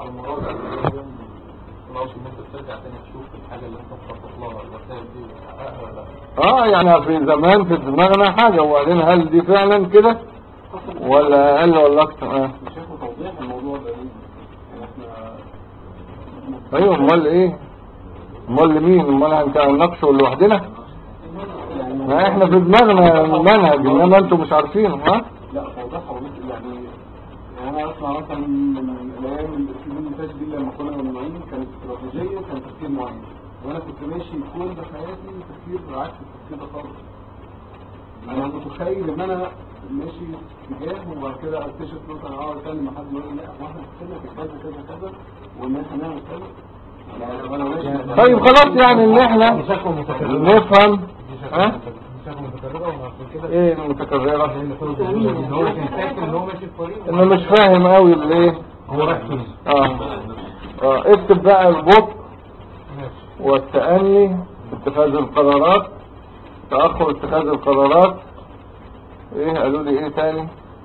يعني في زمان في دماغنا حاجة، وبعدين هل دي فعلا كده ولا اقل ولا اكتر؟ ايوه امال ايه؟ امال مين؟ امال هنناقشه لوحدنا؟ ما احنا في دماغنا المنهج انما انتم مش عارفينه. ها؟ لا توضحها يعني انا اسمع مثلا من الايام السنين اللي فاتت دي لما كنا ممنوعين كانت استراتيجيه وكان تفكير معين، وانا كنت ماشي كل حياتي تفكير عكس التفكير ده خالص. انا متخيل ان انا ماشي اتجاه وبعد كده اكتشف مثلا اتكلم مع حد يقول لي لا واحنا كنا في كذا كذا كذا والناس هنعمل كذا يعني وانا ماشي. طيب خلاص يعني ان احنا نفهم. ها؟ ايه المتكررة؟ ان هو كان فاكر ان هو ماشي في الطريق انا مش فاهم قوي الايه. هو رايح فين. اكتب بقى البطء والتأني في اتخاذ القرارات، تأخر اتخاذ القرارات. ايه قالوا لي ايه تاني؟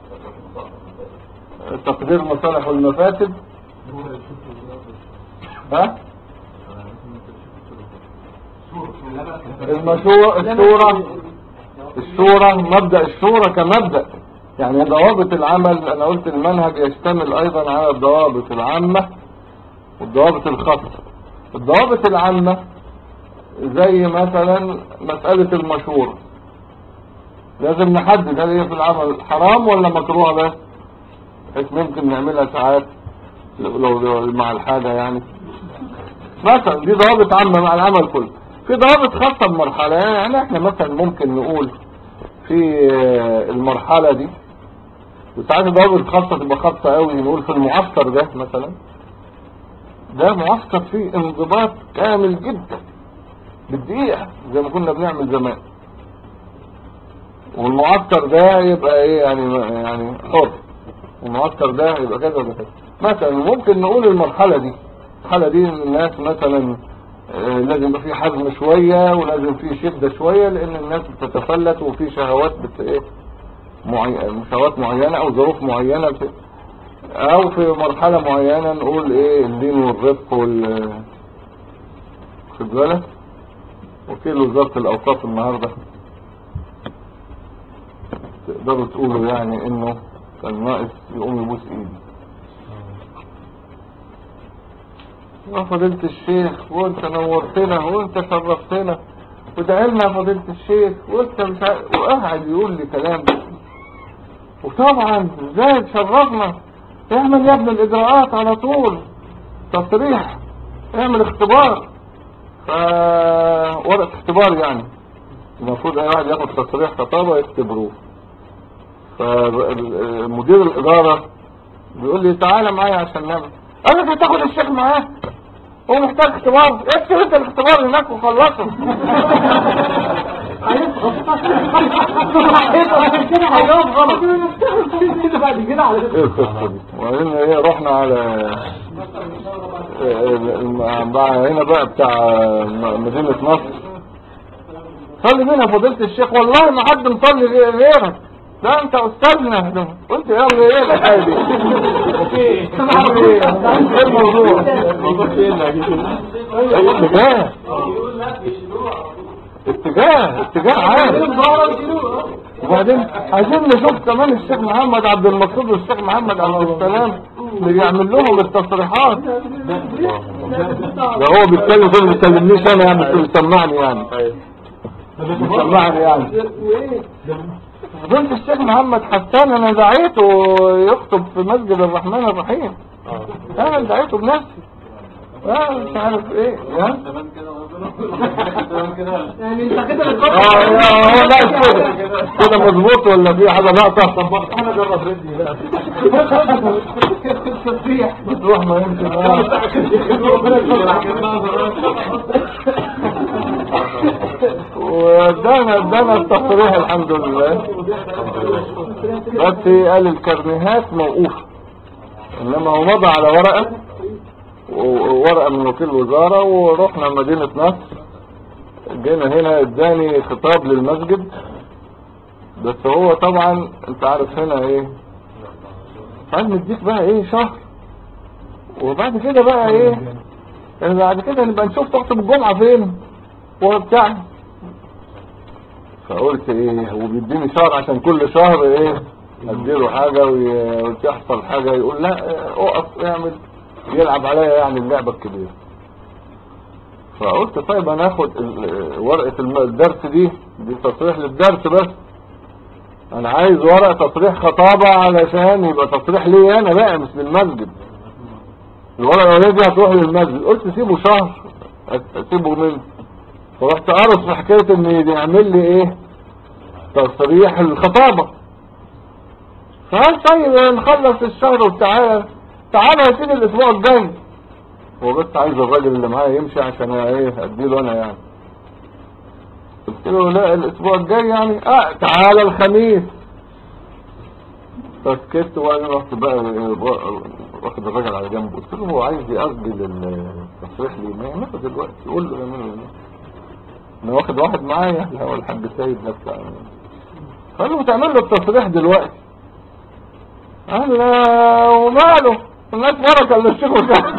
تقدير مصالح والمفاسد. ها؟ الشورى مبدأ الشورى كمبدأ يعني ضوابط العمل. انا قلت المنهج يشتمل ايضا على الضوابط العامة والضوابط الخاصة. الضوابط العامة زي مثلا مسألة المشورة، لازم نحدد هل هي في العمل حرام ولا مكروه بس، بحيث ممكن نعملها ساعات لو مع الحاجة يعني. مثلا دي ضوابط عامة مع العمل كله. في ضوابط خاصة بمرحلة، يعني احنا مثلا ممكن نقول في المرحلة دي، وساعات الضوابط الخاصة تبقى خاصة قوي، نقول في المعسكر ده مثلا، ده معسكر فيه انضباط كامل جدا بالدقيقة زي ما كنا بنعمل زمان، والمعسكر ده يبقى ايه يعني حر، والمعسكر ده يبقى كذا وكذا. مثلا ممكن نقول المرحلة دي الناس مثلا لازم يبقى في حزم شوية ولازم في شدة شوية، لان الناس بتتفلت وفي شهوات شهوات معينة او ظروف معينة او في مرحلة معينة نقول ايه اللين والرفق خد بالك. وكيل وزارة الاوقاف النهاردة تقدروا تقولوا يعني انه كان ناقص يقوم يبوس ايدي. يا فضيلة الشيخ وانت نورتنا وانت شرفتنا ودعلنا فضيلة الشيخ وانت مش عارف، وقاعد يقول لي كلام. وطبعا ازاي تشرفنا، اعمل يا ابن الاجراءات على طول، تصريح، اعمل اختبار، ورقة اختبار يعني المفروض اي واحد ياخد تصريح خطابة يختبروه. فمدير الادارة بيقول لي تعالى معايا عشان نعمل. انا مش هتاخد الشيخ معاه، هو محتاج اختبار، اكتب انت الاختبار هناك وخلصه. وبعدين ايه رحنا على هنا بقى بتاع مدينة نصر، صلي بينا فضيلة الشيخ، والله ما حد مصلي غيرك، لا انت استاذنا. قلت يلا ايه الحكايه دي؟ ايه الموضوع؟ اتجاه عام. وبعدين عايزين نشوف كمان الشيخ محمد عبد المقصود والشيخ محمد عبد السلام اللي يعمل لهم التصريحات. ده هو بيتكلم كده، ما بيكلمنيش انا يعني، بيسمعني يعني فضلت الشيخ محمد حسان انا دعيته يخطب في مسجد الرحمن الرحيم، انا دعيته بنفسي. مش عارف ايه تمام كده يعني انت كده هو لا كده مظبوط ولا في حاجه ناقصه؟ انا جرب ردي بقى بتروح ما يمكن ودانا التصريح الحمد لله. بس قال الكرنيهات موقوفه، انما هو مضى على ورقة من وكيل وزارة، ورحنا مدينة نصر. جينا هنا اداني خطاب للمسجد، بس هو طبعا انت عارف هنا ايه، عايز نديك بقى ايه شهر، وبعد كده بقى ايه بعد كده نبقى نشوف تخطب الجمعة فين وبتاع. فقلت ايه هو بيديني شهر عشان كل شهر ايه اديله حاجة وتحصل حاجة يقول لا اقف اعمل، يلعب عليا يعني اللعبة الكبيرة. فقلت طيب انا اخد ورقة الدرس دي تصريح للدرس بس، انا عايز ورقة تصريح خطابة علشان يبقى تصريح لي انا بقى مش للمسجد. الورقة الاولانية دي هتروح للمسجد، قلت سيبه شهر اسيبه منه. فرحت قرص في حكاية ان يعمل لي ايه تصريح الخطابة. فقال طيب نخلص الشهر وتعالى تعالى يا سيدي الاسبوع الجاي. هو بس عايز الراجل اللي معايا يمشي عشان ايه اديله انا يعني. قلت له لا الاسبوع الجاي يعني تعالى الخميس. فسكت وانا رحت بقى واخد الراجل على جنب، قلت له هو عايز يأجل التصريح لي ما يعمله دلوقتي، يقول له يعمله. انا واخد واحد معايا اللي هو الحاج سيد ده بتاع، قال له تعمل له التصريح دلوقتي. قال لا وماله الناس بركه اللي الشيخ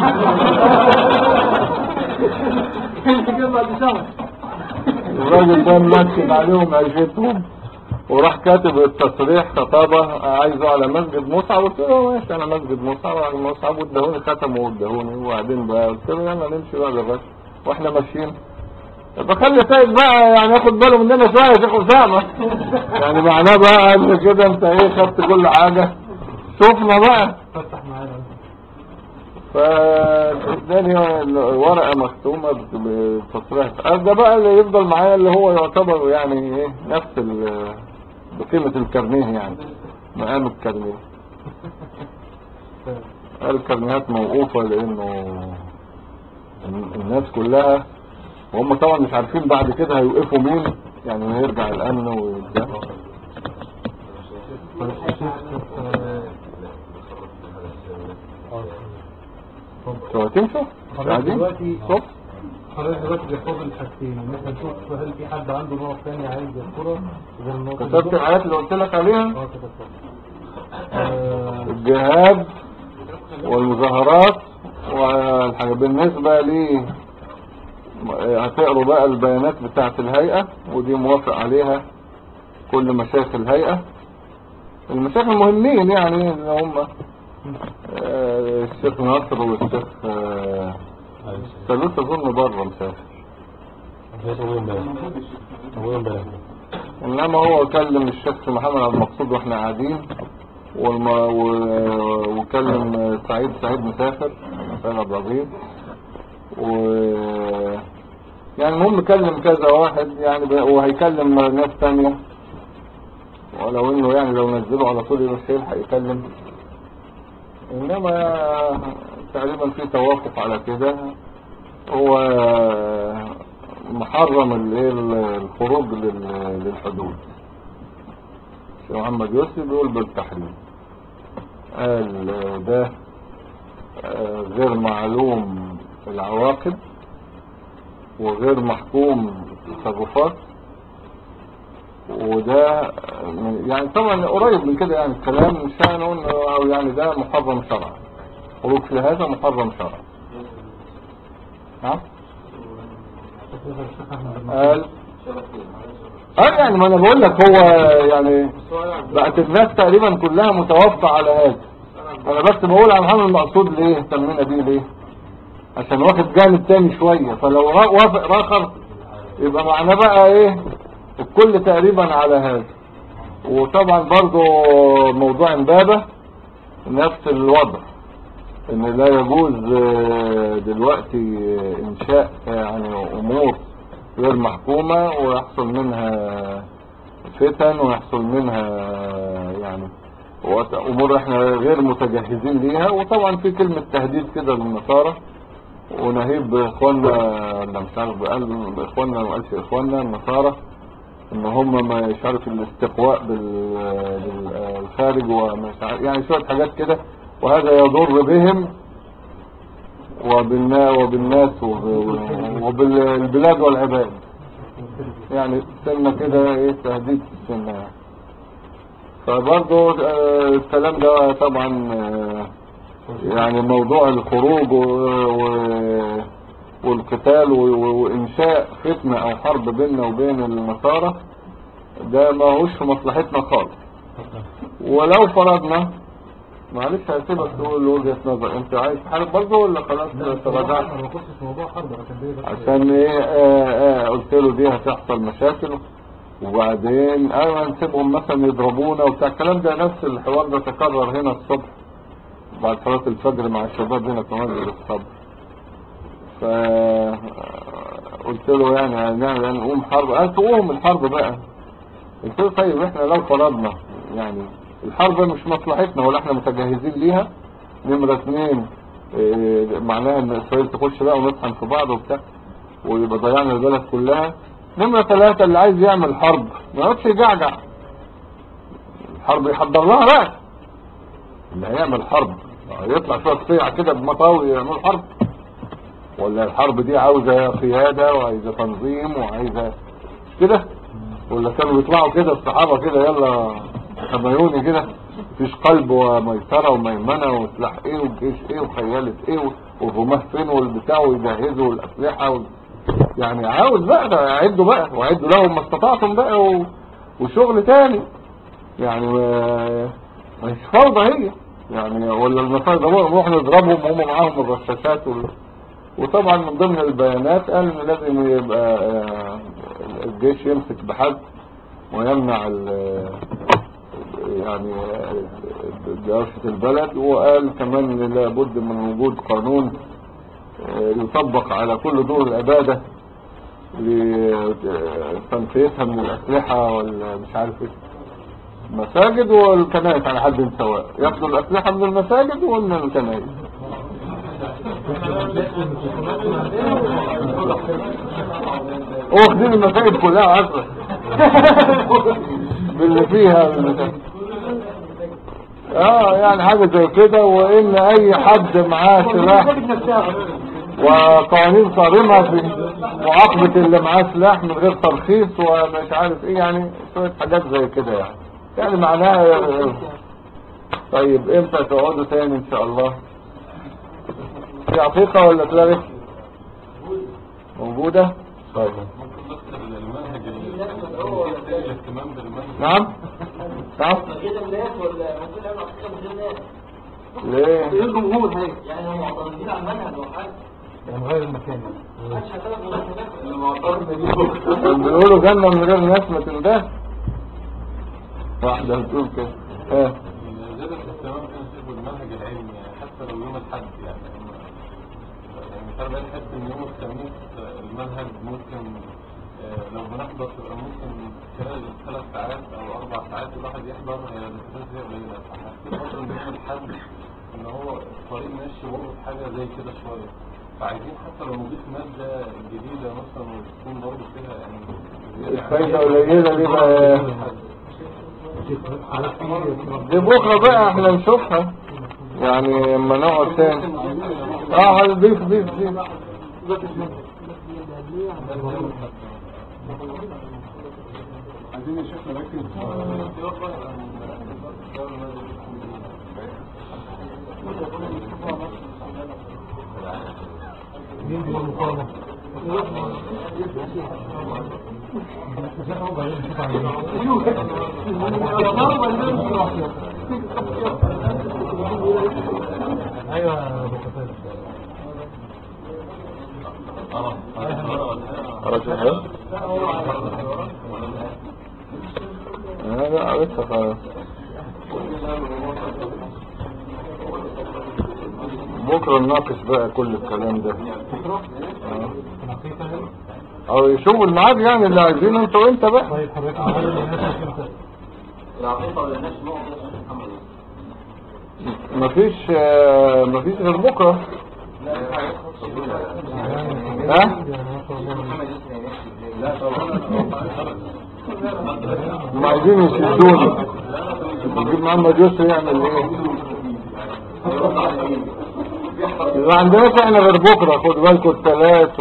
الراجل ده منكد عليهم عيشتهم وراح كاتب التصريح خطابة عايزه على مسجد مصعب. قلت له ماشي على مسجد مصعب وادهوني ختمه وادهوني. وبعدين بقى قلت له يلا نمشي بقى للرسم واحنا ماشيين بخلي سيد بقى يعني ياخد باله مننا شويه يا شيخ اسامه. يعني معناه بقى ان كده انت ايه خدت كل حاجه شوفنا بقى. فتح معانا فاداني ورقه مختومه بتصريح ده بقى اللي يفضل معايا اللي هو يعتبر يعني ايه نفس بقيمه الكارنيه يعني مقام الكارنيه. الكارنيهات موقوفه لانه الناس كلها وهم طبعا مش عارفين بعد كده هيوقفوا مين يعني هيرجع الامن وده. هتمشوا دلوقتي حضرتك دلوقتي بيفضل حاجتين ان احنا نشوف هل في حد عنده نوع ثاني عايز يذكره غير النقطه كتبت الحاجات اللي قلت لك عليها كتبت الجهاد والمظاهرات والحاجة. بالنسبة لي هتقروا بقى البيانات بتاعة الهيئة ودي موافق عليها كل مشايخ الهيئة المشايخ المهمين يعني اللي هم الشيخ ناصر والشيخ سلوس اظن بره مسافر انما هو كلم الشيخ محمد عبد المقصود واحنا قاعدين وكلم سعيد مسافر سعيد عبد العزيز يعني المهم كلم كذا واحد يعني وهيكلم ناس تانية ولو انه يعني لو نزلوا على طول مش هيلحق يكلم. انما تقريبا في توافق على كده. هو محرم الخروج للحدود. الشيخ محمد يوسف بيقول بالتحريم قال ده غير معلوم العواقب وغير محكوم التصرفات وده يعني طبعا قريب من كده يعني الكلام مش هنقول او يعني ده محرم شرعا خروج في هذا محرم شرعا. ها قال يعني ما انا بقول لك هو يعني بقت الناس تقريبا كلها متوافقه على هذا. انا بس بقول عن محمد المقصود ليه اهتمينا بيه ليه عشان واخد جانب تاني شويه فلو وافق راخر يبقى معناه بقى ايه الكل تقريبا على هذا. وطبعا برضو موضوع امبابة نفس الوضع ان لا يجوز دلوقتي انشاء يعني امور غير محكومة ويحصل منها فتن ويحصل منها يعني امور احنا غير متجهزين ليها. وطبعا في كلمة تهديد كده للنصارى ونهيب باخواننا اللي مش عارف باخواننا ما قالش اخواننا النصارى ان هم ما مش عارف الاستقواء بالخارج ومش عارف يعني شوية حاجات كده وهذا يضر بهم وبالناس وبالبلاد والعباد يعني سنة كده ايه تهديد السنة يعني. فبرضو الكلام ده طبعا يعني موضوع الخروج والقتال وانشاء فتنة او حرب بيننا وبين النصارى ده ما هوش في مصلحتنا خالص. ولو فرضنا معلش هسيبك تقول وجهة نظر. انت عايز تحارب برضه ولا خلاص تراجعت؟ انا ما كنتش في موضوع حرب، انا كان بيا بس عشان ايه؟ قلت له دي هتحصل مشاكل، وبعدين نسيبهم مثلا يضربونا وبتاع الكلام ده. نفس الحوار ده تكرر هنا الصبح بعد صلاة الفجر مع الشباب هنا في مسجد الصبر. فقلت له يعني نقوم حرب. قال تقوم الحرب بقى. قلت له طيب احنا لو فرضنا يعني الحرب مش مصلحتنا ولا احنا متجهزين ليها، نمرة 2 معناها ان اسرائيل تخش بقى ونطحن في بعض وبتاع ويبقى ضيعنا البلد كلها. نمرة 3 اللي عايز يعمل حرب ما يقعدش يجعجع، الحرب يحضر لها بقى. اللي هيعمل حرب يطلع شوية صيع كده بمطاوي يعمل حرب، ولا الحرب دي عاوزة قيادة وعايزة تنظيم وعايزة كده؟ ولا كانوا بيطلعوا كده الصحابة كده يلا خميوني كده، مفيش قلب وميسرة وميمنة وسلاح ايه وجيش ايه وخيالة ايه والرماه فين والبتاع ويجهزوا الاسلحة يعني عاوز بقى اعدوا بقى واعدوا لهم ما استطعتم بقى وشغل تاني يعني مش فوضى هي يعني. ولا المصايد نروح نضربهم وهم معاهم الرشاشات وطبعا من ضمن البيانات قال ان لازم يبقى الجيش يمسك بحد ويمنع يعني دوشة البلد. وقال كمان لابد من وجود قانون يطبق على كل دور العبادة لتنقيتها من الأسلحة والمش عارف ايه، المساجد والكنائس على حد سواء، ياخدوا الأسلحة من المساجد ومن الكنائس. واخدين المساجد كلها عصر باللي فيها يعني حاجة زي كده. وان اي حد معاه سلاح وقوانين صارمة في معاقبة اللي معاه سلاح من غير ترخيص ومش عارف ايه، يعني شوية حاجات زي كده يعني معناها. طيب امتى تقعدوا تاني ان شاء الله؟ في عقيقة ولا اتلغت؟ موجودة؟ طيب نعم نعم. ليه؟ الجمهور هاي يعني هم معترضين على المنهج وحاجه يعني غير المكان. بيقولوا جنة من غير ناس ما تنداه. واحدة بتقول كده زيادة الاهتمام كان شيء بالمنهج العلمي يعني حتى لو يوم الحد يعني مثلا بقى نحس ان يوم الخميس المنهج ممكن لو بنحضر تبقى ممكن خلال 3 ساعات او 4 ساعات الواحد يحضر لفترات زي قليلة. فحسيت برضه ان يوم الحد ان هو الطريق ماشي برضه في حاجة زي كده شوية، فعايزين حتى لو نضيف مادة جديدة مثلا وتكون برضه فيها يعني الفايدة قليلة دي بقى. دي بكرة بقى احنا نشوفها يعني لما نقعد تاني. ضيف عايزين نشوف نركز ايوه لا لسه خلاص. بكرة نناقش بقى كل الكلام ده او يشوفوا الميعاد يعني اللي عايزينه انتوا وانت بقى. طيب حضرتك العقيقه ولا الناس نقطه محمد مفيش غير بكرة. ما عايزين يشدوني نجيب محمد يسري يعمل ايه؟ ما عندناش احنا غير بكرة. خد بالكم الثلاث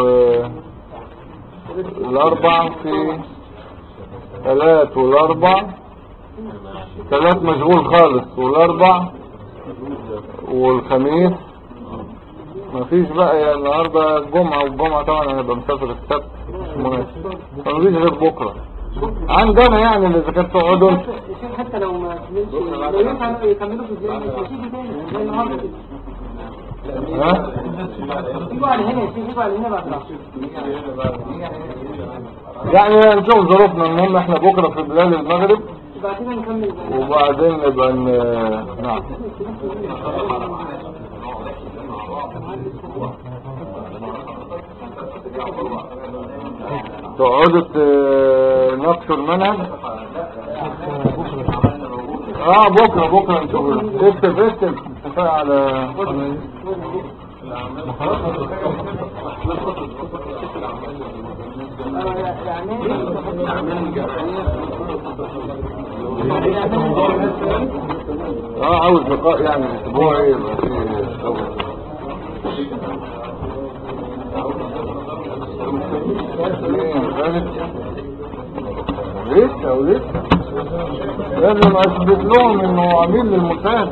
والاربع في 3 والاربع 3 مشغول خالص والاربع والخميس مفيش بقى. يعني النهارده الجمعة والجمعة طبعا انا بمسافر السبت مش مناسب، فمفيش غير بكرة عندنا يعني. اذا كانت تقعدوا حتى لو ما لو ينفع يكملوا في الزي مش يجي تاني زي النهارده كده. ها؟ يجوا على هنا يا شيخ، يجوا على هنا بعد العصر. يعني نشوف ظروفنا. المهم احنا بكرة في بلاد المغرب بعدين نكمل بقى. وبعدين نبقى نعم. تقعدوا تناقشوا المنهج. بكرة نشوف. اكتب اتفاق على عاوز لقاء يعني اسبوعي يبقى فيه شغل. لسه لازم اثبت لهم انه عميل للمنتهى.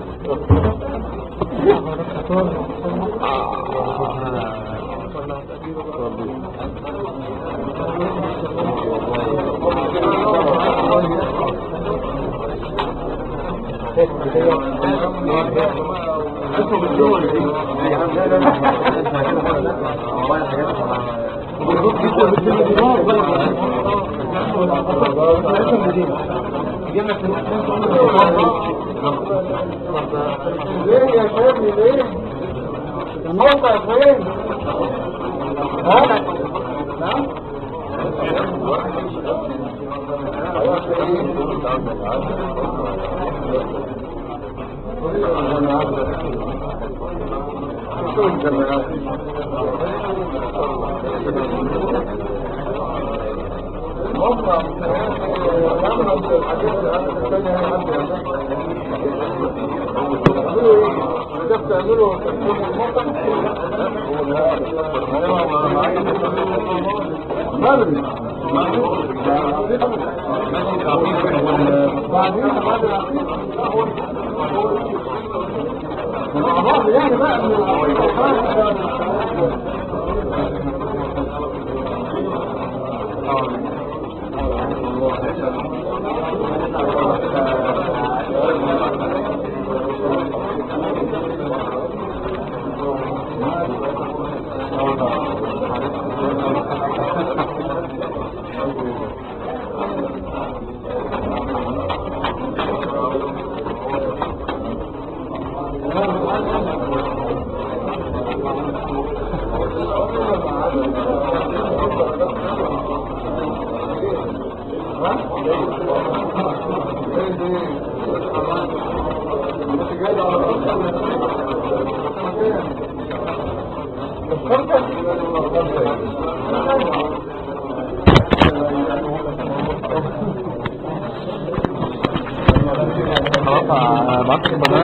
ليه يا شبابي ليه؟ الموقع فين؟ نعم؟ يعني بقى خلاص